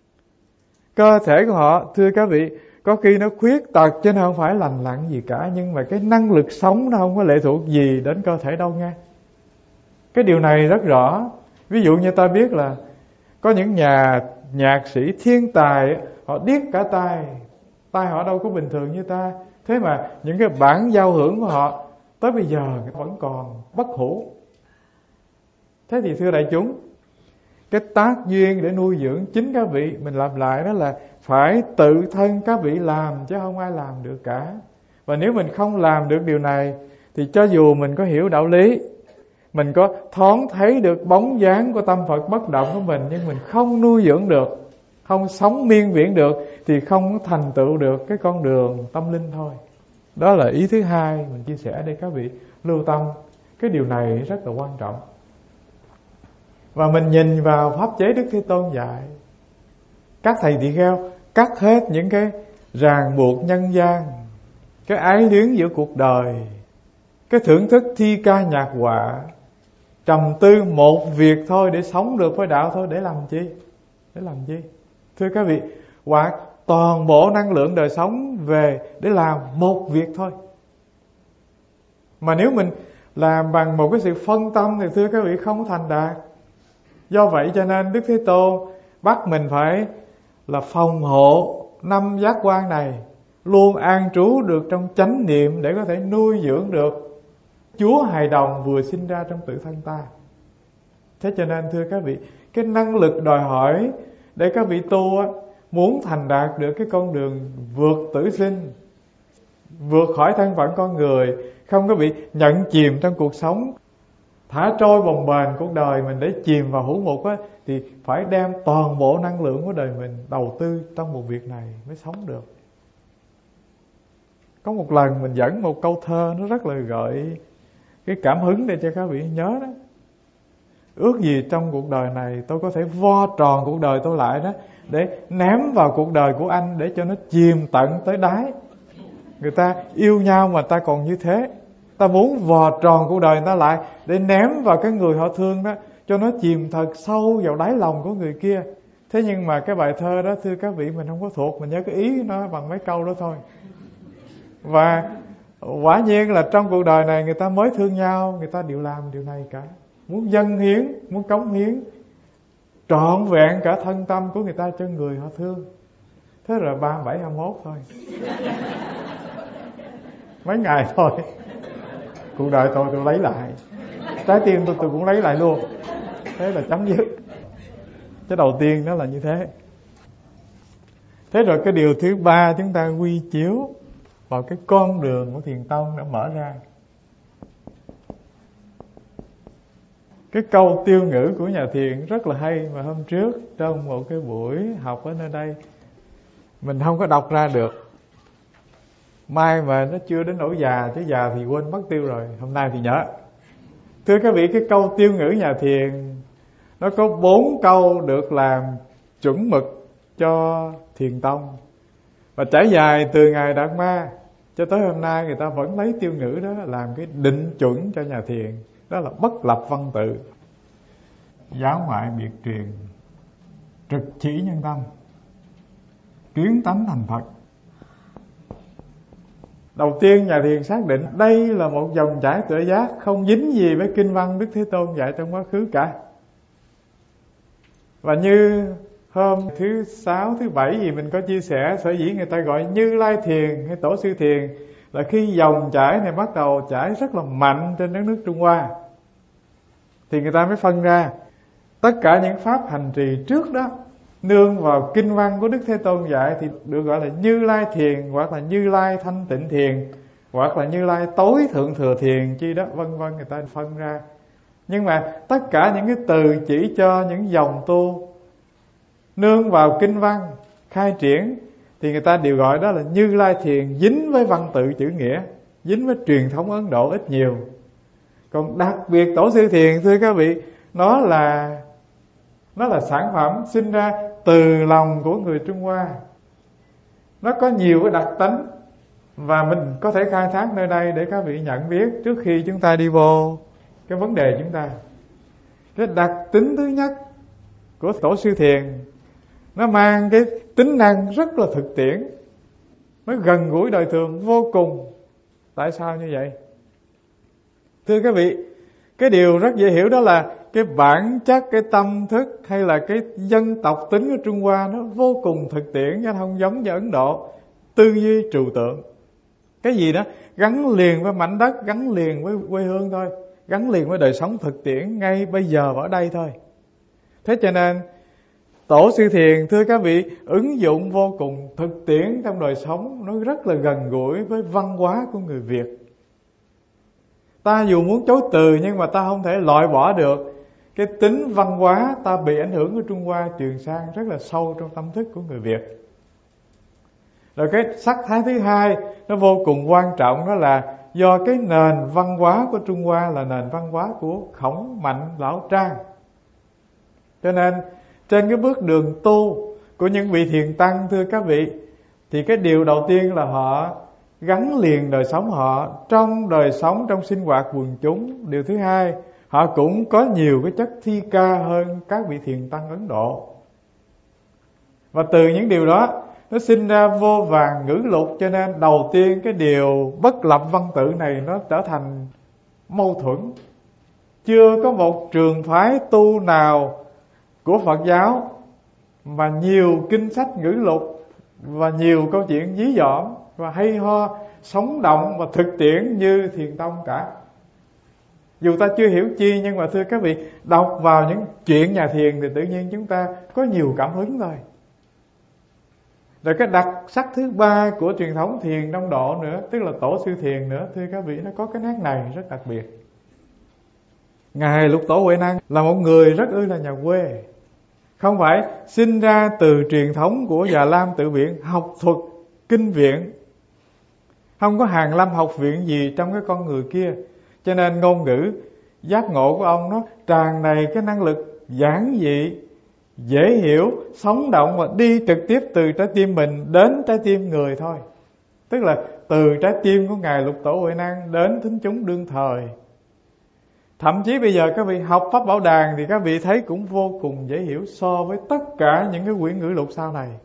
Cơ thể của họ, thưa các vị, có khi nó khuyết tật chứ nó không phải lành lặn gì cả, nhưng mà cái năng lực sống nó không có lệ thuộc gì đến cơ thể đâu nghe. Cái điều này rất rõ. Ví dụ như ta biết là có những nhà nhạc sĩ thiên tài, họ điếc cả tai, tai họ đâu có bình thường như ta. Thế mà những cái bản giao hưởng của họ tới bây giờ vẫn còn bất hủ. Thế thì thưa đại chúng, cái tác duyên để nuôi dưỡng chính các vị, mình làm lại đó là phải tự thân các vị làm, chứ không ai làm được cả. Và nếu mình không làm được điều này thì cho dù mình có hiểu đạo lý, mình có thoáng thấy được bóng dáng của tâm Phật bất động của mình, nhưng mình không nuôi dưỡng được, không sống miên viễn được, thì không thành tựu được cái con đường tâm linh thôi. Đó là ý thứ hai mình chia sẻ để các vị lưu tâm. Cái điều này rất là quan trọng. Và mình nhìn vào pháp chế Đức Thế Tôn dạy, các thầy tỳ kheo cắt hết những cái ràng buộc nhân gian, cái ái luyến giữa cuộc đời, cái thưởng thức thi ca nhạc họa, trầm tư một việc thôi để sống được với đạo thôi. Để làm chi? Để làm chi? Thưa các vị, hoặc toàn bộ năng lượng đời sống về để làm một việc thôi. Mà nếu mình làm bằng một cái sự phân tâm thì thưa các vị không thành đạt. Do vậy cho nên Đức Thế Tôn bắt mình phải là phòng hộ năm giác quan này, luôn an trú được trong chánh niệm để có thể nuôi dưỡng được Chúa hài đồng vừa sinh ra trong tự thân ta. Thế cho nên thưa các vị, cái năng lực đòi hỏi để các vị tu á, muốn thành đạt được cái con đường vượt tử sinh, vượt khỏi thân phận con người, không có bị nhận chìm trong cuộc sống, thả trôi bồng bềnh cuộc đời mình để chìm vào hữu mục á, thì phải đem toàn bộ năng lượng của đời mình đầu tư trong một việc này mới sống được. Có một lần mình dẫn một câu thơ nó rất là gợi cái cảm hứng để cho các vị nhớ đó. Ước gì trong cuộc đời này tôi có thể vo tròn cuộc đời tôi lại đó, để ném vào cuộc đời của anh để cho nó chìm tận tới đáy. Người ta yêu nhau mà ta còn như thế, ta muốn vò tròn cuộc đời người ta lại để ném vào cái người họ thương đó, cho nó chìm thật sâu vào đáy lòng của người kia. Thế nhưng mà cái bài thơ đó thưa các vị mình không có thuộc, mình nhớ cái ý nó bằng mấy câu đó thôi. Và quả nhiên là trong cuộc đời này người ta mới thương nhau, người ta đều làm điều này cả, muốn dâng hiến, muốn cống hiến trọn vẹn cả thân tâm của người ta cho người họ thương. Thế rồi ba mươi bảy hai mươi mốt thôi, mấy ngày thôi, cuộc đời tôi tôi lấy lại, trái tim tôi tôi cũng lấy lại luôn. Thế là chấm dứt. Cái đầu tiên đó là như thế. Thế rồi cái điều thứ ba chúng ta quy chiếu vào cái con đường của Thiền Tông đã mở ra. Cái câu tiêu ngữ của nhà thiền rất là hay, mà hôm trước trong một cái buổi học ở nơi đây mình không có đọc ra được. Mai mà nó chưa đến nỗi già, chứ già thì quên mất tiêu rồi, hôm nay thì nhớ. Thưa các vị, cái câu tiêu ngữ nhà thiền nó có bốn câu được làm chuẩn mực cho Thiền Tông, và trải dài từ ngày Đạt Ma cho tới hôm nay người ta vẫn lấy tiêu ngữ đó làm cái định chuẩn cho nhà thiền. Đó là bất lập văn tự, giáo ngoại biệt truyền, trực chỉ nhân tâm, kiến tánh thành Phật. Đầu tiên nhà thiền xác định đây là một dòng chảy tuệ giác không dính gì với kinh văn Đức Thế Tôn dạy trong quá khứ cả. Và như hôm thứ sáu, thứ bảy gì mình có chia sẻ, sở dĩ người ta gọi Như Lai Thiền hay Tổ Sư Thiền là khi dòng chảy này bắt đầu chảy rất là mạnh trên đất nước Trung Hoa, thì người ta mới phân ra tất cả những pháp hành trì trước đó nương vào kinh văn của Đức Thế Tôn dạy thì được gọi là Như Lai Thiền, hoặc là Như Lai Thanh Tịnh Thiền, hoặc là Như Lai Tối Thượng Thừa Thiền chi đó, vân vân, người ta phân ra. Nhưng mà tất cả những cái từ chỉ cho những dòng tu nương vào kinh văn khai triển thì người ta đều gọi đó là Như Lai Thiền, dính với văn tự chữ nghĩa, dính với truyền thống Ấn Độ ít nhiều. Còn đặc biệt Tổ Sư Thiền, thưa các vị, nó là nó là sản phẩm sinh ra từ lòng của người Trung Hoa. Nó có nhiều cái đặc tính và mình có thể khai thác nơi đây để các vị nhận biết trước khi chúng ta đi vô cái vấn đề chúng ta. Cái đặc tính thứ nhất của Tổ Sư Thiền, nó mang cái tính năng rất là thực tiễn, nó gần gũi đời thường vô cùng. Tại sao như vậy? Thưa các vị, cái điều rất dễ hiểu đó là cái bản chất, cái tâm thức hay là cái dân tộc tính của Trung Hoa nó vô cùng thực tiễn, nó không giống như Ấn Độ, tư duy trừu tượng. Cái gì đó gắn liền với mảnh đất, gắn liền với quê hương thôi, gắn liền với đời sống thực tiễn ngay bây giờ và ở đây thôi. Thế cho nên Tổ Sư Thiền, thưa các vị, ứng dụng vô cùng thực tiễn trong đời sống, nó rất là gần gũi với văn hóa của người Việt. Ta dù muốn chối từ nhưng mà ta không thể loại bỏ được cái tính văn hóa ta bị ảnh hưởng của Trung Hoa truyền sang rất là sâu trong tâm thức của người Việt. Rồi cái sắc thái thứ hai nó vô cùng quan trọng, đó là do cái nền văn hóa của Trung Hoa là nền văn hóa của Khổng Mạnh Lão Trang. Cho nên trên cái bước đường tu của những vị thiền tăng, thưa các vị, thì cái điều đầu tiên là họ gắn liền đời sống họ trong đời sống, trong sinh hoạt quần chúng. Điều thứ hai, họ cũng có nhiều cái chất thi ca hơn các vị thiền tăng Ấn Độ. Và từ những điều đó nó sinh ra vô vàn ngữ lục. Cho nên đầu tiên cái điều bất lập văn tự này nó trở thành mâu thuẫn. Chưa có một trường phái tu nào của Phật giáo mà nhiều kinh sách ngữ lục và nhiều câu chuyện dí dỏm và hay ho, sống động và thực tiễn như Thiền Tông cả. Dù ta chưa hiểu chi, nhưng mà thưa các vị, đọc vào những chuyện nhà thiền thì tự nhiên chúng ta có nhiều cảm hứng thôi. Rồi cái đặc sắc thứ ba của truyền thống thiền Đông Độ nữa, tức là Tổ Sư Thiền nữa, thưa các vị, nó có cái nét này rất đặc biệt. Ngài Lục Tổ Huệ Năng là một người rất ư là nhà quê, không phải sinh ra từ truyền thống của Già Lam Tự Viện, học thuật kinh viện, không có Hàn Lâm học viện gì trong cái con người kia. Cho nên ngôn ngữ giác ngộ của ông nó tràn đầy cái năng lực giản dị, dễ hiểu, sống động và đi trực tiếp từ trái tim mình đến trái tim người thôi. Tức là từ trái tim của Ngài Lục Tổ Huệ Năng đến thính chúng đương thời. Thậm chí bây giờ các vị học Pháp Bảo Đàn thì các vị thấy cũng vô cùng dễ hiểu so với tất cả những cái quyển ngữ lục sau này.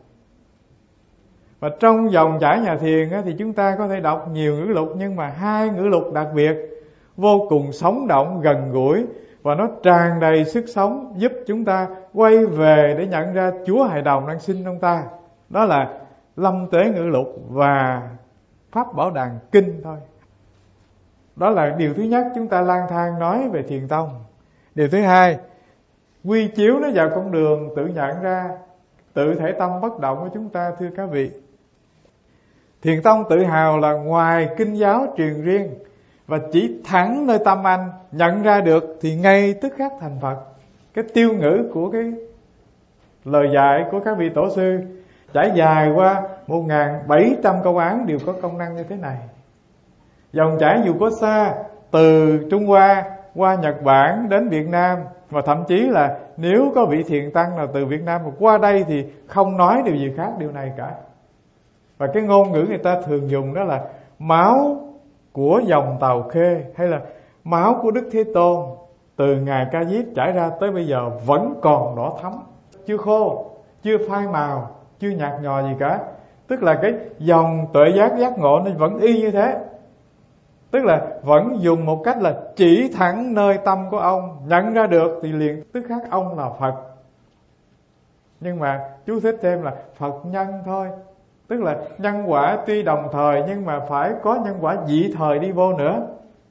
Và trong dòng chảy nhà thiền thì chúng ta có thể đọc nhiều ngữ lục, nhưng mà hai ngữ lục đặc biệt vô cùng sống động, gần gũi và nó tràn đầy sức sống, giúp chúng ta quay về để nhận ra Chúa Hài Đồng đang sinh trong ta. Đó là Lâm Tế Ngữ Lục và Pháp Bảo Đàn Kinh thôi. Đó là điều thứ nhất chúng ta lang thang nói về Thiền Tông. Điều thứ hai, quy chiếu nó vào con đường tự nhận ra tự thể tâm bất động của chúng ta, thưa các vị. Thiền Tông tự hào là ngoài kinh giáo truyền riêng và chỉ thẳng nơi tâm anh nhận ra được thì ngay tức khắc thành Phật. Cái tiêu ngữ của cái lời dạy của các vị tổ sư trải dài qua một nghìn bảy trăm câu án đều có công năng như thế này. Dòng chảy dù có xa, từ Trung Hoa qua Nhật Bản đến Việt Nam, và thậm chí là nếu có vị thiền tăng nào từ Việt Nam mà qua đây thì không nói điều gì khác điều này cả. Và cái ngôn ngữ người ta thường dùng đó là máu của dòng Tàu Khê, hay là máu của Đức Thế Tôn từ Ngài Ca Diếp chảy ra tới bây giờ vẫn còn đỏ thắm, chưa khô, chưa phai màu, chưa nhạt nhòa gì cả. Tức là cái dòng tuệ giác giác ngộ nó vẫn y như thế. Tức là vẫn dùng một cách là chỉ thẳng nơi tâm của ông, nhận ra được thì liền tức khắc ông là Phật. Nhưng mà chú thích thêm là Phật nhân thôi. Tức là nhân quả tuy đồng thời nhưng mà phải có nhân quả dị thời đi vô nữa.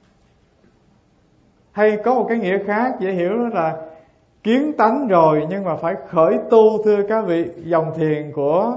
Hay có một cái nghĩa khác dễ hiểu đó là kiến tánh rồi nhưng mà phải khởi tu. Thưa các vị, dòng thiền của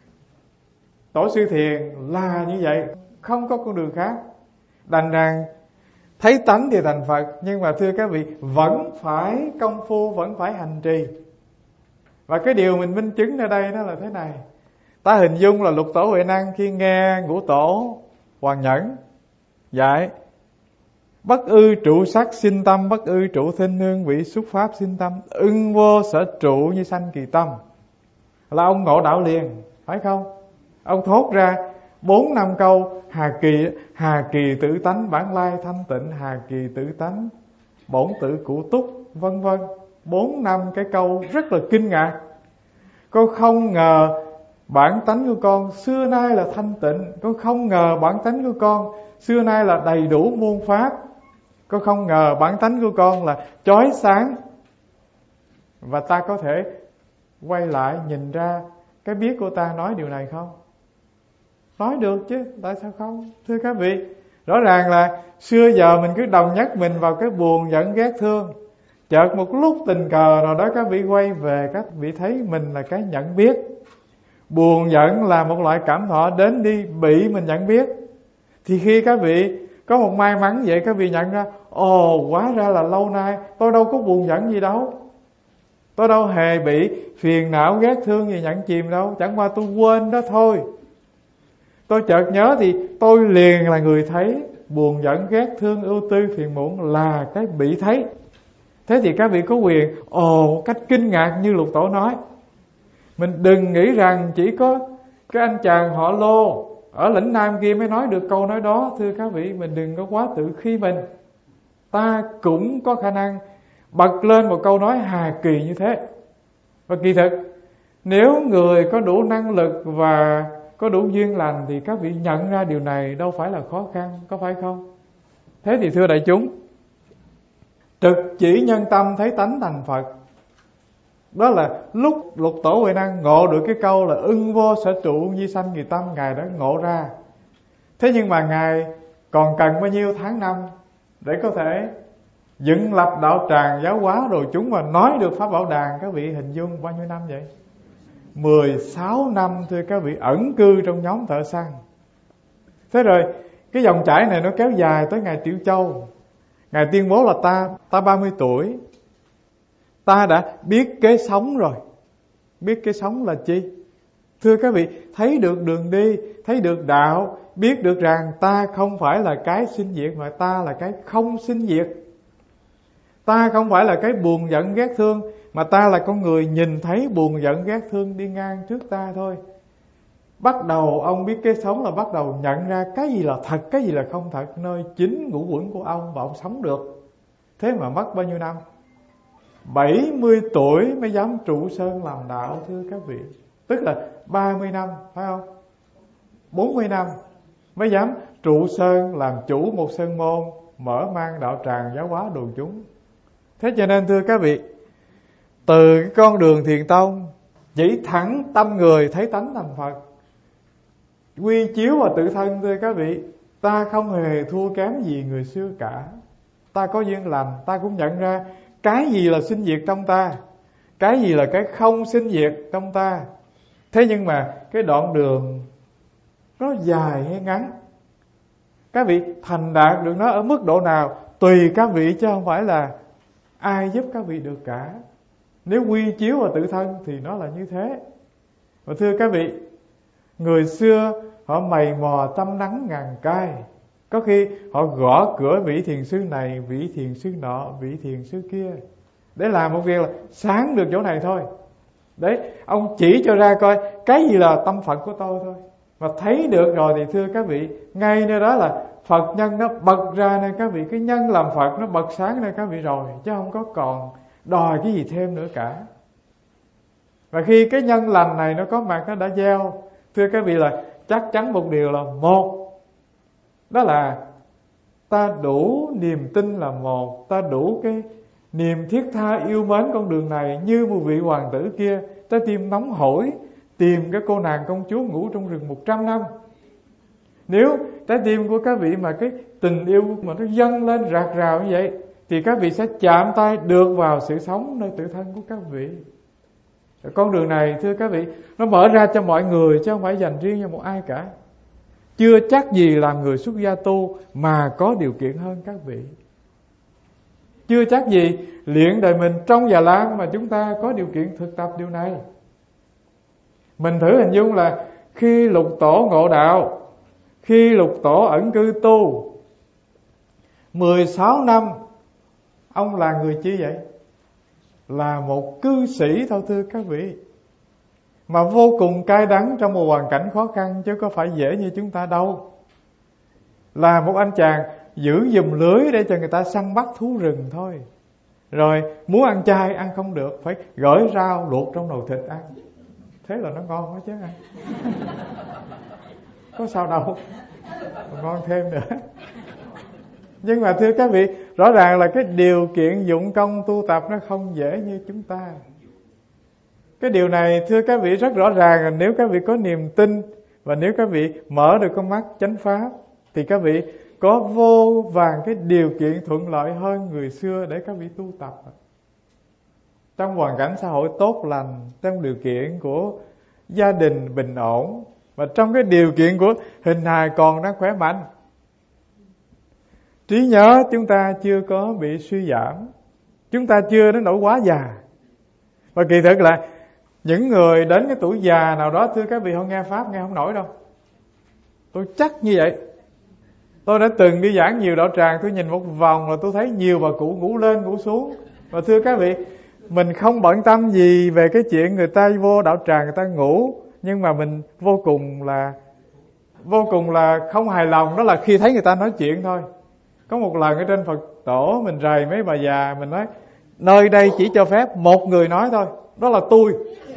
Tổ sư Thiền là như vậy, không có con đường khác. Đành rằng thấy tánh thì thành Phật, nhưng mà thưa các vị, vẫn phải công phu, vẫn phải hành trì. Và cái điều mình minh chứng ở đây đó là thế này. Ta hình dung là Lục Tổ Huệ Năng khi nghe Ngũ Tổ Hoàng Nhẫn dạy bất ư trụ sắc sinh tâm, bất ư trụ thinh hương vị xuất pháp sinh tâm, ưng vô sở trụ như sanh kỳ tâm, là ông ngộ đạo liền, phải không? Ông thốt ra bốn năm câu hà kỳ hà kỳ tự tánh bản lai thanh tịnh, hà kỳ tự tánh bổn tự cụ túc, vân vân. Bốn năm cái câu rất là kinh ngạc. Con không ngờ bản tánh của con xưa nay là thanh tịnh, con không ngờ bản tánh của con xưa nay là đầy đủ muôn pháp, con không ngờ bản tánh của con là chói sáng. Và ta có thể quay lại nhìn ra cái biết của ta nói điều này không? Nói được chứ, tại sao không? Thưa các vị, rõ ràng là xưa giờ mình cứ đồng nhất mình vào cái buồn giận ghét thương. Chợt một lúc tình cờ nào đó các vị quay về, các vị thấy mình là cái nhận biết. Buồn giận là một loại cảm thọ đến đi bị mình nhận biết. Thì khi các vị có một may mắn vậy, các vị nhận ra, ồ, hóa ra là lâu nay tôi đâu có buồn giận gì đâu, tôi đâu hề bị phiền não ghét thương gì nhận chìm đâu, chẳng qua tôi quên đó thôi. Tôi chợt nhớ thì tôi liền là người thấy buồn giận ghét thương ưu tư phiền muộn là cái bị thấy. Thế thì các vị có quyền ồ cách kinh ngạc như Lục Tổ nói. Mình đừng nghĩ rằng chỉ có cái anh chàng họ Lô ở lĩnh Nam kia mới nói được câu nói đó. Thưa các vị, mình đừng có quá tự khi mình. Ta cũng có khả năng bật lên một câu nói hà kỳ như thế. Và kỳ thực, nếu người có đủ năng lực và có đủ duyên lành thì các vị nhận ra điều này đâu phải là khó khăn, có phải không? Thế thì thưa đại chúng, trực chỉ nhân tâm thấy tánh thành Phật, đó là lúc Lục Tổ Huệ Năng ngộ được cái câu là ưng vô sở trụ như sanh kỳ tâm, Ngài đã ngộ ra. Thế nhưng mà Ngài còn cần bao nhiêu tháng năm để có thể dựng lập đạo tràng giáo hóa rồi chúng mà nói được Pháp Bảo Đàn? Các vị hình dung bao nhiêu năm vậy? mười sáu năm thưa các vị, ẩn cư trong nhóm thợ săn. Thế rồi cái dòng chảy này nó kéo dài tới Ngài Tiểu Châu. Ngài tuyên bố là ta ta ba mươi tuổi, ta đã biết kế sống rồi. Biết kế sống là chi? Thưa các vị, thấy được đường đi, thấy được đạo, biết được rằng ta không phải là cái sinh diệt mà ta là cái không sinh diệt. Ta không phải là cái buồn giận ghét thương, mà ta là con người nhìn thấy buồn giận ghét thương đi ngang trước ta thôi. Bắt đầu ông biết cái sống là bắt đầu nhận ra cái gì là thật, cái gì là không thật, nơi chính ngũ quẩn của ông, và ông sống được. Thế mà mất bao nhiêu năm? bảy mươi tuổi mới dám trụ sơn làm đạo, thưa các vị. Tức là ba mươi năm, phải không? bốn mươi năm mới dám trụ sơn làm chủ một sơn môn, mở mang đạo tràng giáo hóa đồ chúng. Thế cho nên thưa các vị, từ cái con đường thiền tông chỉ thẳng tâm người thấy tánh thành Phật, quy chiếu và tự thân. Thưa các vị, ta không hề thua kém gì người xưa cả. Ta có duyên lành, ta cũng nhận ra cái gì là sinh diệt trong ta, cái gì là cái không sinh diệt trong ta. Thế nhưng mà cái đoạn đường nó dài hay ngắn, các vị thành đạt được nó ở mức độ nào tùy các vị, chứ không phải là ai giúp các vị được cả. Nếu quy chiếu và tự thân thì nó là như thế. Và thưa các vị, người xưa họ mày mò trăm nắng ngàn cay, có khi họ gõ cửa vị thiền sư này, vị thiền sư nọ, vị thiền sư kia, để làm một việc là sáng được chỗ này thôi. Đấy, ông chỉ cho ra coi cái gì là tâm Phật của tôi thôi. Và thấy được rồi thì thưa các vị, ngay nơi đó là Phật nhân nó bật ra nên các vị, cái nhân làm Phật nó bật sáng nên các vị rồi, chứ không có còn đòi cái gì thêm nữa cả. Và khi cái nhân lành này nó có mặt, nó đã gieo, Thưa các vị là chắc chắn một điều là một, đó là ta đủ niềm tin là một, ta đủ cái niềm thiết tha yêu mến con đường này như một vị hoàng tử kia, trái tim nóng hổi tìm cái cô nàng công chúa ngủ trong rừng một trăm năm. Nếu trái tim của các vị mà cái tình yêu mà nó dâng lên rạc rào như vậy, thì các vị sẽ chạm tay được vào sự sống nơi tự thân của các vị. Con đường này thưa các vị, nó mở ra cho mọi người chứ không phải dành riêng cho một ai cả. Chưa chắc gì làm người xuất gia tu mà có điều kiện hơn các vị. Chưa chắc gì luyện đời mình trong Già Lam mà chúng ta có điều kiện thực tập điều này. Mình thử hình dung là khi Lục Tổ ngộ đạo, khi Lục Tổ ẩn cư tu, mười sáu năm ông là người chi vậy? Là một cư sĩ thôi thưa các vị, mà vô cùng cay đắng trong một hoàn cảnh khó khăn, chứ có phải dễ như chúng ta đâu. Là một anh chàng giữ giùm lưới để cho người ta săn bắt thú rừng thôi. Rồi muốn ăn chay ăn không được, phải gửi rau luộc trong nồi thịt ăn. Thế là nó ngon quá chứ ăn. Có sao đâu, ngon thêm nữa. Nhưng mà thưa các vị, rõ ràng là cái điều kiện dụng công tu tập nó không dễ như chúng ta. Cái điều này thưa các vị rất rõ ràng là nếu các vị có niềm tin và nếu các vị mở được con mắt chánh pháp, thì các vị có vô vàn cái điều kiện thuận lợi hơn người xưa để các vị tu tập. Trong hoàn cảnh xã hội tốt lành, trong điều kiện của gia đình bình ổn, và trong cái điều kiện của hình hài còn đang khỏe mạnh, trí nhớ chúng ta chưa có bị suy giảm, chúng ta chưa đến nỗi quá già. Và kỳ thực là những người đến cái tuổi già nào đó thưa các vị, họ nghe pháp nghe không nổi đâu. Tôi chắc như vậy. Tôi đã từng đi giảng nhiều đạo tràng, tôi nhìn một vòng là tôi thấy nhiều bà cụ ngủ lên ngủ xuống. Và thưa các vị, mình không bận tâm gì về cái chuyện người ta vô đạo tràng người ta ngủ, nhưng mà mình vô cùng là vô cùng là không hài lòng, đó là khi thấy người ta nói chuyện thôi. Có một lần ở trên Phật tổ mình rầy mấy bà già, mình nói nơi đây chỉ cho phép một người nói thôi, đó là tôi.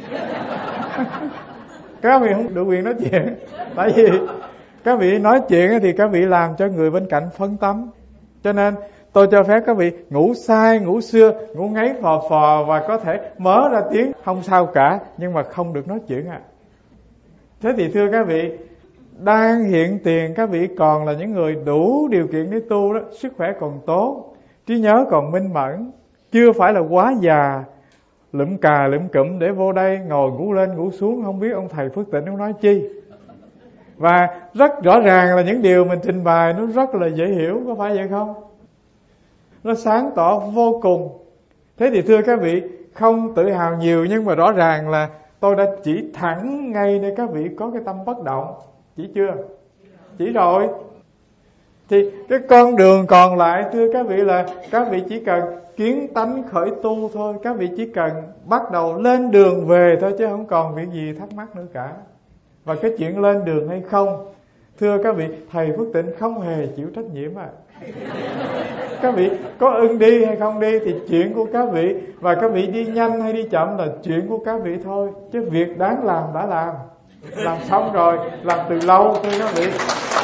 Các vị không được quyền nói chuyện, tại vì các vị nói chuyện thì các vị làm cho người bên cạnh phân tâm. Cho nên tôi cho phép các vị ngủ sai, ngủ xưa, ngủ ngáy phò phò và có thể mở ra tiếng không sao cả, nhưng mà không được nói chuyện à. Thế thì thưa các vị, đang hiện tiền các vị còn là những người đủ điều kiện để tu đó, sức khỏe còn tốt, trí nhớ còn minh mẫn, chưa phải là quá già lụm cà lụm cụm để vô đây ngồi ngủ lên ngủ xuống, không biết ông thầy Phước Tịnh ông nói chi. Và rất rõ ràng là những điều mình trình bày nó rất là dễ hiểu, có phải vậy không? Nó sáng tỏ vô cùng. Thế thì thưa các vị, không tự hào nhiều, nhưng mà rõ ràng là tôi đã chỉ thẳng ngay để các vị có cái tâm bất động. Chỉ chưa? Chỉ rồi. Thì cái con đường còn lại thưa các vị là các vị chỉ cần kiến tánh khởi tu thôi. Các vị chỉ cần bắt đầu lên đường về thôi, chứ không còn việc gì thắc mắc nữa cả. Và cái chuyện lên đường hay không, thưa các vị, thầy Phước Tịnh không hề chịu trách nhiệm à. Các vị có ưng đi hay không đi thì chuyện của các vị, và các vị đi nhanh hay đi chậm là chuyện của các vị thôi. Chứ việc đáng làm đã làm, làm xong rồi, làm từ lâu thưa các vị.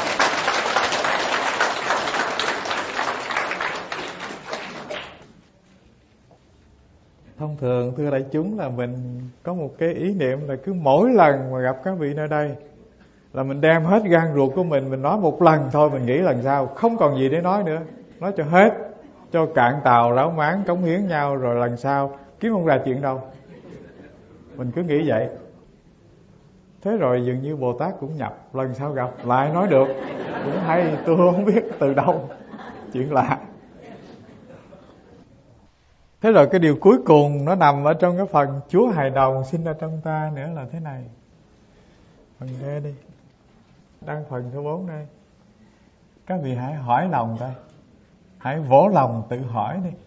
Thông thường thưa đại chúng là mình có một cái ý niệm là cứ mỗi lần mà gặp các vị nơi đây là mình đem hết gan ruột của mình, mình nói một lần thôi, mình nghĩ lần sau không còn gì để nói nữa, nói cho hết, cho cạn tàu ráo máng cống hiến nhau, rồi lần sau kiếm không ra chuyện đâu. Mình cứ nghĩ vậy. Thế rồi dường như Bồ Tát cũng nhập, lần sau gặp lại nói được, cũng hay, tôi không biết từ đâu, chuyện lạ. Thế rồi cái điều cuối cùng nó nằm ở trong cái phần Chúa hài đồng sinh ra trong ta nữa là thế này. Phần D đi, đăng phần số bốn đây. Các vị hãy hỏi lòng coi, hãy vỗ lòng tự hỏi đi.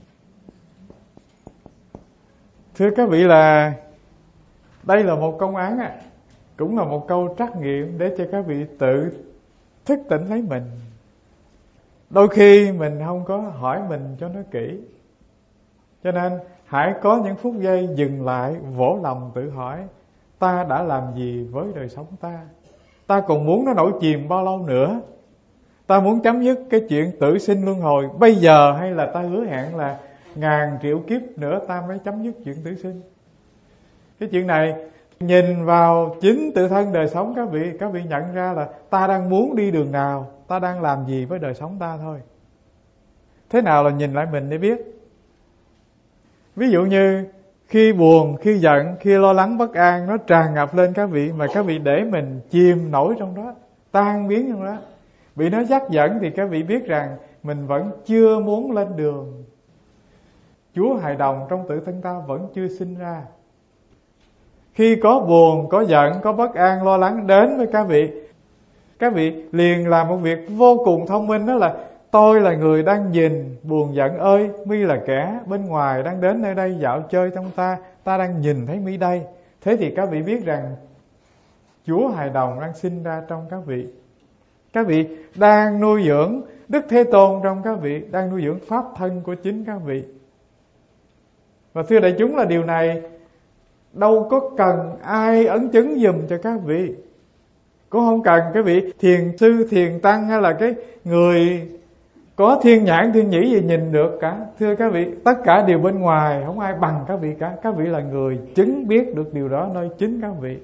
Thưa các vị là đây là một công án ạ, cũng là một câu trắc nghiệm để cho các vị tự thức tỉnh lấy mình. Đôi khi mình không có hỏi mình cho nó kỹ, cho nên hãy có những phút giây dừng lại, vỗ lòng tự hỏi ta đã làm gì với đời sống ta? Ta còn muốn nó nổi chìm bao lâu nữa? Ta muốn chấm dứt cái chuyện tử sinh luân hồi bây giờ, hay là ta hứa hẹn là ngàn triệu kiếp nữa ta mới chấm dứt chuyện tử sinh? Cái chuyện này nhìn vào chính tự thân đời sống các vị, các vị nhận ra là ta đang muốn đi đường nào, ta đang làm gì với đời sống ta thôi. Thế nào là nhìn lại mình để biết? Ví dụ như khi buồn, khi giận, khi lo lắng bất an nó tràn ngập lên các vị, mà các vị để mình chìm nổi trong đó, tan biến trong đó, bị nó dắt dẫn, thì các vị biết rằng mình vẫn chưa muốn lên đường. Chúa hài đồng trong tự thân ta vẫn chưa sinh ra. Khi có buồn, có giận, có bất an, lo lắng đến với các vị, các vị liền làm một việc vô cùng thông minh, đó là tôi là người đang nhìn buồn giận ơi, mi là kẻ bên ngoài đang đến nơi đây dạo chơi trong ta, ta đang nhìn thấy mi đây. Thế thì các vị biết rằng Chúa hài đồng đang sinh ra trong các vị. Các vị đang nuôi dưỡng Đức Thế Tôn trong các vị, đang nuôi dưỡng pháp thân của chính các vị. Và thưa đại chúng, là điều này đâu có cần ai ấn chứng giùm cho các vị, cũng không cần cái vị thiền sư, thiền tăng hay là cái người có thiên nhãn thiên nhĩ gì nhìn được cả. Thưa các vị, tất cả đều bên ngoài, không ai bằng các vị cả. Các vị là người chứng biết được điều đó nơi chính các vị.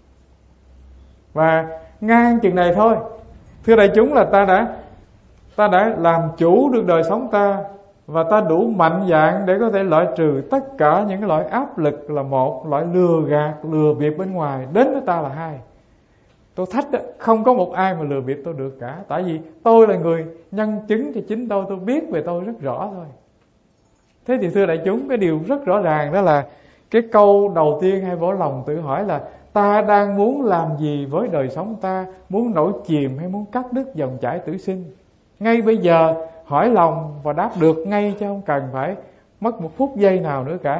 Và ngang chừng này thôi, thưa đại chúng, là ta đã ta đã làm chủ được đời sống ta, và ta đủ mạnh dạn để có thể loại trừ tất cả những loại áp lực là một, loại lừa gạt, lừa bịp bên ngoài đến với ta là hai. Tôi thách đó, không có một ai mà lừa bịp tôi được cả. Tại vì tôi là người nhân chứng cho chính tôi, tôi biết về tôi rất rõ thôi. Thế thì thưa đại chúng, cái điều rất rõ ràng đó là cái câu đầu tiên hay vỗ lòng tự hỏi là ta đang muốn làm gì với đời sống ta, muốn nổi chìm hay muốn cắt đứt dòng chảy tử sinh. Ngay bây giờ hỏi lòng và đáp được ngay, chứ không cần phải mất một phút giây nào nữa cả.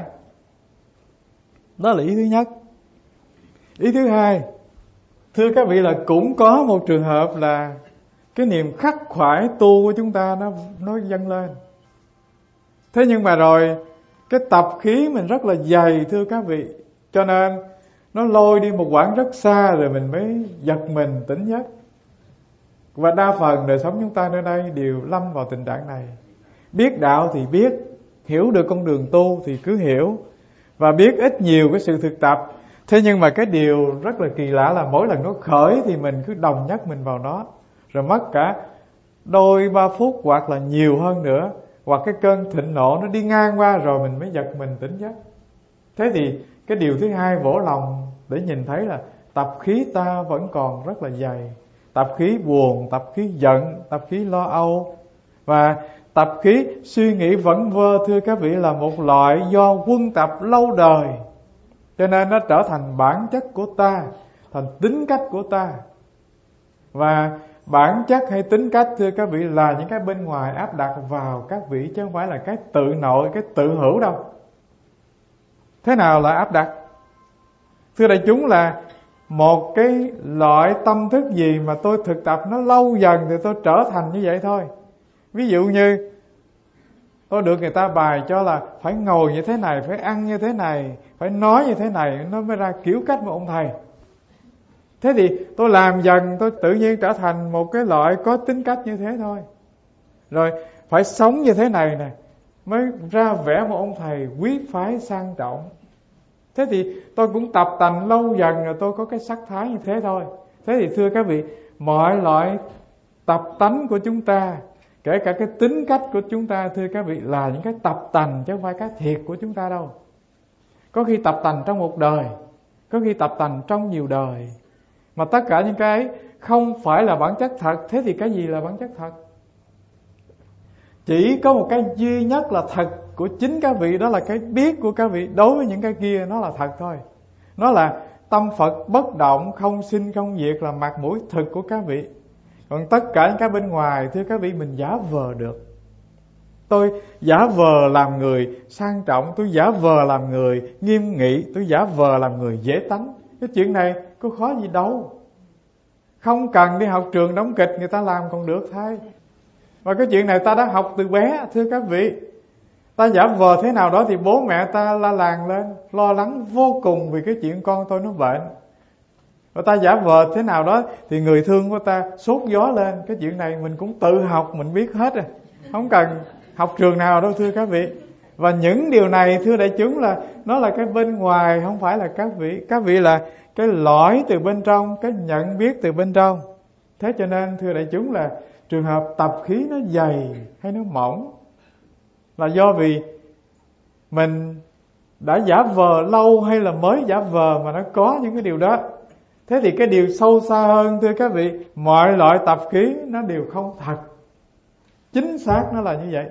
Đó là ý thứ nhất. Ý thứ hai, thưa các vị, là cũng có một trường hợp là cái niềm khắc khoải tu của chúng ta nó nó dâng lên. Thế nhưng mà rồi cái tập khí mình rất là dày, thưa các vị, cho nên nó lôi đi một quãng rất xa rồi mình mới giật mình tỉnh giấc. Và đa phần đời sống chúng ta nơi đây đều lâm vào tình trạng này. Biết đạo thì biết, hiểu được con đường tu thì cứ hiểu, và biết ít nhiều cái sự thực tập. Thế nhưng mà cái điều rất là kỳ lạ là mỗi lần nó khởi thì mình cứ đồng nhất mình vào nó, rồi mất cả đôi ba phút hoặc là nhiều hơn nữa, hoặc cái cơn thịnh nộ nó đi ngang qua rồi mình mới giật mình tỉnh giấc. Thế thì cái điều thứ hai vỗ lòng để nhìn thấy là tập khí ta vẫn còn rất là dày. Tập khí buồn, tập khí giận, tập khí lo âu, và tập khí suy nghĩ vẩn vơ, thưa các vị, là một loại do quân tập lâu đời, cho nên nó trở thành bản chất của ta, thành tính cách của ta. Và bản chất hay tính cách, thưa các vị, là những cái bên ngoài áp đặt vào các vị, chứ không phải là cái tự nội, cái tự hữu đâu. Thế nào là áp đặt? Thưa đại chúng, là một cái loại tâm thức gì mà tôi thực tập nó lâu dần thì tôi trở thành như vậy thôi. Ví dụ như tôi được người ta bài cho là phải ngồi như thế này, phải ăn như thế này, phải nói như thế này, nó mới ra kiểu cách của ông thầy. Thế thì tôi làm dần, tôi tự nhiên trở thành một cái loại có tính cách như thế thôi. Rồi phải sống như thế này nè, mới ra vẻ một ông thầy quý phái sang trọng. Thế thì tôi cũng tập tành lâu dần rồi tôi có cái sắc thái như thế thôi. Thế thì thưa các vị, mọi loại tập tánh của chúng ta, kể cả cái tính cách của chúng ta, thưa các vị, là những cái tập tành chứ không phải cái thiệt của chúng ta đâu. Có khi tập tành trong một đời, có khi tập tành trong nhiều đời, mà tất cả những cái ấy không phải là bản chất thật. Thế thì cái gì là bản chất thật? Chỉ có một cái duy nhất là thật của chính các vị, đó là cái biết của các vị đối với những cái kia, nó là thật thôi. Nó là tâm Phật bất động, không sinh không diệt, là mặt mũi thực của các vị. Còn tất cả những cái bên ngoài, thưa các vị, mình giả vờ được. Tôi giả vờ làm người sang trọng, tôi giả vờ làm người nghiêm nghị, tôi giả vờ làm người dễ tánh. Cái chuyện này có khó gì đâu. Không cần đi học trường đóng kịch, người ta làm còn được thôi. Và cái chuyện này ta đã học từ bé, thưa các vị. Ta giả vờ thế nào đó thì bố mẹ ta la làng lên, lo lắng vô cùng vì cái chuyện con tôi nó bệnh. Và ta giả vờ thế nào đó thì người thương của ta sốt gió lên. Cái chuyện này mình cũng tự học, mình biết hết rồi, không cần học trường nào đâu thưa các vị. Và những điều này thưa đại chúng là nó là cái bên ngoài, không phải là các vị. Các vị là cái lõi từ bên trong, cái nhận biết từ bên trong. Thế cho nên thưa đại chúng là trường hợp tập khí nó dày hay nó mỏng là do vì mình đã giả vờ lâu hay là mới giả vờ mà nó có những cái điều đó. Thế thì cái điều sâu xa hơn thưa các vị, mọi loại tập khí nó đều không thật. Chính xác nó là như vậy.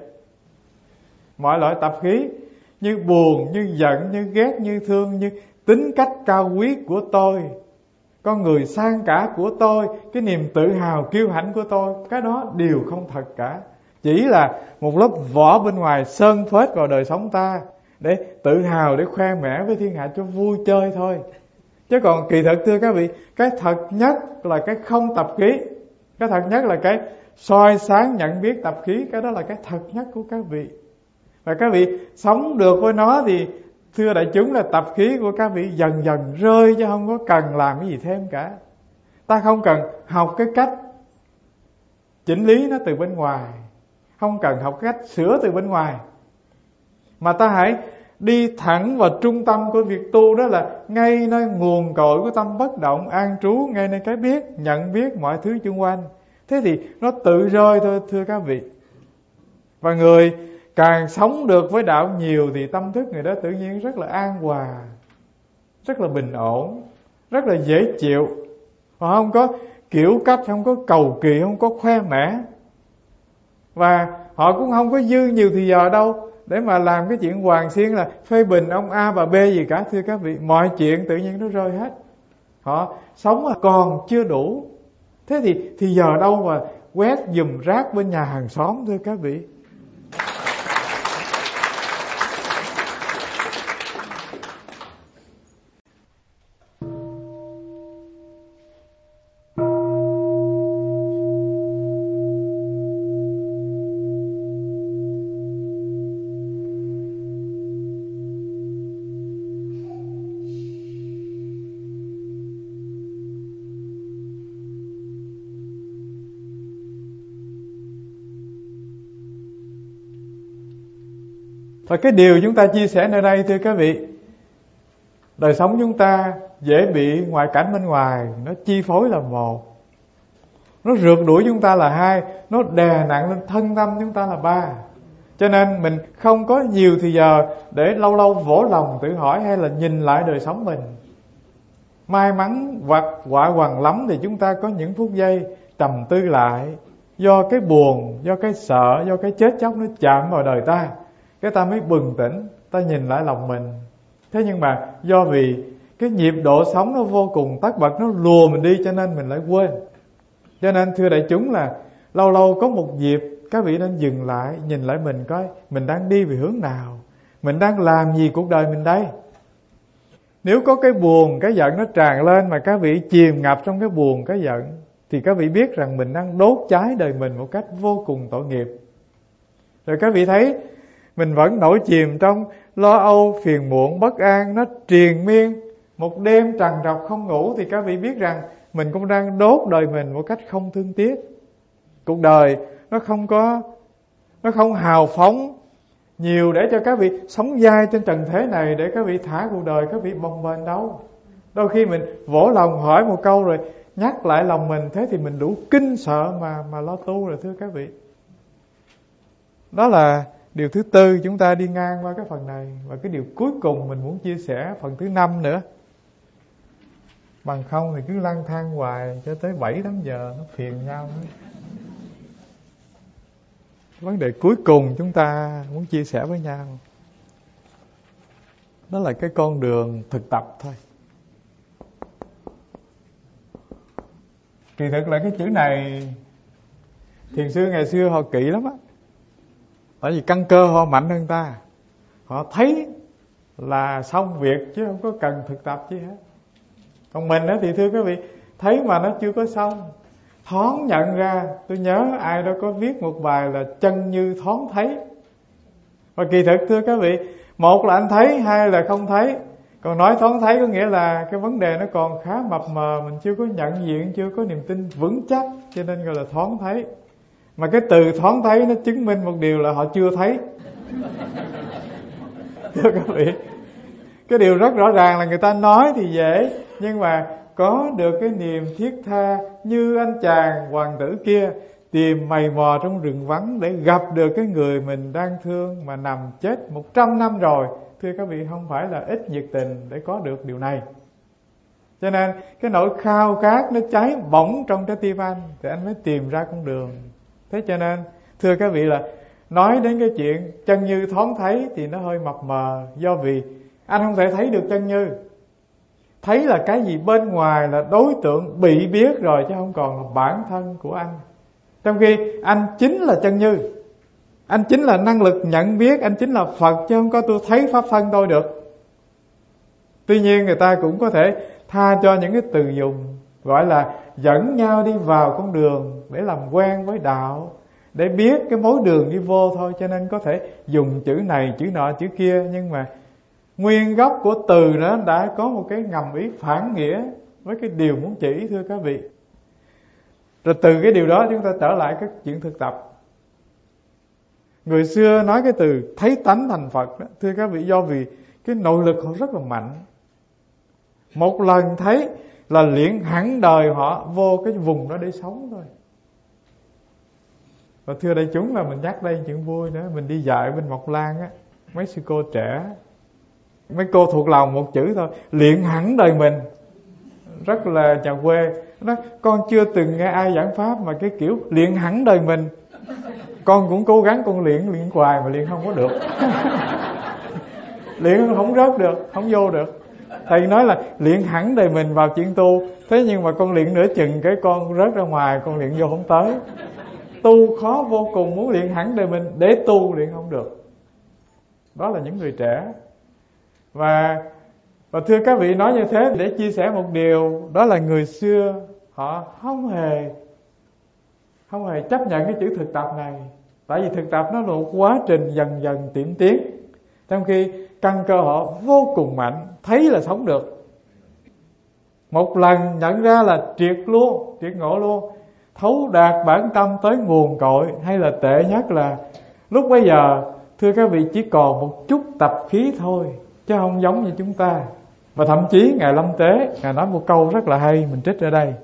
Mọi loại tập khí như buồn, như giận, như ghét, như thương, như tính cách cao quý của tôi, con người sang cả của tôi, cái niềm tự hào kiêu hãnh của tôi, cái đó đều không thật cả. Chỉ là một lớp vỏ bên ngoài sơn phết vào đời sống ta để tự hào, để khoe mẽ với thiên hạ cho vui chơi thôi. Chứ còn kỳ thực thưa các vị, cái thật nhất là cái không tập khí. Cái thật nhất là cái soi sáng nhận biết tập khí. Cái đó là cái thật nhất của các vị. Và các vị sống được với nó thì thưa đại chúng là tập khí của các vị dần dần rơi, chứ không có cần làm cái gì thêm cả. Ta không cần học cái cách chỉnh lý nó từ bên ngoài, không cần học cách sửa từ bên ngoài, mà ta hãy đi thẳng vào trung tâm của việc tu, đó là ngay nơi nguồn cội của tâm bất động an trú, ngay nơi cái biết, nhận biết mọi thứ xung quanh. Thế thì nó tự rơi thôi thưa các vị. Và người càng sống được với đạo nhiều thì tâm thức người đó tự nhiên rất là an hòa, rất là bình ổn, rất là dễ chịu. Họ không có kiểu cách, không có cầu kỳ, không có khoe mẽ. Và họ cũng không có dư nhiều thì giờ đâu để mà làm cái chuyện hoàng xiên là phê bình ông A bà B gì cả thưa các vị. Mọi chuyện tự nhiên nó rơi hết. Họ sống còn chưa đủ. Thế thì thì giờ đâu mà quét giùm rác bên nhà hàng xóm thưa các vị. Và cái điều chúng ta chia sẻ nơi đây thưa các vị, đời sống chúng ta dễ bị ngoại cảnh bên ngoài nó chi phối là một, nó rượt đuổi chúng ta là hai, nó đè nặng lên thân tâm chúng ta là ba. Cho nên mình không có nhiều thì giờ để lâu lâu vỗ lòng tự hỏi hay là nhìn lại đời sống mình. May mắn hoặc quả hoàng lắm thì chúng ta có những phút giây trầm tư lại, do cái buồn, do cái sợ, do cái chết chóc nó chạm vào đời ta, cái ta mới bừng tỉnh, ta nhìn lại lòng mình. Thế nhưng mà do vì cái nhịp độ sống nó vô cùng tất bật, nó lùa mình đi cho nên mình lại quên. Cho nên thưa đại chúng là lâu lâu có một dịp các vị nên dừng lại, nhìn lại mình coi mình đang đi về hướng nào, mình đang làm gì cuộc đời mình đây. Nếu có cái buồn, cái giận nó tràn lên mà các vị chìm ngập trong cái buồn, cái giận, thì các vị biết rằng mình đang đốt cháy đời mình một cách vô cùng tội nghiệp. Rồi các vị thấy mình vẫn nổi chìm trong lo âu, phiền muộn, bất an, nó triền miên một đêm trằn trọc không ngủ, thì các vị biết rằng mình cũng đang đốt đời mình một cách không thương tiếc. Cuộc đời nó không có, nó không hào phóng nhiều để cho các vị sống dai trên trần thế này, để các vị thả cuộc đời các vị bồng bềnh đâu. Đôi khi mình vỗ lòng hỏi một câu rồi nhắc lại lòng mình, thế thì mình đủ kinh sợ mà mà lo tu rồi thưa các vị. Đó là điều thứ tư, chúng ta đi ngang qua cái phần này. Và cái điều cuối cùng mình muốn chia sẻ phần thứ năm nữa. Bằng không thì cứ lang thang hoài cho tới bảy tám giờ nó phiền nhau nữa. Vấn đề cuối cùng chúng ta muốn chia sẻ với nhau, đó là cái con đường thực tập thôi. Kỳ thực là cái chữ này thiền sư ngày xưa họ kỹ lắm á. Bởi vì căn cơ họ mạnh hơn ta, họ thấy là xong việc chứ không có cần thực tập chi hết. Còn mình đó thì thưa các vị, thấy mà nó chưa có xong, thoáng nhận ra. Tôi nhớ ai đó có viết một bài là chân như thoáng thấy. Và kỳ thực thưa các vị, một là anh thấy, hai là không thấy. Còn nói thoáng thấy có nghĩa là cái vấn đề nó còn khá mập mờ, mình chưa có nhận diện, chưa có niềm tin vững chắc, cho nên gọi là thoáng thấy. Mà cái từ thoáng thấy nó chứng minh một điều là họ chưa thấy. Thưa các vị, cái điều rất rõ ràng là người ta nói thì dễ, nhưng mà có được cái niềm thiết tha như anh chàng hoàng tử kia tìm mày mò trong rừng vắng để gặp được cái người mình đang thương mà nằm chết một trăm năm rồi. Thưa các vị, không phải là ít nhiệt tình để có được điều này. Cho nên cái nỗi khao khát nó cháy bỏng trong trái tim anh thì anh mới tìm ra con đường. Thế cho nên thưa các vị là nói đến cái chuyện chân như thoáng thấy thì nó hơi mập mờ, do vì anh không thể thấy được chân như. Thấy là cái gì bên ngoài, là đối tượng bị biết rồi, chứ không còn là bản thân của anh. Trong khi anh chính là chân như, anh chính là năng lực nhận biết, anh chính là Phật, chứ không có tôi thấy pháp thân tôi được. Tuy nhiên người ta cũng có thể tha cho những cái từ dùng gọi là dẫn nhau đi vào con đường để làm quen với đạo, để biết cái mối đường đi vô thôi. Cho nên có thể dùng chữ này, chữ nọ, chữ kia, nhưng mà nguyên gốc của từ nó đã có một cái ngầm ý phản nghĩa với cái điều muốn chỉ, thưa các vị. Rồi từ cái điều đó chúng ta trở lại cái chuyện thực tập. Người xưa nói cái từ thấy tánh thành Phật đó, thưa các vị, do vì cái nội lực họ rất là mạnh. Một lần thấy là luyện hẳn đời họ vô cái vùng đó để sống thôi. Và thưa đại chúng, là mình nhắc đây chuyện vui nữa. Mình đi dạy bên Mộc Lan á, mấy sư cô trẻ, mấy cô thuộc lòng một chữ thôi, luyện hẳn đời mình. Rất là nhà quê. Nó con chưa từng nghe ai giảng pháp mà cái kiểu luyện hẳn đời mình. Con cũng cố gắng con luyện, luyện hoài mà luyện không có được. Luyện không rớt được, không vô được. Thầy nói là luyện hẳn đời mình vào chuyện tu. Thế nhưng mà con luyện nửa chừng cái con rớt ra ngoài, con luyện vô không tới. Tu khó vô cùng, muốn luyện hẳn đời mình để tu luyện không được. Đó là những người trẻ. Và và thưa các vị, nói như thế để chia sẻ một điều, đó là người xưa họ không hề không hề chấp nhận cái chữ thực tập này. Tại vì thực tập nó là một quá trình dần dần tiến tiến, trong khi căn cơ họ vô cùng mạnh, thấy là sống được. Một lần nhận ra là triệt luôn, triệt ngộ luôn, thấu đạt bản tâm tới nguồn cội. Hay là tệ nhất là lúc bấy giờ, thưa các vị, chỉ còn một chút tập khí thôi, chứ không giống như chúng ta. Và thậm chí Ngài Lâm Tế, Ngài nói một câu rất là hay, mình trích ở đây.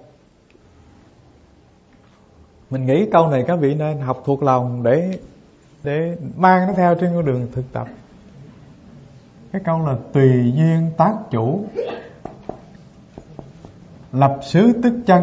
Mình nghĩ câu này các vị nên học thuộc lòng để để mang nó theo trên con đường thực tập. Cái câu là tùy duyên tác chủ, lập xứ tức chân.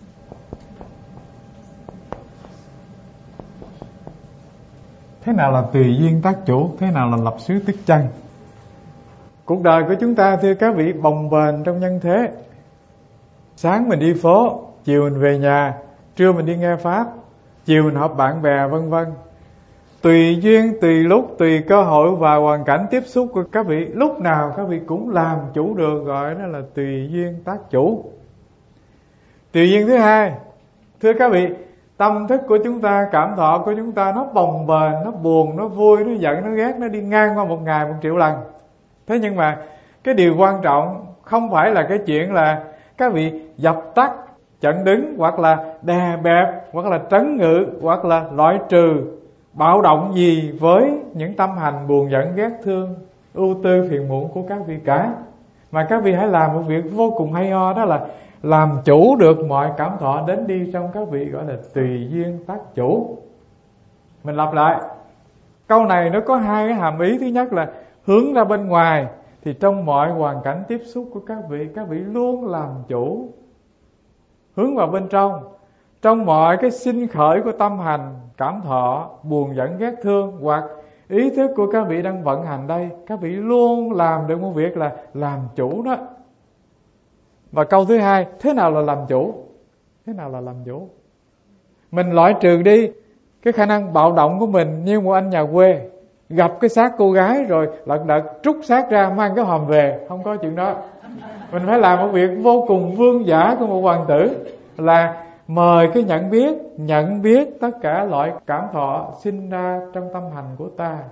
Thế nào là tùy duyên tác chủ? Thế nào là lập xứ tức chân? Cuộc đời của chúng ta, thưa các vị, bồng bềnh trong nhân thế. Sáng mình đi phố, chiều mình về nhà, trưa mình đi nghe pháp, chiều mình họp bạn bè, vân vân. Tùy duyên, tùy lúc, tùy cơ hội và hoàn cảnh tiếp xúc của các vị, lúc nào các vị cũng làm chủ được, gọi đó là tùy duyên tác chủ. Tùy duyên thứ hai, thưa các vị, tâm thức của chúng ta, cảm thọ của chúng ta nó bồng bềnh, nó buồn, nó vui, nó giận, nó ghét, nó đi ngang qua một ngày một triệu lần. Thế nhưng mà cái điều quan trọng không phải là cái chuyện là các vị dập tắt, chặn đứng, hoặc là đè bẹp, hoặc là trấn ngự, hoặc là loại trừ, bạo động gì với những tâm hành buồn giận ghét thương, ưu tư phiền muộn của các vị cả. Mà các vị hãy làm một việc vô cùng hay ho, đó là làm chủ được mọi cảm thọ đến đi trong các vị, gọi là tùy duyên tác chủ. Mình lặp lại câu này, nó có hai cái hàm ý. Thứ nhất là hướng ra bên ngoài, thì trong mọi hoàn cảnh tiếp xúc của các vị, các vị luôn làm chủ. Hướng vào bên trong, trong mọi cái sinh khởi của tâm hành, cảm thọ, buồn giận ghét thương, hoặc ý thức của các vị đang vận hành đây, các vị luôn làm được một việc là làm chủ đó. Và câu thứ hai, thế nào là làm chủ? Thế nào là làm chủ? Mình loại trừ đi cái khả năng bạo động của mình, như một anh nhà quê gặp cái xác cô gái rồi lật đật trút xác ra mang cái hòm về. Không có chuyện đó. Mình phải làm một việc vô cùng vương giả của một hoàng tử, là mời cái nhận biết, nhận biết tất cả loại cảm thọ sinh ra trong tâm hành của ta.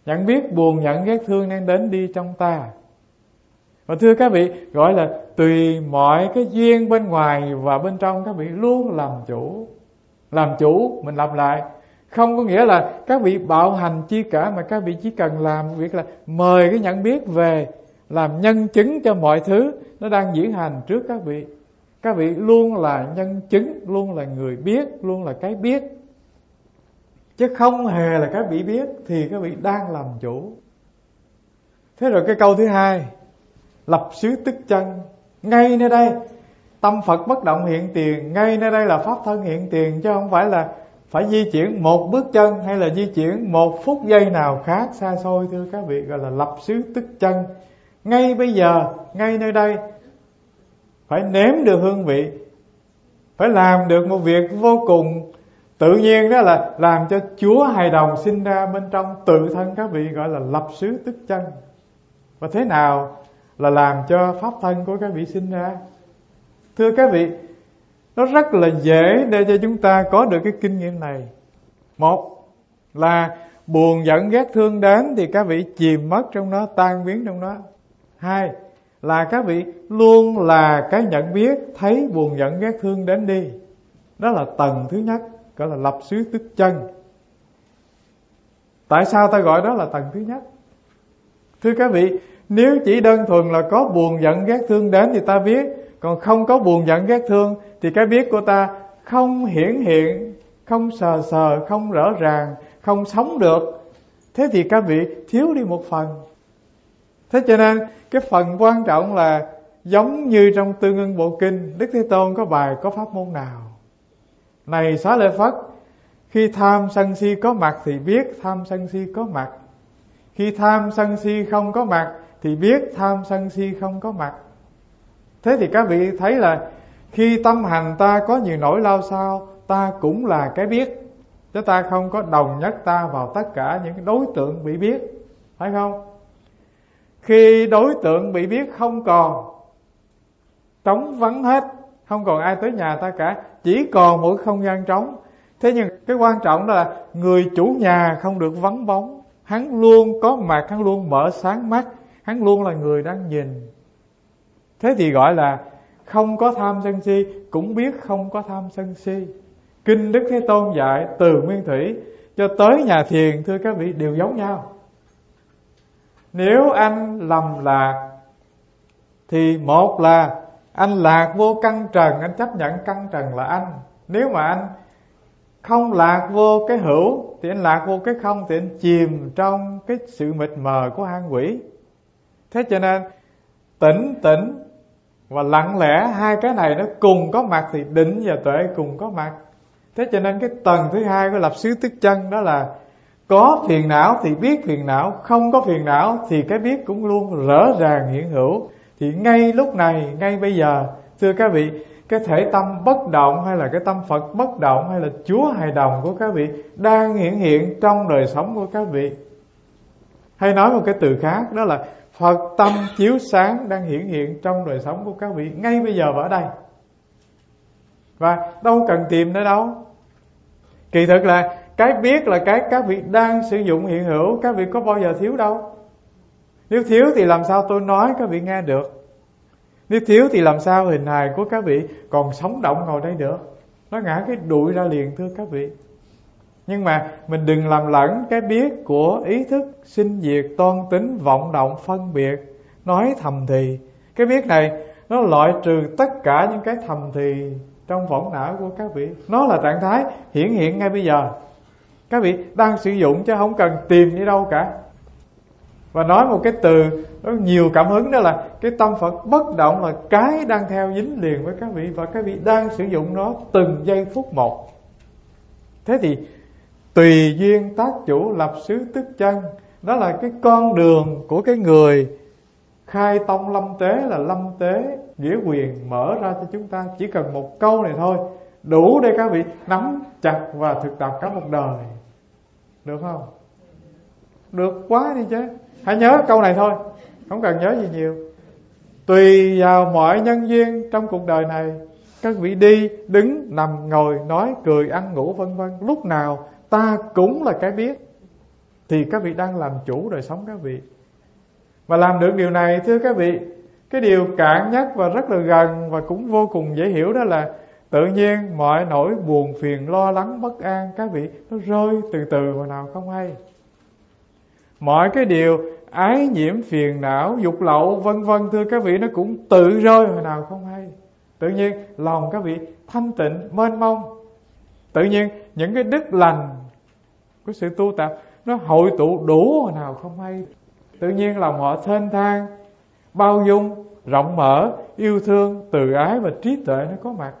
nhận biết buồn giận ghét thương đang đến đi trong ta. Và thưa các vị, gọi là tùy mọi cái duyên bên ngoài và bên trong, các vị luôn làm chủ. Làm chủ, mình lặp lại, không có nghĩa là các vị bạo hành chi cả, mà các vị chỉ cần làm việc là mời cái nhận biết về, làm nhân chứng cho mọi thứ nó đang diễn hành trước các vị. Các vị luôn là nhân chứng, luôn là người biết, luôn là cái biết, chứ không hề là các vị biết thì các vị đang làm chủ. Thế rồi cái câu thứ hai, lập xứ tức chân. Ngay nơi đây tâm Phật bất động hiện tiền, ngay nơi đây là pháp thân hiện tiền, chứ không phải là phải di chuyển một bước chân hay là di chuyển một phút giây nào khác xa xôi. Thưa các vị, gọi là lập xứ tức chân. Ngay bây giờ, ngay nơi đây, phải nếm được hương vị, phải làm được một việc vô cùng tự nhiên, đó là làm cho Chúa hài đồng sinh ra bên trong tự thân các vị, gọi là lập xứ tức chân. Và thế nào là làm cho pháp thân của các vị sinh ra? Thưa các vị, nó rất là dễ để cho chúng ta có được cái kinh nghiệm này. Một là buồn giận ghét thương đến thì các vị chìm mất trong nó, tan biến trong nó. Hai là các vị luôn là cái nhận biết, thấy buồn giận ghét thương đến đi. Đó là tầng thứ nhất, gọi là lập xứ tức chân. Tại sao ta gọi đó là tầng thứ nhất? Thưa các vị, nếu chỉ đơn thuần là có buồn giận ghét thương đến thì ta biết, còn không có buồn giận ghét thương thì cái biết của ta không hiển hiện, không sờ sờ, không rõ ràng, không sống được. Thế thì các vị thiếu đi một phần. Thế cho nên cái phần quan trọng là giống như trong Tương Ưng Bộ Kinh, Đức Thế Tôn có bài có pháp môn nào? Này Xá Lợi Phất, khi tham sân si có mặt thì biết tham sân si có mặt. Khi tham sân si không có mặt thì biết tham sân si không có mặt. Thế thì các vị thấy là khi tâm hành ta có nhiều nỗi lao sao, ta cũng là cái biết, chứ ta không có đồng nhất ta vào tất cả những đối tượng bị biết, phải không? Khi đối tượng bị biết không còn, trống vắng hết, không còn ai tới nhà ta cả, chỉ còn một không gian trống. Thế nhưng cái quan trọng đó là người chủ nhà không được vắng bóng. Hắn luôn có mặt, hắn luôn mở sáng mắt, hắn luôn là người đang nhìn. Thế thì gọi là không có tham sân si, cũng biết không có tham sân si. Kinh Đức Thế Tôn dạy từ nguyên thủy cho tới nhà thiền, thưa các vị, đều giống nhau. Nếu anh lầm lạc thì một là anh lạc vô căn trần, anh chấp nhận căn trần là anh. Nếu mà anh không lạc vô cái hữu thì anh lạc vô cái không, thì anh chìm trong cái sự mịt mờ của hang quỷ. Thế cho nên tỉnh tỉnh và lặng lẽ, hai cái này nó cùng có mặt thì định và tuệ cùng có mặt. Thế cho nên cái tầng thứ hai của lập xứ tức chân đó là có phiền não thì biết phiền não, không có phiền não thì cái biết cũng luôn rõ ràng hiện hữu. Thì ngay lúc này, ngay bây giờ, thưa các vị, cái thể tâm bất động hay là cái tâm Phật bất động hay là Chúa hài đồng của các vị đang hiện hiện trong đời sống của các vị. Hay nói một cái từ khác, đó là Phật tâm chiếu sáng đang hiện hiện trong đời sống của các vị ngay bây giờ và ở đây. Và đâu cần tìm nữa đâu. Kỳ thực là cái biết là cái các vị đang sử dụng hiện hữu, các vị có bao giờ thiếu đâu. Nếu thiếu thì làm sao tôi nói các vị nghe được? Nếu thiếu thì làm sao hình hài của các vị còn sống động ngồi đây được? Nó ngã cái đuổi ra liền, thưa các vị. Nhưng mà mình đừng làm lẫn cái biết của ý thức sinh diệt, toan tính, vọng động, phân biệt, nói thầm thì. Cái biết này nó loại trừ tất cả những cái thầm thì trong võng não của các vị. Nó là trạng thái hiển hiện ngay bây giờ. Các vị đang sử dụng chứ không cần tìm đi đâu cả. Và nói một cái từ nó nhiều cảm hứng, đó là cái tâm Phật bất động là cái đang theo dính liền với các vị, và các vị đang sử dụng nó từng giây phút một. Thế thì tùy duyên tác chủ lập xứ tức chân, đó là cái con đường của cái người khai tông lâm tế, là lâm tế nghĩa quyền mở ra cho chúng ta. Chỉ cần một câu này thôi đủ để các vị nắm chặt và thực tập cả một đời. Được không? Được quá đi chứ. Hãy nhớ câu này thôi, không cần nhớ gì nhiều. Tùy vào mọi nhân duyên trong cuộc đời này, các vị đi, đứng, nằm, ngồi, nói, cười, ăn, ngủ vân vân, lúc nào ta cũng là cái biết. thì các vị đang làm chủ đời sống các vị. Và làm được điều này thưa các vị, cái điều cạn nhất và rất là gần và cũng vô cùng dễ hiểu đó là tự nhiên mọi nỗi buồn phiền lo lắng bất an các vị nó rơi từ từ hồi nào không hay. Mọi cái điều ái nhiễm phiền não dục lậu vân vân thưa các vị nó cũng tự rơi hồi nào không hay. Tự nhiên lòng các vị thanh tịnh mênh mông. Tự nhiên những cái đức lành của sự tu tập nó hội tụ đủ hồi nào không hay. Tự nhiên lòng họ thênh thang, bao dung, rộng mở, yêu thương, từ ái và trí tuệ nó có mặt.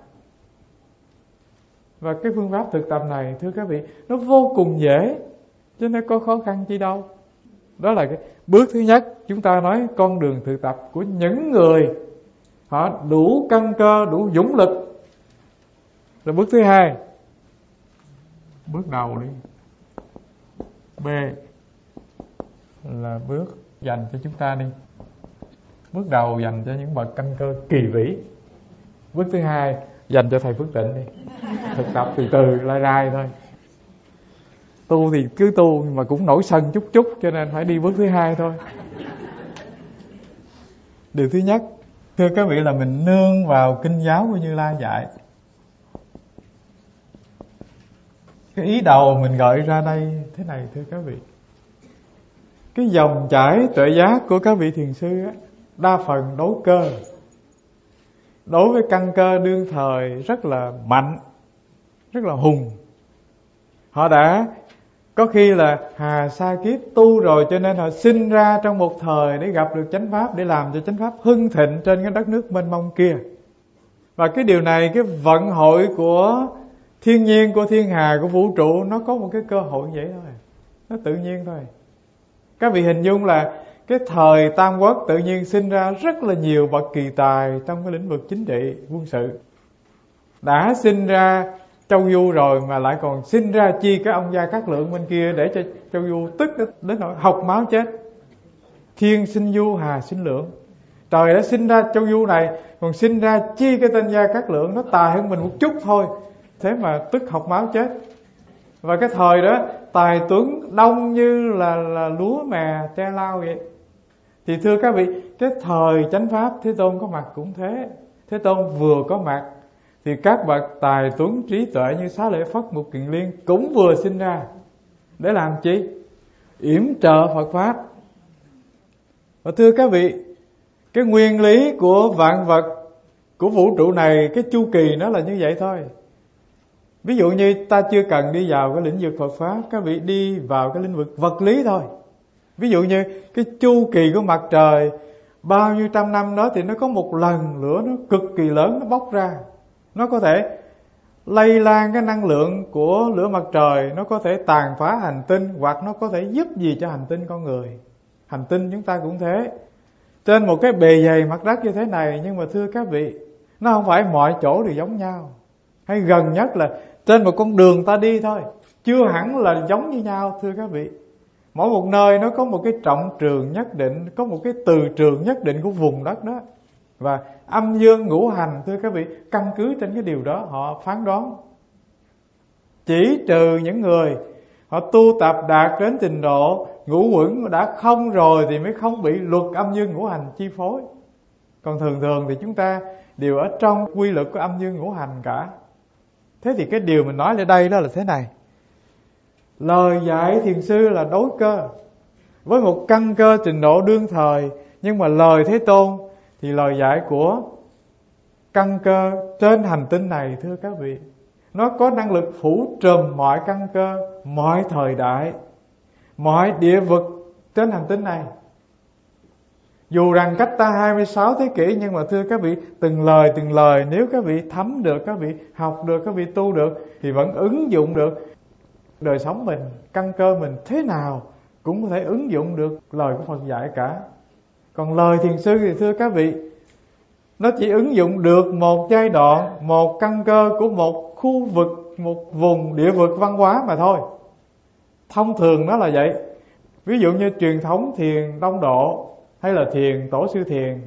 Và cái phương pháp thực tập này thưa các vị nó vô cùng dễ, chứ nó có khó khăn chi đâu. Đó là cái bước thứ nhất. Chúng ta nói con đường thực tập của những người họ đủ căn cơ, đủ dũng lực. Rồi bước thứ hai, bước đầu đi, B là bước dành cho chúng ta đi. Bước đầu dành cho những bậc căn cơ kỳ vĩ. Bước thứ hai dành cho thầy Phước Tịnh đi. Thực tập từ từ lai rai thôi. Tu thì cứ tu nhưng mà cũng nổi sân chút chút, cho nên phải đi bước thứ hai thôi. Điều thứ nhất thưa các vị là mình nương vào kinh giáo của Như Lai dạy. Cái ý đầu mình gợi ra đây thế này thưa các vị. Cái dòng chảy tuệ giác của các vị thiền sư á, đa phần đấu cơ. Đối với căn cơ đương thời rất là mạnh, rất là hùng. Họ đã có khi là hà sa kiếp tu rồi, cho nên họ sinh ra trong một thời để gặp được chánh pháp, để làm cho chánh pháp hưng thịnh trên cái đất nước mênh mông kia. Và cái điều này, cái vận hội của thiên nhiên, của thiên hà, của vũ trụ, nó có một cái cơ hội vậy thôi. Nó tự nhiên thôi. Các vị hình dung là cái thời Tam Quốc tự nhiên sinh ra rất là nhiều bậc kỳ tài trong cái lĩnh vực chính trị, quân sự. Đã sinh ra Châu Du rồi mà lại còn sinh ra chi cái ông Gia Cát Lượng bên kia, để cho Châu Du tức đến nỗi học máu chết. Thiên sinh Du, hà sinh Lượng. Trời đã sinh ra Châu Du này, còn sinh ra chi cái tên Gia Cát Lượng, nó tài hơn mình một chút thôi, thế mà tức học máu chết. Và cái thời đó tài tuấn đông như là, là lúa mè tre lau vậy. Thì thưa các vị, cái thời chánh pháp Thế Tôn có mặt cũng thế. Thế Tôn vừa có mặt thì các bậc tài tuấn trí tuệ như Xá Lợi Phất, Mục Kiền Liên cũng vừa sinh ra. Để làm chi? Yểm trợ Phật Pháp. Và thưa các vị, cái nguyên lý của vạn vật, của vũ trụ này, cái chu kỳ nó là như vậy thôi. Ví dụ như ta chưa cần đi vào cái lĩnh vực Phật Pháp, các vị đi vào cái lĩnh vực vật lý thôi. Ví dụ như cái chu kỳ của mặt trời, bao nhiêu trăm năm đó thì nó có một lần lửa nó cực kỳ lớn nó bốc ra. Nó có thể lây lan cái năng lượng của lửa mặt trời, nó có thể tàn phá hành tinh, hoặc nó có thể giúp gì cho hành tinh con người. Hành tinh chúng ta cũng thế. Trên một cái bề dày mặt đất như thế này, nhưng mà thưa các vị, nó không phải mọi chỗ đều giống nhau. Hay gần nhất là trên một con đường ta đi thôi, chưa hẳn là giống như nhau thưa các vị. Mỗi một nơi nó có một cái trọng trường nhất định, có một cái từ trường nhất định của vùng đất đó. Và âm dương ngũ hành thưa các vị, căn cứ trên cái điều đó họ phán đoán. Chỉ trừ những người họ tu tập đạt đến trình độ ngũ uẩn đã không rồi thì mới không bị luật âm dương ngũ hành chi phối. Còn thường thường thì chúng ta đều ở trong quy luật của âm dương ngũ hành cả. Thế thì cái điều mình nói ở đây đó là thế này. Lời dạy thiền sư là đối cơ với một căn cơ trình độ đương thời, nhưng mà lời Thế Tôn thì lời dạy của căn cơ trên hành tinh này thưa các vị, nó có năng lực phủ trùm mọi căn cơ, mọi thời đại, mọi địa vực trên hành tinh này. Dù rằng cách ta hai mươi sáu thế kỷ, nhưng mà thưa các vị, từng lời từng lời nếu các vị thấm được, các vị học được, các vị tu được, thì vẫn ứng dụng được. Đời sống mình, căn cơ mình thế nào cũng có thể ứng dụng được lời của Phật dạy cả. Còn lời thiền sư thì thưa các vị, nó chỉ ứng dụng được một giai đoạn, một căn cơ của một khu vực, một vùng địa vực văn hóa mà thôi. Thông thường nó là vậy. Ví dụ như truyền thống thiền Đông Độ hay là thiền Tổ sư Thiền,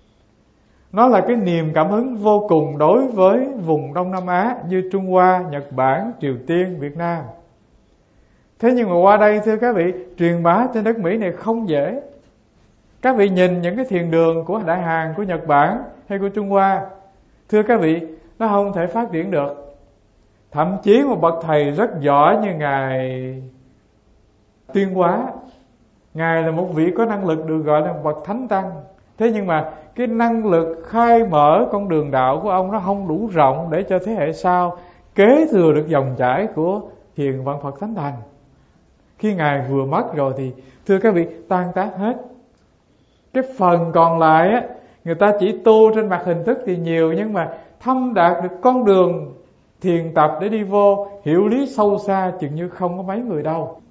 nó là cái niềm cảm hứng vô cùng đối với vùng Đông Nam Á như Trung Hoa, Nhật Bản, Triều Tiên, Việt Nam. Thế nhưng mà qua đây thưa các vị, truyền bá trên đất Mỹ này không dễ. Các vị nhìn những cái thiền đường của Đại Hàn, của Nhật Bản hay của Trung Hoa, thưa các vị, nó không thể phát triển được. Thậm chí một bậc thầy rất giỏi như Ngài Tuyên Hóa, Ngài là một vị có năng lực được gọi là một bậc thánh tăng. Thế nhưng mà cái năng lực khai mở con đường đạo của ông nó không đủ rộng để cho thế hệ sau kế thừa được dòng chảy của thiền vạn Phật Thánh Thành. Khi Ngài vừa mất rồi thì thưa các vị, tan tác hết. Cái phần còn lại á, người ta chỉ tu trên mặt hình thức thì nhiều, nhưng mà thâm đạt được con đường thiền tập để đi vô hiểu lý sâu xa chừng như không có mấy người đâu.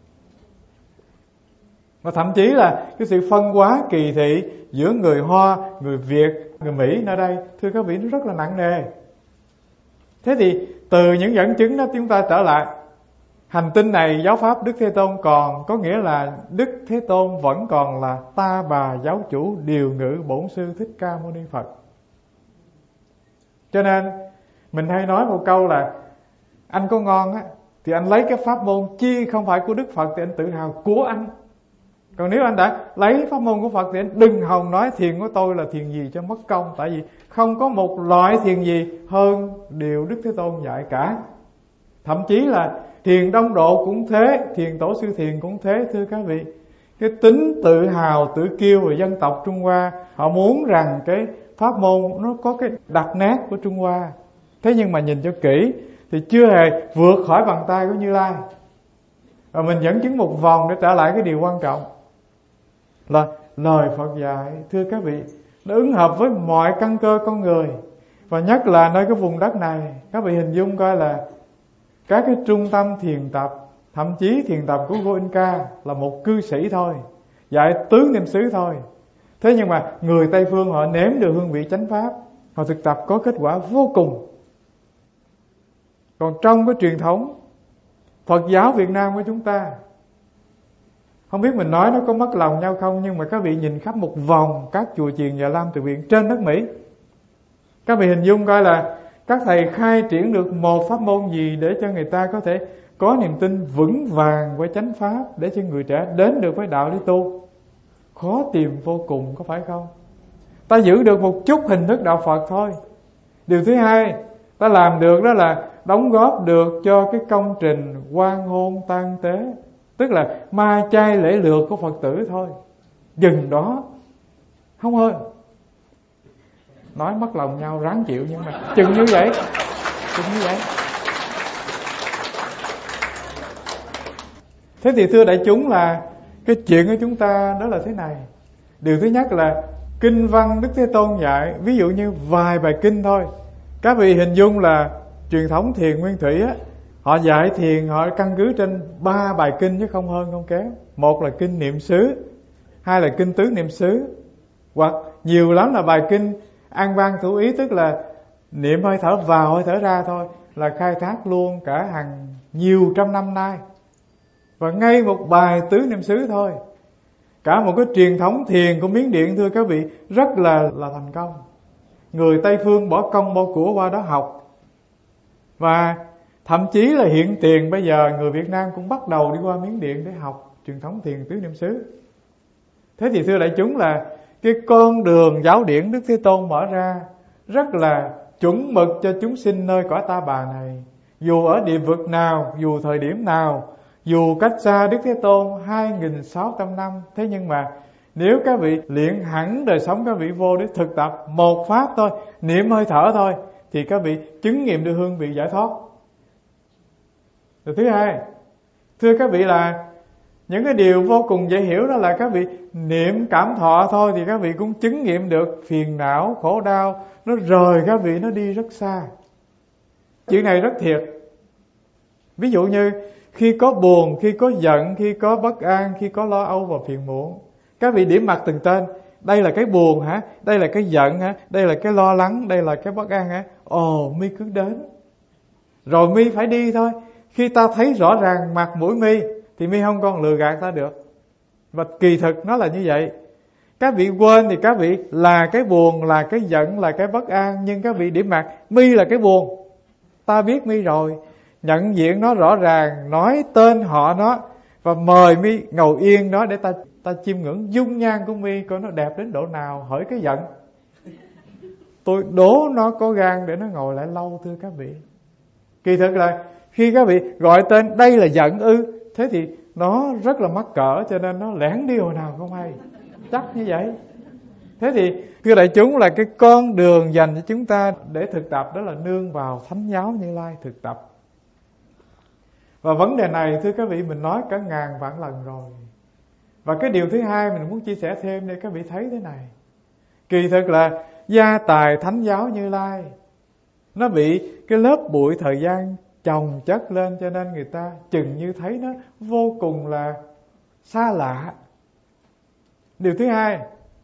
Và thậm chí là cái sự phân hóa kỳ thị giữa người Hoa, người Việt, người Mỹ nơi đây, thưa các vị, nó rất là nặng nề. Thế thì từ những dẫn chứng đó chúng ta trở lại, hành tinh này giáo pháp Đức Thế Tôn còn, có nghĩa là Đức Thế Tôn vẫn còn là Ta Bà giáo chủ điều ngự Bổn Sư Thích Ca Mâu Ni Phật. Cho nên mình hay nói một câu là anh có ngon á thì anh lấy cái pháp môn chi không phải của Đức Phật thì anh tự hào của anh. Còn nếu anh đã lấy pháp môn của Phật thì anh đừng hòng nói thiền của tôi là thiền gì cho mất công. Tại vì không có một loại thiền gì hơn điều Đức Thế Tôn dạy cả. Thậm chí là thiền Đông Độ cũng thế, thiền Tổ Sư Thiền cũng thế thưa các vị. Cái tính tự hào, tự kiêu của dân tộc Trung Hoa, họ muốn rằng cái pháp môn nó có cái đặc nét của Trung Hoa. Thế nhưng mà nhìn cho kỹ thì chưa hề vượt khỏi bàn tay của Như Lai. Và mình dẫn chứng một vòng để trở lại cái điều quan trọng là lời Phật dạy, thưa các vị, nó ứng hợp với mọi căn cơ con người. Và nhất là nơi cái vùng đất này, các vị hình dung coi là các cái trung tâm thiền tập, thậm chí thiền tập của Goenka là một cư sĩ thôi, dạy tứ niệm xứ thôi. Thế nhưng mà người Tây Phương họ nếm được hương vị chánh pháp, họ thực tập có kết quả vô cùng. Còn trong cái truyền thống Phật giáo Việt Nam của chúng ta, không biết mình nói nó có mất lòng nhau không, nhưng mà các vị nhìn khắp một vòng các chùa chiền và lam từ viện trên đất Mỹ, các vị hình dung coi là các thầy khai triển được một pháp môn gì để cho người ta có thể có niềm tin vững vàng với chánh pháp, để cho người trẻ đến được với đạo để tu. Khó tìm vô cùng, có phải không? Ta giữ được một chút hình thức đạo Phật thôi. Điều thứ hai ta làm được đó là đóng góp được cho cái công trình quan hôn tang tế, tức là ma chay lễ lược của Phật tử thôi. Dừng đó, không hơn. Nói mất lòng nhau ráng chịu, nhưng mà chừng như vậy, chừng như vậy. Thế thì thưa đại chúng, là cái chuyện của chúng ta đó là thế này. Điều thứ nhất là kinh văn Đức Thế Tôn dạy, ví dụ như vài bài kinh thôi. Các vị hình dung là truyền thống thiền nguyên thủy á, họ dạy thiền họ căn cứ trên ba bài kinh chứ không hơn không kém. Một là kinh niệm xứ, hai là kinh tứ niệm xứ, hoặc nhiều lắm là bài kinh an ban thủ ý, tức là niệm hơi thở vào hơi thở ra thôi, là khai thác luôn cả hàng nhiều trăm năm nay. Và ngay một bài tứ niệm xứ thôi, cả một cái truyền thống thiền của Miến Điện thưa các vị rất là là thành công. Người Tây Phương bỏ công bỏ của qua đó học, và thậm chí là hiện tiền bây giờ người Việt Nam cũng bắt đầu đi qua Miến Điện để học truyền thống thiền tứ niệm xứ. Thế thì thưa đại chúng, là cái con đường giáo điển Đức Thế Tôn mở ra rất là chuẩn mực cho chúng sinh nơi cõi Ta Bà này. Dù ở địa vực nào, dù thời điểm nào, dù cách xa Đức Thế Tôn hai nghìn sáu trăm năm, thế nhưng mà nếu các vị luyện hẳn đời sống các vị vô để thực tập một pháp thôi, niệm hơi thở thôi, thì các vị chứng nghiệm được hương vị giải thoát. Điều thứ hai, thưa các vị, là những cái điều vô cùng dễ hiểu đó là các vị niệm cảm thọ thôi thì các vị cũng chứng nghiệm được phiền não, khổ đau nó rời các vị, nó đi rất xa. Chuyện này rất thiệt. Ví dụ như khi có buồn, khi có giận, khi có bất an, khi có lo âu và phiền muộn, các vị điểm mặt từng tên. Đây là cái buồn hả? Đây là cái giận hả? Đây là cái lo lắng, đây là cái bất an hả? Ồ, mi cứ đến. Rồi mi phải đi thôi. Khi ta thấy rõ ràng mặt mũi mi thì mi không còn lừa gạt ta được. Và kỳ thực nó là như vậy. Các vị quên thì các vị là cái buồn, là cái giận, là cái bất an, nhưng các vị điểm mặt mi là cái buồn. Ta biết mi rồi, nhận diện nó rõ ràng, nói tên họ nó, và mời mi ngồi yên đó để ta ta chiêm ngưỡng dung nhan của mi coi nó đẹp đến độ nào, hỡi cái giận. Tôi đố nó có gan để nó ngồi lại lâu, thưa các vị. Kỳ thực là khi các vị gọi tên đây là giận ư, thế thì nó rất là mắc cỡ, cho nên nó lẻn đi hồi nào không hay, chắc như vậy. Thế thì thưa đại chúng, là cái con đường dành cho chúng ta để thực tập đó là nương vào Thánh giáo Như Lai thực tập. Và vấn đề này thưa các vị mình nói cả ngàn vạn lần rồi. Và cái điều thứ hai mình muốn chia sẻ thêm để các vị thấy thế này. Kỳ thực là gia tài Thánh giáo Như Lai nó bị cái lớp bụi thời gian chồng chất lên, cho nên người ta chừng như thấy nó vô cùng là xa lạ. Điều thứ hai,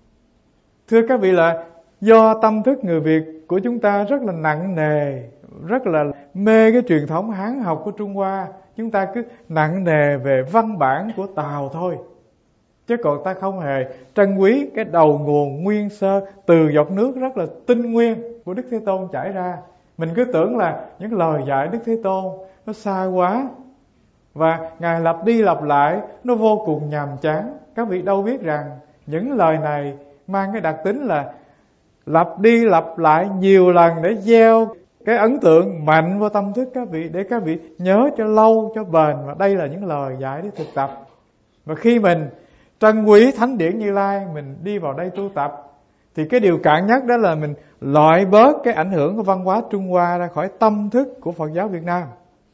thưa các vị, là do tâm thức người Việt của chúng ta rất là nặng nề, rất là mê cái truyền thống Hán học của Trung Hoa. Chúng ta cứ nặng nề về văn bản của Tào thôi, chứ còn ta không hề trân quý cái đầu nguồn nguyên sơ từ giọt nước rất là tinh nguyên của Đức Thế Tôn chảy ra. Mình cứ tưởng là những lời dạy Đức Thế Tôn nó xa quá, và Ngài lặp đi lặp lại nó vô cùng nhàm chán. Các vị đâu biết rằng những lời này mang cái đặc tính là lặp đi lặp lại nhiều lần để gieo cái ấn tượng mạnh vào tâm thức các vị, để các vị nhớ cho lâu, cho bền. Và đây là những lời dạy để thực tập. Và khi mình trân quý Thánh điển Như Lai, mình đi vào đây tu tập, thì cái điều cạn nhất đó là mình loại bớt cái ảnh hưởng của văn hóa Trung Hoa ra khỏi tâm thức của Phật giáo Việt Nam.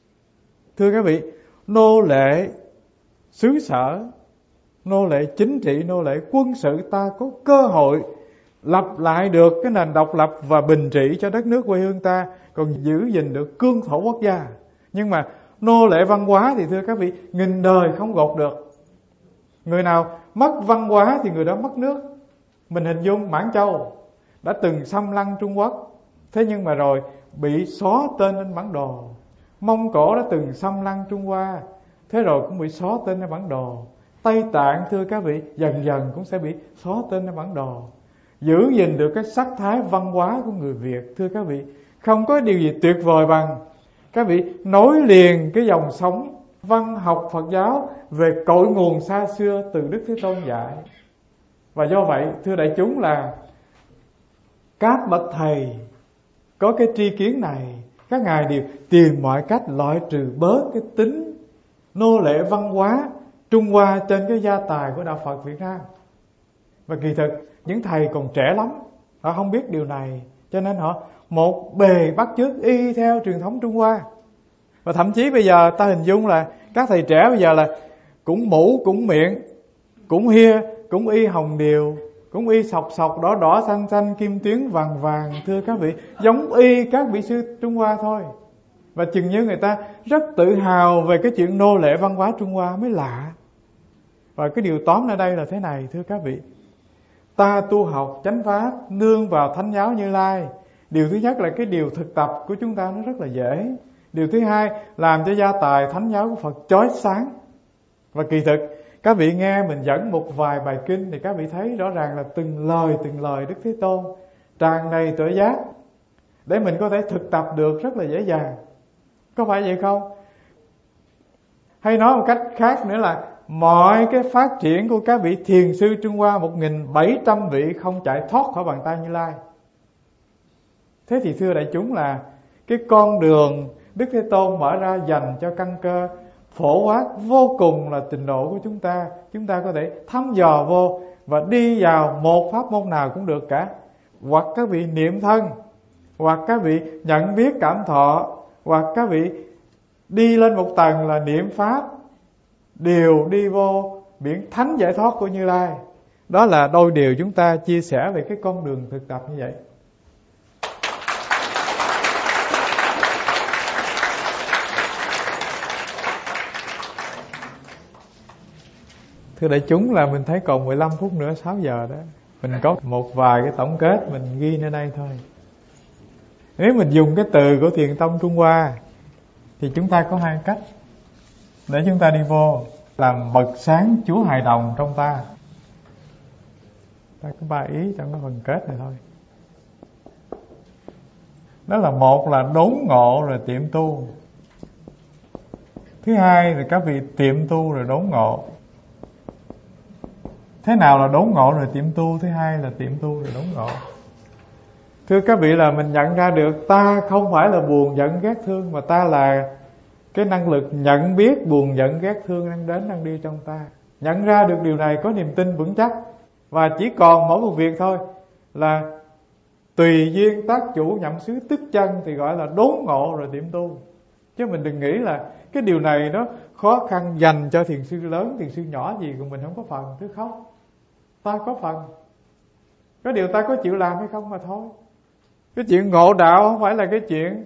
Thưa các vị, nô lệ xứ sở, nô lệ chính trị, nô lệ quân sự, ta có cơ hội lập lại được cái nền độc lập và bình trị cho đất nước quê hương ta, còn giữ gìn được cương thổ quốc gia. Nhưng mà nô lệ văn hóa thì thưa các vị, nghìn đời không gột được. Người nào mất văn hóa thì người đó mất nước. Mình hình dung Mãn Châu đã từng xâm lăng Trung Quốc, thế nhưng mà rồi bị xóa tên lên bản đồ. Mông Cổ đã từng xâm lăng Trung Hoa, thế rồi cũng bị xóa tên lên bản đồ. Tây Tạng thưa các vị, dần dần cũng sẽ bị xóa tên lên bản đồ. Giữ gìn được cái sắc thái văn hóa của người Việt, thưa các vị, không có điều gì tuyệt vời bằng các vị nối liền cái dòng sống văn học Phật giáo về cội nguồn xa xưa từ Đức Thế Tôn dạy. Và do vậy thưa đại chúng, là các bậc thầy có cái tri kiến này, các ngài đều tìm mọi cách loại trừ bớt cái tính nô lệ văn hóa Trung Hoa trên cái gia tài của đạo Phật Việt Nam. Và kỳ thực những thầy còn trẻ lắm, họ không biết điều này, cho nên họ một bề bắt chước y theo truyền thống Trung Hoa. Và thậm chí bây giờ ta hình dung là các thầy trẻ bây giờ là cũng mũ, cũng miệng, cũng hia, cũng y hồng điều, cũng y sọc sọc, đỏ đỏ, xanh xanh, kim tuyến vàng vàng, thưa các vị, giống y các vị sư Trung Hoa thôi. Và chừng như người ta rất tự hào về cái chuyện nô lệ văn hóa Trung Hoa mới lạ. Và cái điều tóm ở đây là thế này, thưa các vị, ta tu học chánh pháp nương vào Thánh giáo Như Lai. Điều thứ nhất là cái điều thực tập của chúng ta nó rất là dễ. Điều thứ hai, làm cho gia tài Thánh giáo của Phật chói sáng. Và kỳ thực các vị nghe mình dẫn một vài bài kinh thì các vị thấy rõ ràng là từng lời từng lời Đức Thế Tôn tràn đầy tuệ giác, để mình có thể thực tập được rất là dễ dàng. Có phải vậy không? Hay nói một cách khác nữa là mọi cái phát triển của các vị thiền sư Trung Hoa một nghìn bảy trăm vị không chạy thoát khỏi bàn tay Như Lai. Thế thì thưa đại chúng, là cái con đường Đức Thế Tôn mở ra dành cho căn cơ phổ quát vô cùng là trình độ của chúng ta. Chúng ta có thể thăm dò vô và đi vào một pháp môn nào cũng được cả. Hoặc các vị niệm thân, hoặc các vị nhận biết cảm thọ, hoặc các vị đi lên một tầng là niệm pháp, đều đi vô biển thánh giải thoát của Như Lai. Đó là đôi điều chúng ta chia sẻ về cái con đường thực tập như vậy. Thưa đại chúng, là mình thấy còn mười lăm phút nữa sáu giờ đó. Mình có một vài cái tổng kết mình ghi nơi đây thôi. Nếu mình dùng cái từ của Thiền tông Trung Hoa thì chúng ta có hai cách để chúng ta đi vô làm bật sáng Chúa hài đồng trong ta. Ta có ba ý trong cái phần kết này thôi. Đó là một là đốn ngộ rồi tiệm tu. Thứ hai là các vị tiệm tu rồi đốn ngộ. Thế nào là đốn ngộ rồi tiệm tu? Thứ hai là tiệm tu rồi đốn ngộ. Thưa các vị, là mình nhận ra được ta không phải là buồn giận ghét thương, mà ta là cái năng lực nhận biết buồn giận ghét thương đang đến đang đi trong ta. Nhận ra được điều này, có niềm tin vững chắc, và chỉ còn mỗi một việc thôi là tùy duyên tác chủ nhậm xứ tức chân, thì gọi là đốn ngộ rồi tiệm tu. Chứ mình đừng nghĩ là cái điều này nó khó khăn dành cho thiền sư lớn, thiền sư nhỏ gì của mình không có phần. Thứ không, ta có phần. Có điều ta có chịu làm hay không mà thôi. Cái chuyện ngộ đạo không phải là cái chuyện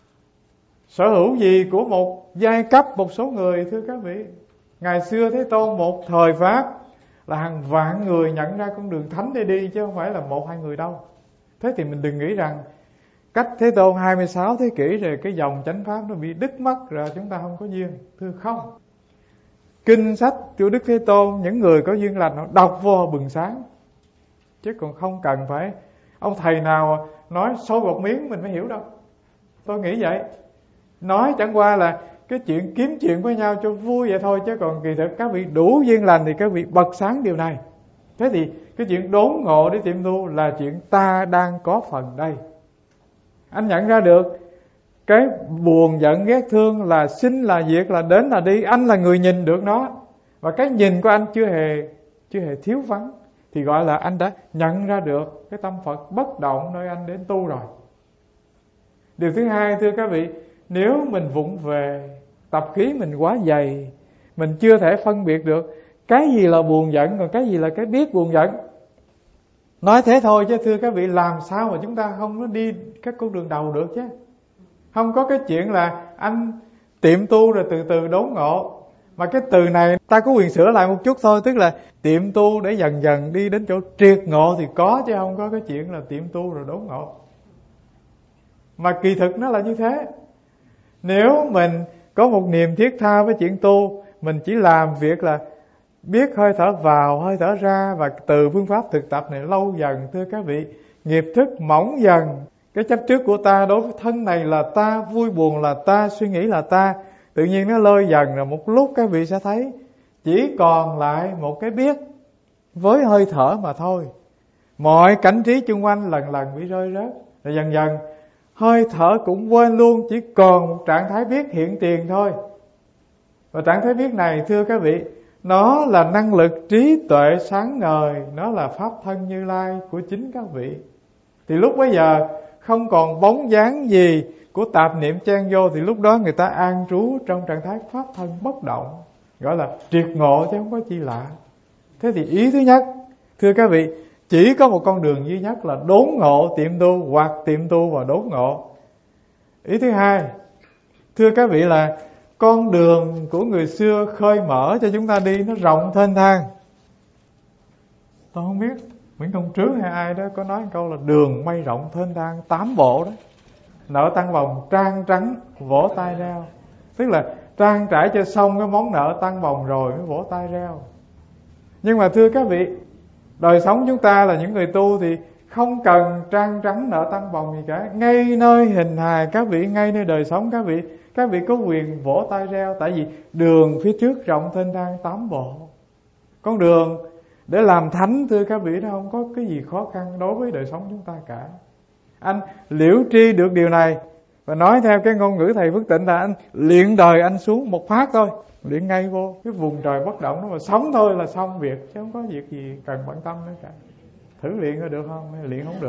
sở hữu gì của một giai cấp, một số người. Thưa các vị, ngày xưa Thế Tôn một thời Pháp là hàng vạn người nhận ra con đường thánh để đi, chứ không phải là một hai người đâu. Thế thì mình đừng nghĩ rằng cách Thế Tôn hai mươi sáu thế kỷ rồi cái dòng chánh pháp nó bị đứt mất rồi chúng ta không có duyên. Thưa không, kinh sách của Đức Thế Tôn, những người có duyên lành họ đọc vô bừng sáng, chứ còn không cần phải ông thầy nào nói sôi bột miếng mình mới hiểu đâu. Tôi nghĩ vậy. Nói chẳng qua là cái chuyện kiếm chuyện với nhau cho vui vậy thôi, chứ còn kỳ thực các vị đủ duyên lành thì các vị bật sáng điều này. Thế thì cái chuyện đốn ngộ để tiệm tu là chuyện ta đang có phần đây. Anh nhận ra được cái buồn giận ghét thương là sinh là diệt, là đến là đi. Anh là người nhìn được nó, và cái nhìn của anh chưa hề chưa hề thiếu vắng, thì gọi là anh đã nhận ra được cái tâm Phật bất động nơi anh đến tu rồi. Điều thứ hai, thưa các vị, nếu mình vụng về, tập khí mình quá dày, mình chưa thể phân biệt được cái gì là buồn giận, còn cái gì là cái biết buồn giận. Nói thế thôi chứ thưa các vị, làm sao mà chúng ta không có đi các con đường đầu được chứ. Không có cái chuyện là anh tiệm tu rồi từ từ đốn ngộ. Mà cái từ này ta có quyền sửa lại một chút thôi, tức là tiệm tu để dần dần đi đến chỗ triệt ngộ thì có, chứ không có cái chuyện là tiệm tu rồi đốn ngộ. Mà kỳ thực nó là như thế. Nếu mình có một niềm thiết tha với chuyện tu, mình chỉ làm việc là biết hơi thở vào, hơi thở ra, và từ phương pháp thực tập này lâu dần, thưa các vị, nghiệp thức mỏng dần. Cái chấp trước của ta đối với thân này là ta, vui buồn là ta, suy nghĩ là ta, tự nhiên nó lơi dần, rồi một lúc các vị sẽ thấy chỉ còn lại một cái biết với hơi thở mà thôi. Mọi cảnh trí chung quanh lần lần bị rơi rớt, rồi dần dần hơi thở cũng quên luôn, chỉ còn một trạng thái biết hiện tiền thôi. Và trạng thái biết này, thưa các vị, nó là năng lực trí tuệ sáng ngời, nó là pháp thân Như Lai của chính các vị. Thì lúc bấy giờ không còn bóng dáng gì của tạp niệm chen vô, thì lúc đó người ta an trú trong trạng thái pháp thân bất động, gọi là triệt ngộ chứ không có chi lạ. Thế thì ý thứ nhất, thưa các vị, chỉ có một con đường duy nhất là đốn ngộ tiệm tu, hoặc tiệm tu và đốn ngộ. Ý thứ hai, thưa các vị, là con đường của người xưa khơi mở cho chúng ta đi nó rộng thênh thang. Tôi không biết Nguyễn Công Trứ hay ai đó có nói một câu là đường mây rộng thênh thang tám bộ đó. Nợ tăng bồng trang trắng vỗ tay reo. Tức là trang trải cho xong cái món nợ tăng bồng rồi mới vỗ tay reo. Nhưng mà thưa các vị, đời sống chúng ta là những người tu thì không cần trang trắng nợ tăng bồng gì cả. Ngay nơi hình hài các vị, ngay nơi đời sống các vị, các vị có quyền vỗ tay reo. Tại vì đường phía trước rộng thênh thang tám bộ. Con đường để làm thánh, thưa các vị, nó không có cái gì khó khăn đối với đời sống chúng ta cả. Anh liễu tri được điều này, và nói theo cái ngôn ngữ thầy Phước Tịnh là anh luyện đời anh xuống một phát thôi, luyện ngay vô cái vùng trời bất động đó mà sống thôi là xong việc, chứ không có việc gì cần bận tâm nữa cả. Thử luyện có được không? Hay luyện không được?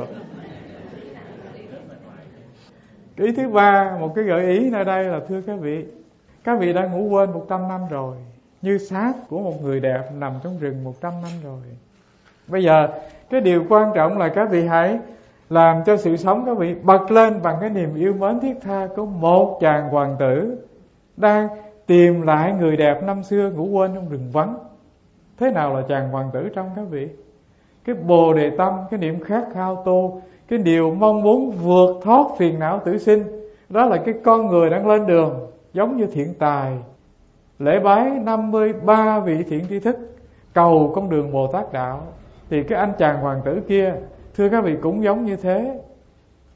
Ý thứ ba, một cái gợi ý nơi đây là, thưa các vị, các vị đã ngủ quên một trăm năm rồi, như xác của một người đẹp nằm trong rừng một trăm năm rồi. Bây giờ cái điều quan trọng là các vị hãy làm cho sự sống các vị bật lên bằng cái niềm yêu mến thiết tha của một chàng hoàng tử đang tìm lại người đẹp năm xưa ngủ quên trong rừng vắng. Thế nào là chàng hoàng tử trong các vị? Cái bồ đề tâm, cái niệm khát khao tu, cái điều mong muốn vượt thoát phiền não tử sinh, đó là cái con người đang lên đường, giống như thiện tài lễ bái năm mươi ba vị thiện tri thức cầu con đường Bồ Tát đạo. Thì cái anh chàng hoàng tử kia, thưa các vị, cũng giống như thế.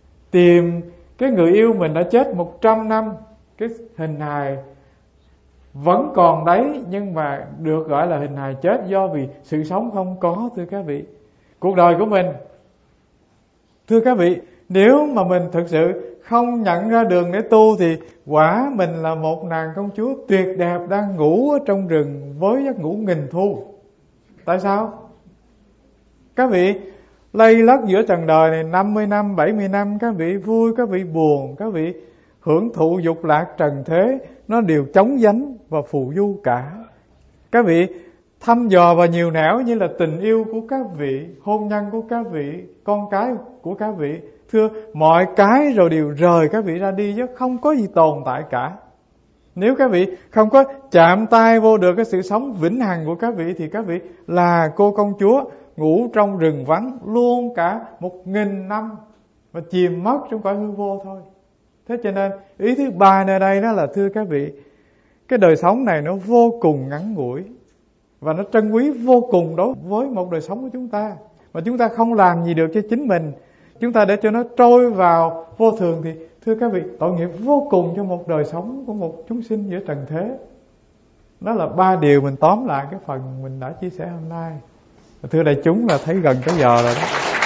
Tìm cái người yêu mình đã chết một trăm năm, cái hình hài vẫn còn đấy, nhưng mà được gọi là hình hài chết do vì sự sống không có. Thưa các vị, cuộc đời của mình, thưa các vị, nếu mà mình thực sự không nhận ra đường để tu thì quả mình là một nàng công chúa tuyệt đẹp đang ngủ ở trong rừng với giấc ngủ nghìn thu. Tại sao? Các vị lây lất giữa trần đời này năm mươi năm, bảy mươi năm, các vị vui, các vị buồn, các vị hưởng thụ dục lạc trần thế, nó đều chóng vánh và phù du cả. Các vị thăm dò và nhiều nẻo như là tình yêu của các vị, hôn nhân của các vị, con cái của các vị. Thưa, mọi cái rồi đều rời các vị ra đi chứ không có gì tồn tại cả. Nếu các vị không có chạm tay vô được cái sự sống vĩnh hằng của các vị thì các vị là cô công chúa ngủ trong rừng vắng luôn cả một nghìn năm và chìm mất trong cõi hư vô thôi. Thế cho nên ý thứ ba nơi đây đó là thưa các vị, cái đời sống này nó vô cùng ngắn ngủi và nó trân quý vô cùng đối với một đời sống của chúng ta. Mà chúng ta không làm gì được cho chính mình, chúng ta để cho nó trôi vào vô thường thì thưa các vị, tội nghiệp vô cùng cho một đời sống của một chúng sinh giữa trần thế. Đó là ba điều mình tóm lại cái phần mình đã chia sẻ hôm nay. Thưa đại chúng là thấy gần tới giờ rồi đó.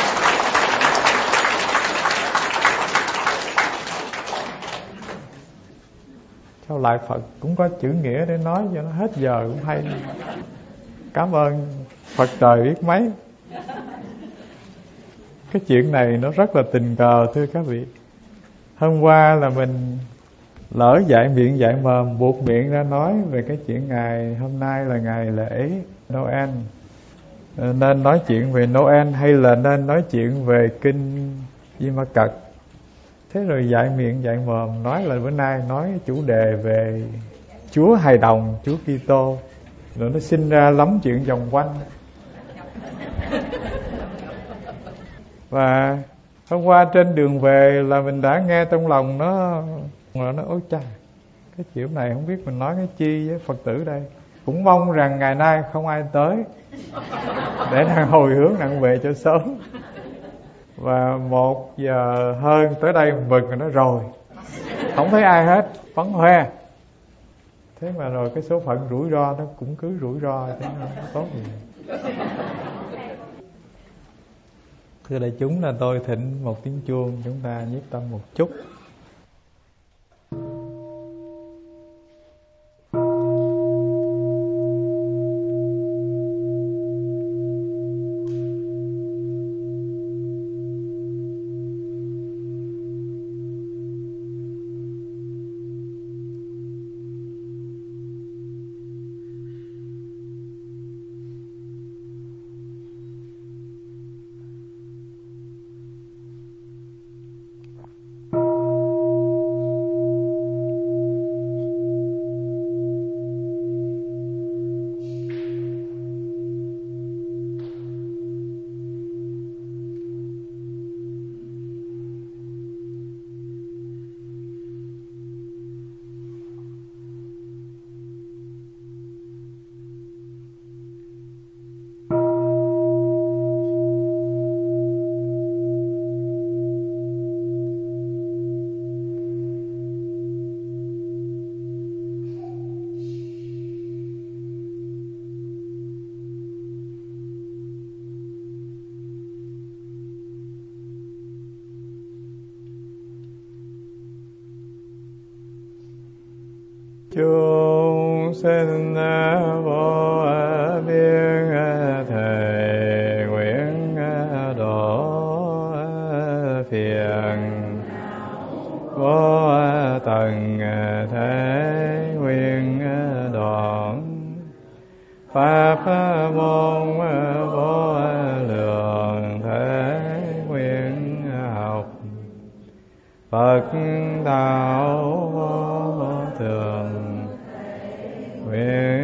Sao lại Phật cũng có chữ nghĩa để nói cho nó hết giờ cũng hay. Cảm ơn Phật trời biết mấy. Cái chuyện này nó rất là tình cờ thưa các vị. Hôm qua là mình lỡ dạy miệng dạy mồm, buộc miệng ra nói về cái chuyện ngày hôm nay là ngày lễ Noel. Nên nói chuyện về Noel hay là nên nói chuyện về kinh Di Ma Cật. Thế rồi dạy miệng dạy mồm nói là bữa nay nói chủ đề về Chúa hài đồng, Chúa Kitô. Rồi nó sinh ra lắm chuyện vòng quanh. Và hôm qua trên đường về là mình đã nghe trong lòng nó nó nói ôi cha, cái chuyện này không biết mình nói cái chi với Phật tử đây. Cũng mong rằng ngày nay không ai tới để nàng hồi hướng nặng về cho sớm. Và một giờ hơn tới đây mừng rồi nó rồi, không thấy ai hết, phấn hoe. Thế mà rồi cái số phận rủi ro nó cũng cứ rủi ro, thế nó tốt gì. Thưa đại chúng là tôi thỉnh một tiếng chuông, chúng ta nhiếp tâm một chút. Chúng sinh vô biên thệ nguyện độ phiền, vô tận thế nguyện đoạn, pháp môn vô lượng thế nguyện học, Phật đạo vô thường nguyện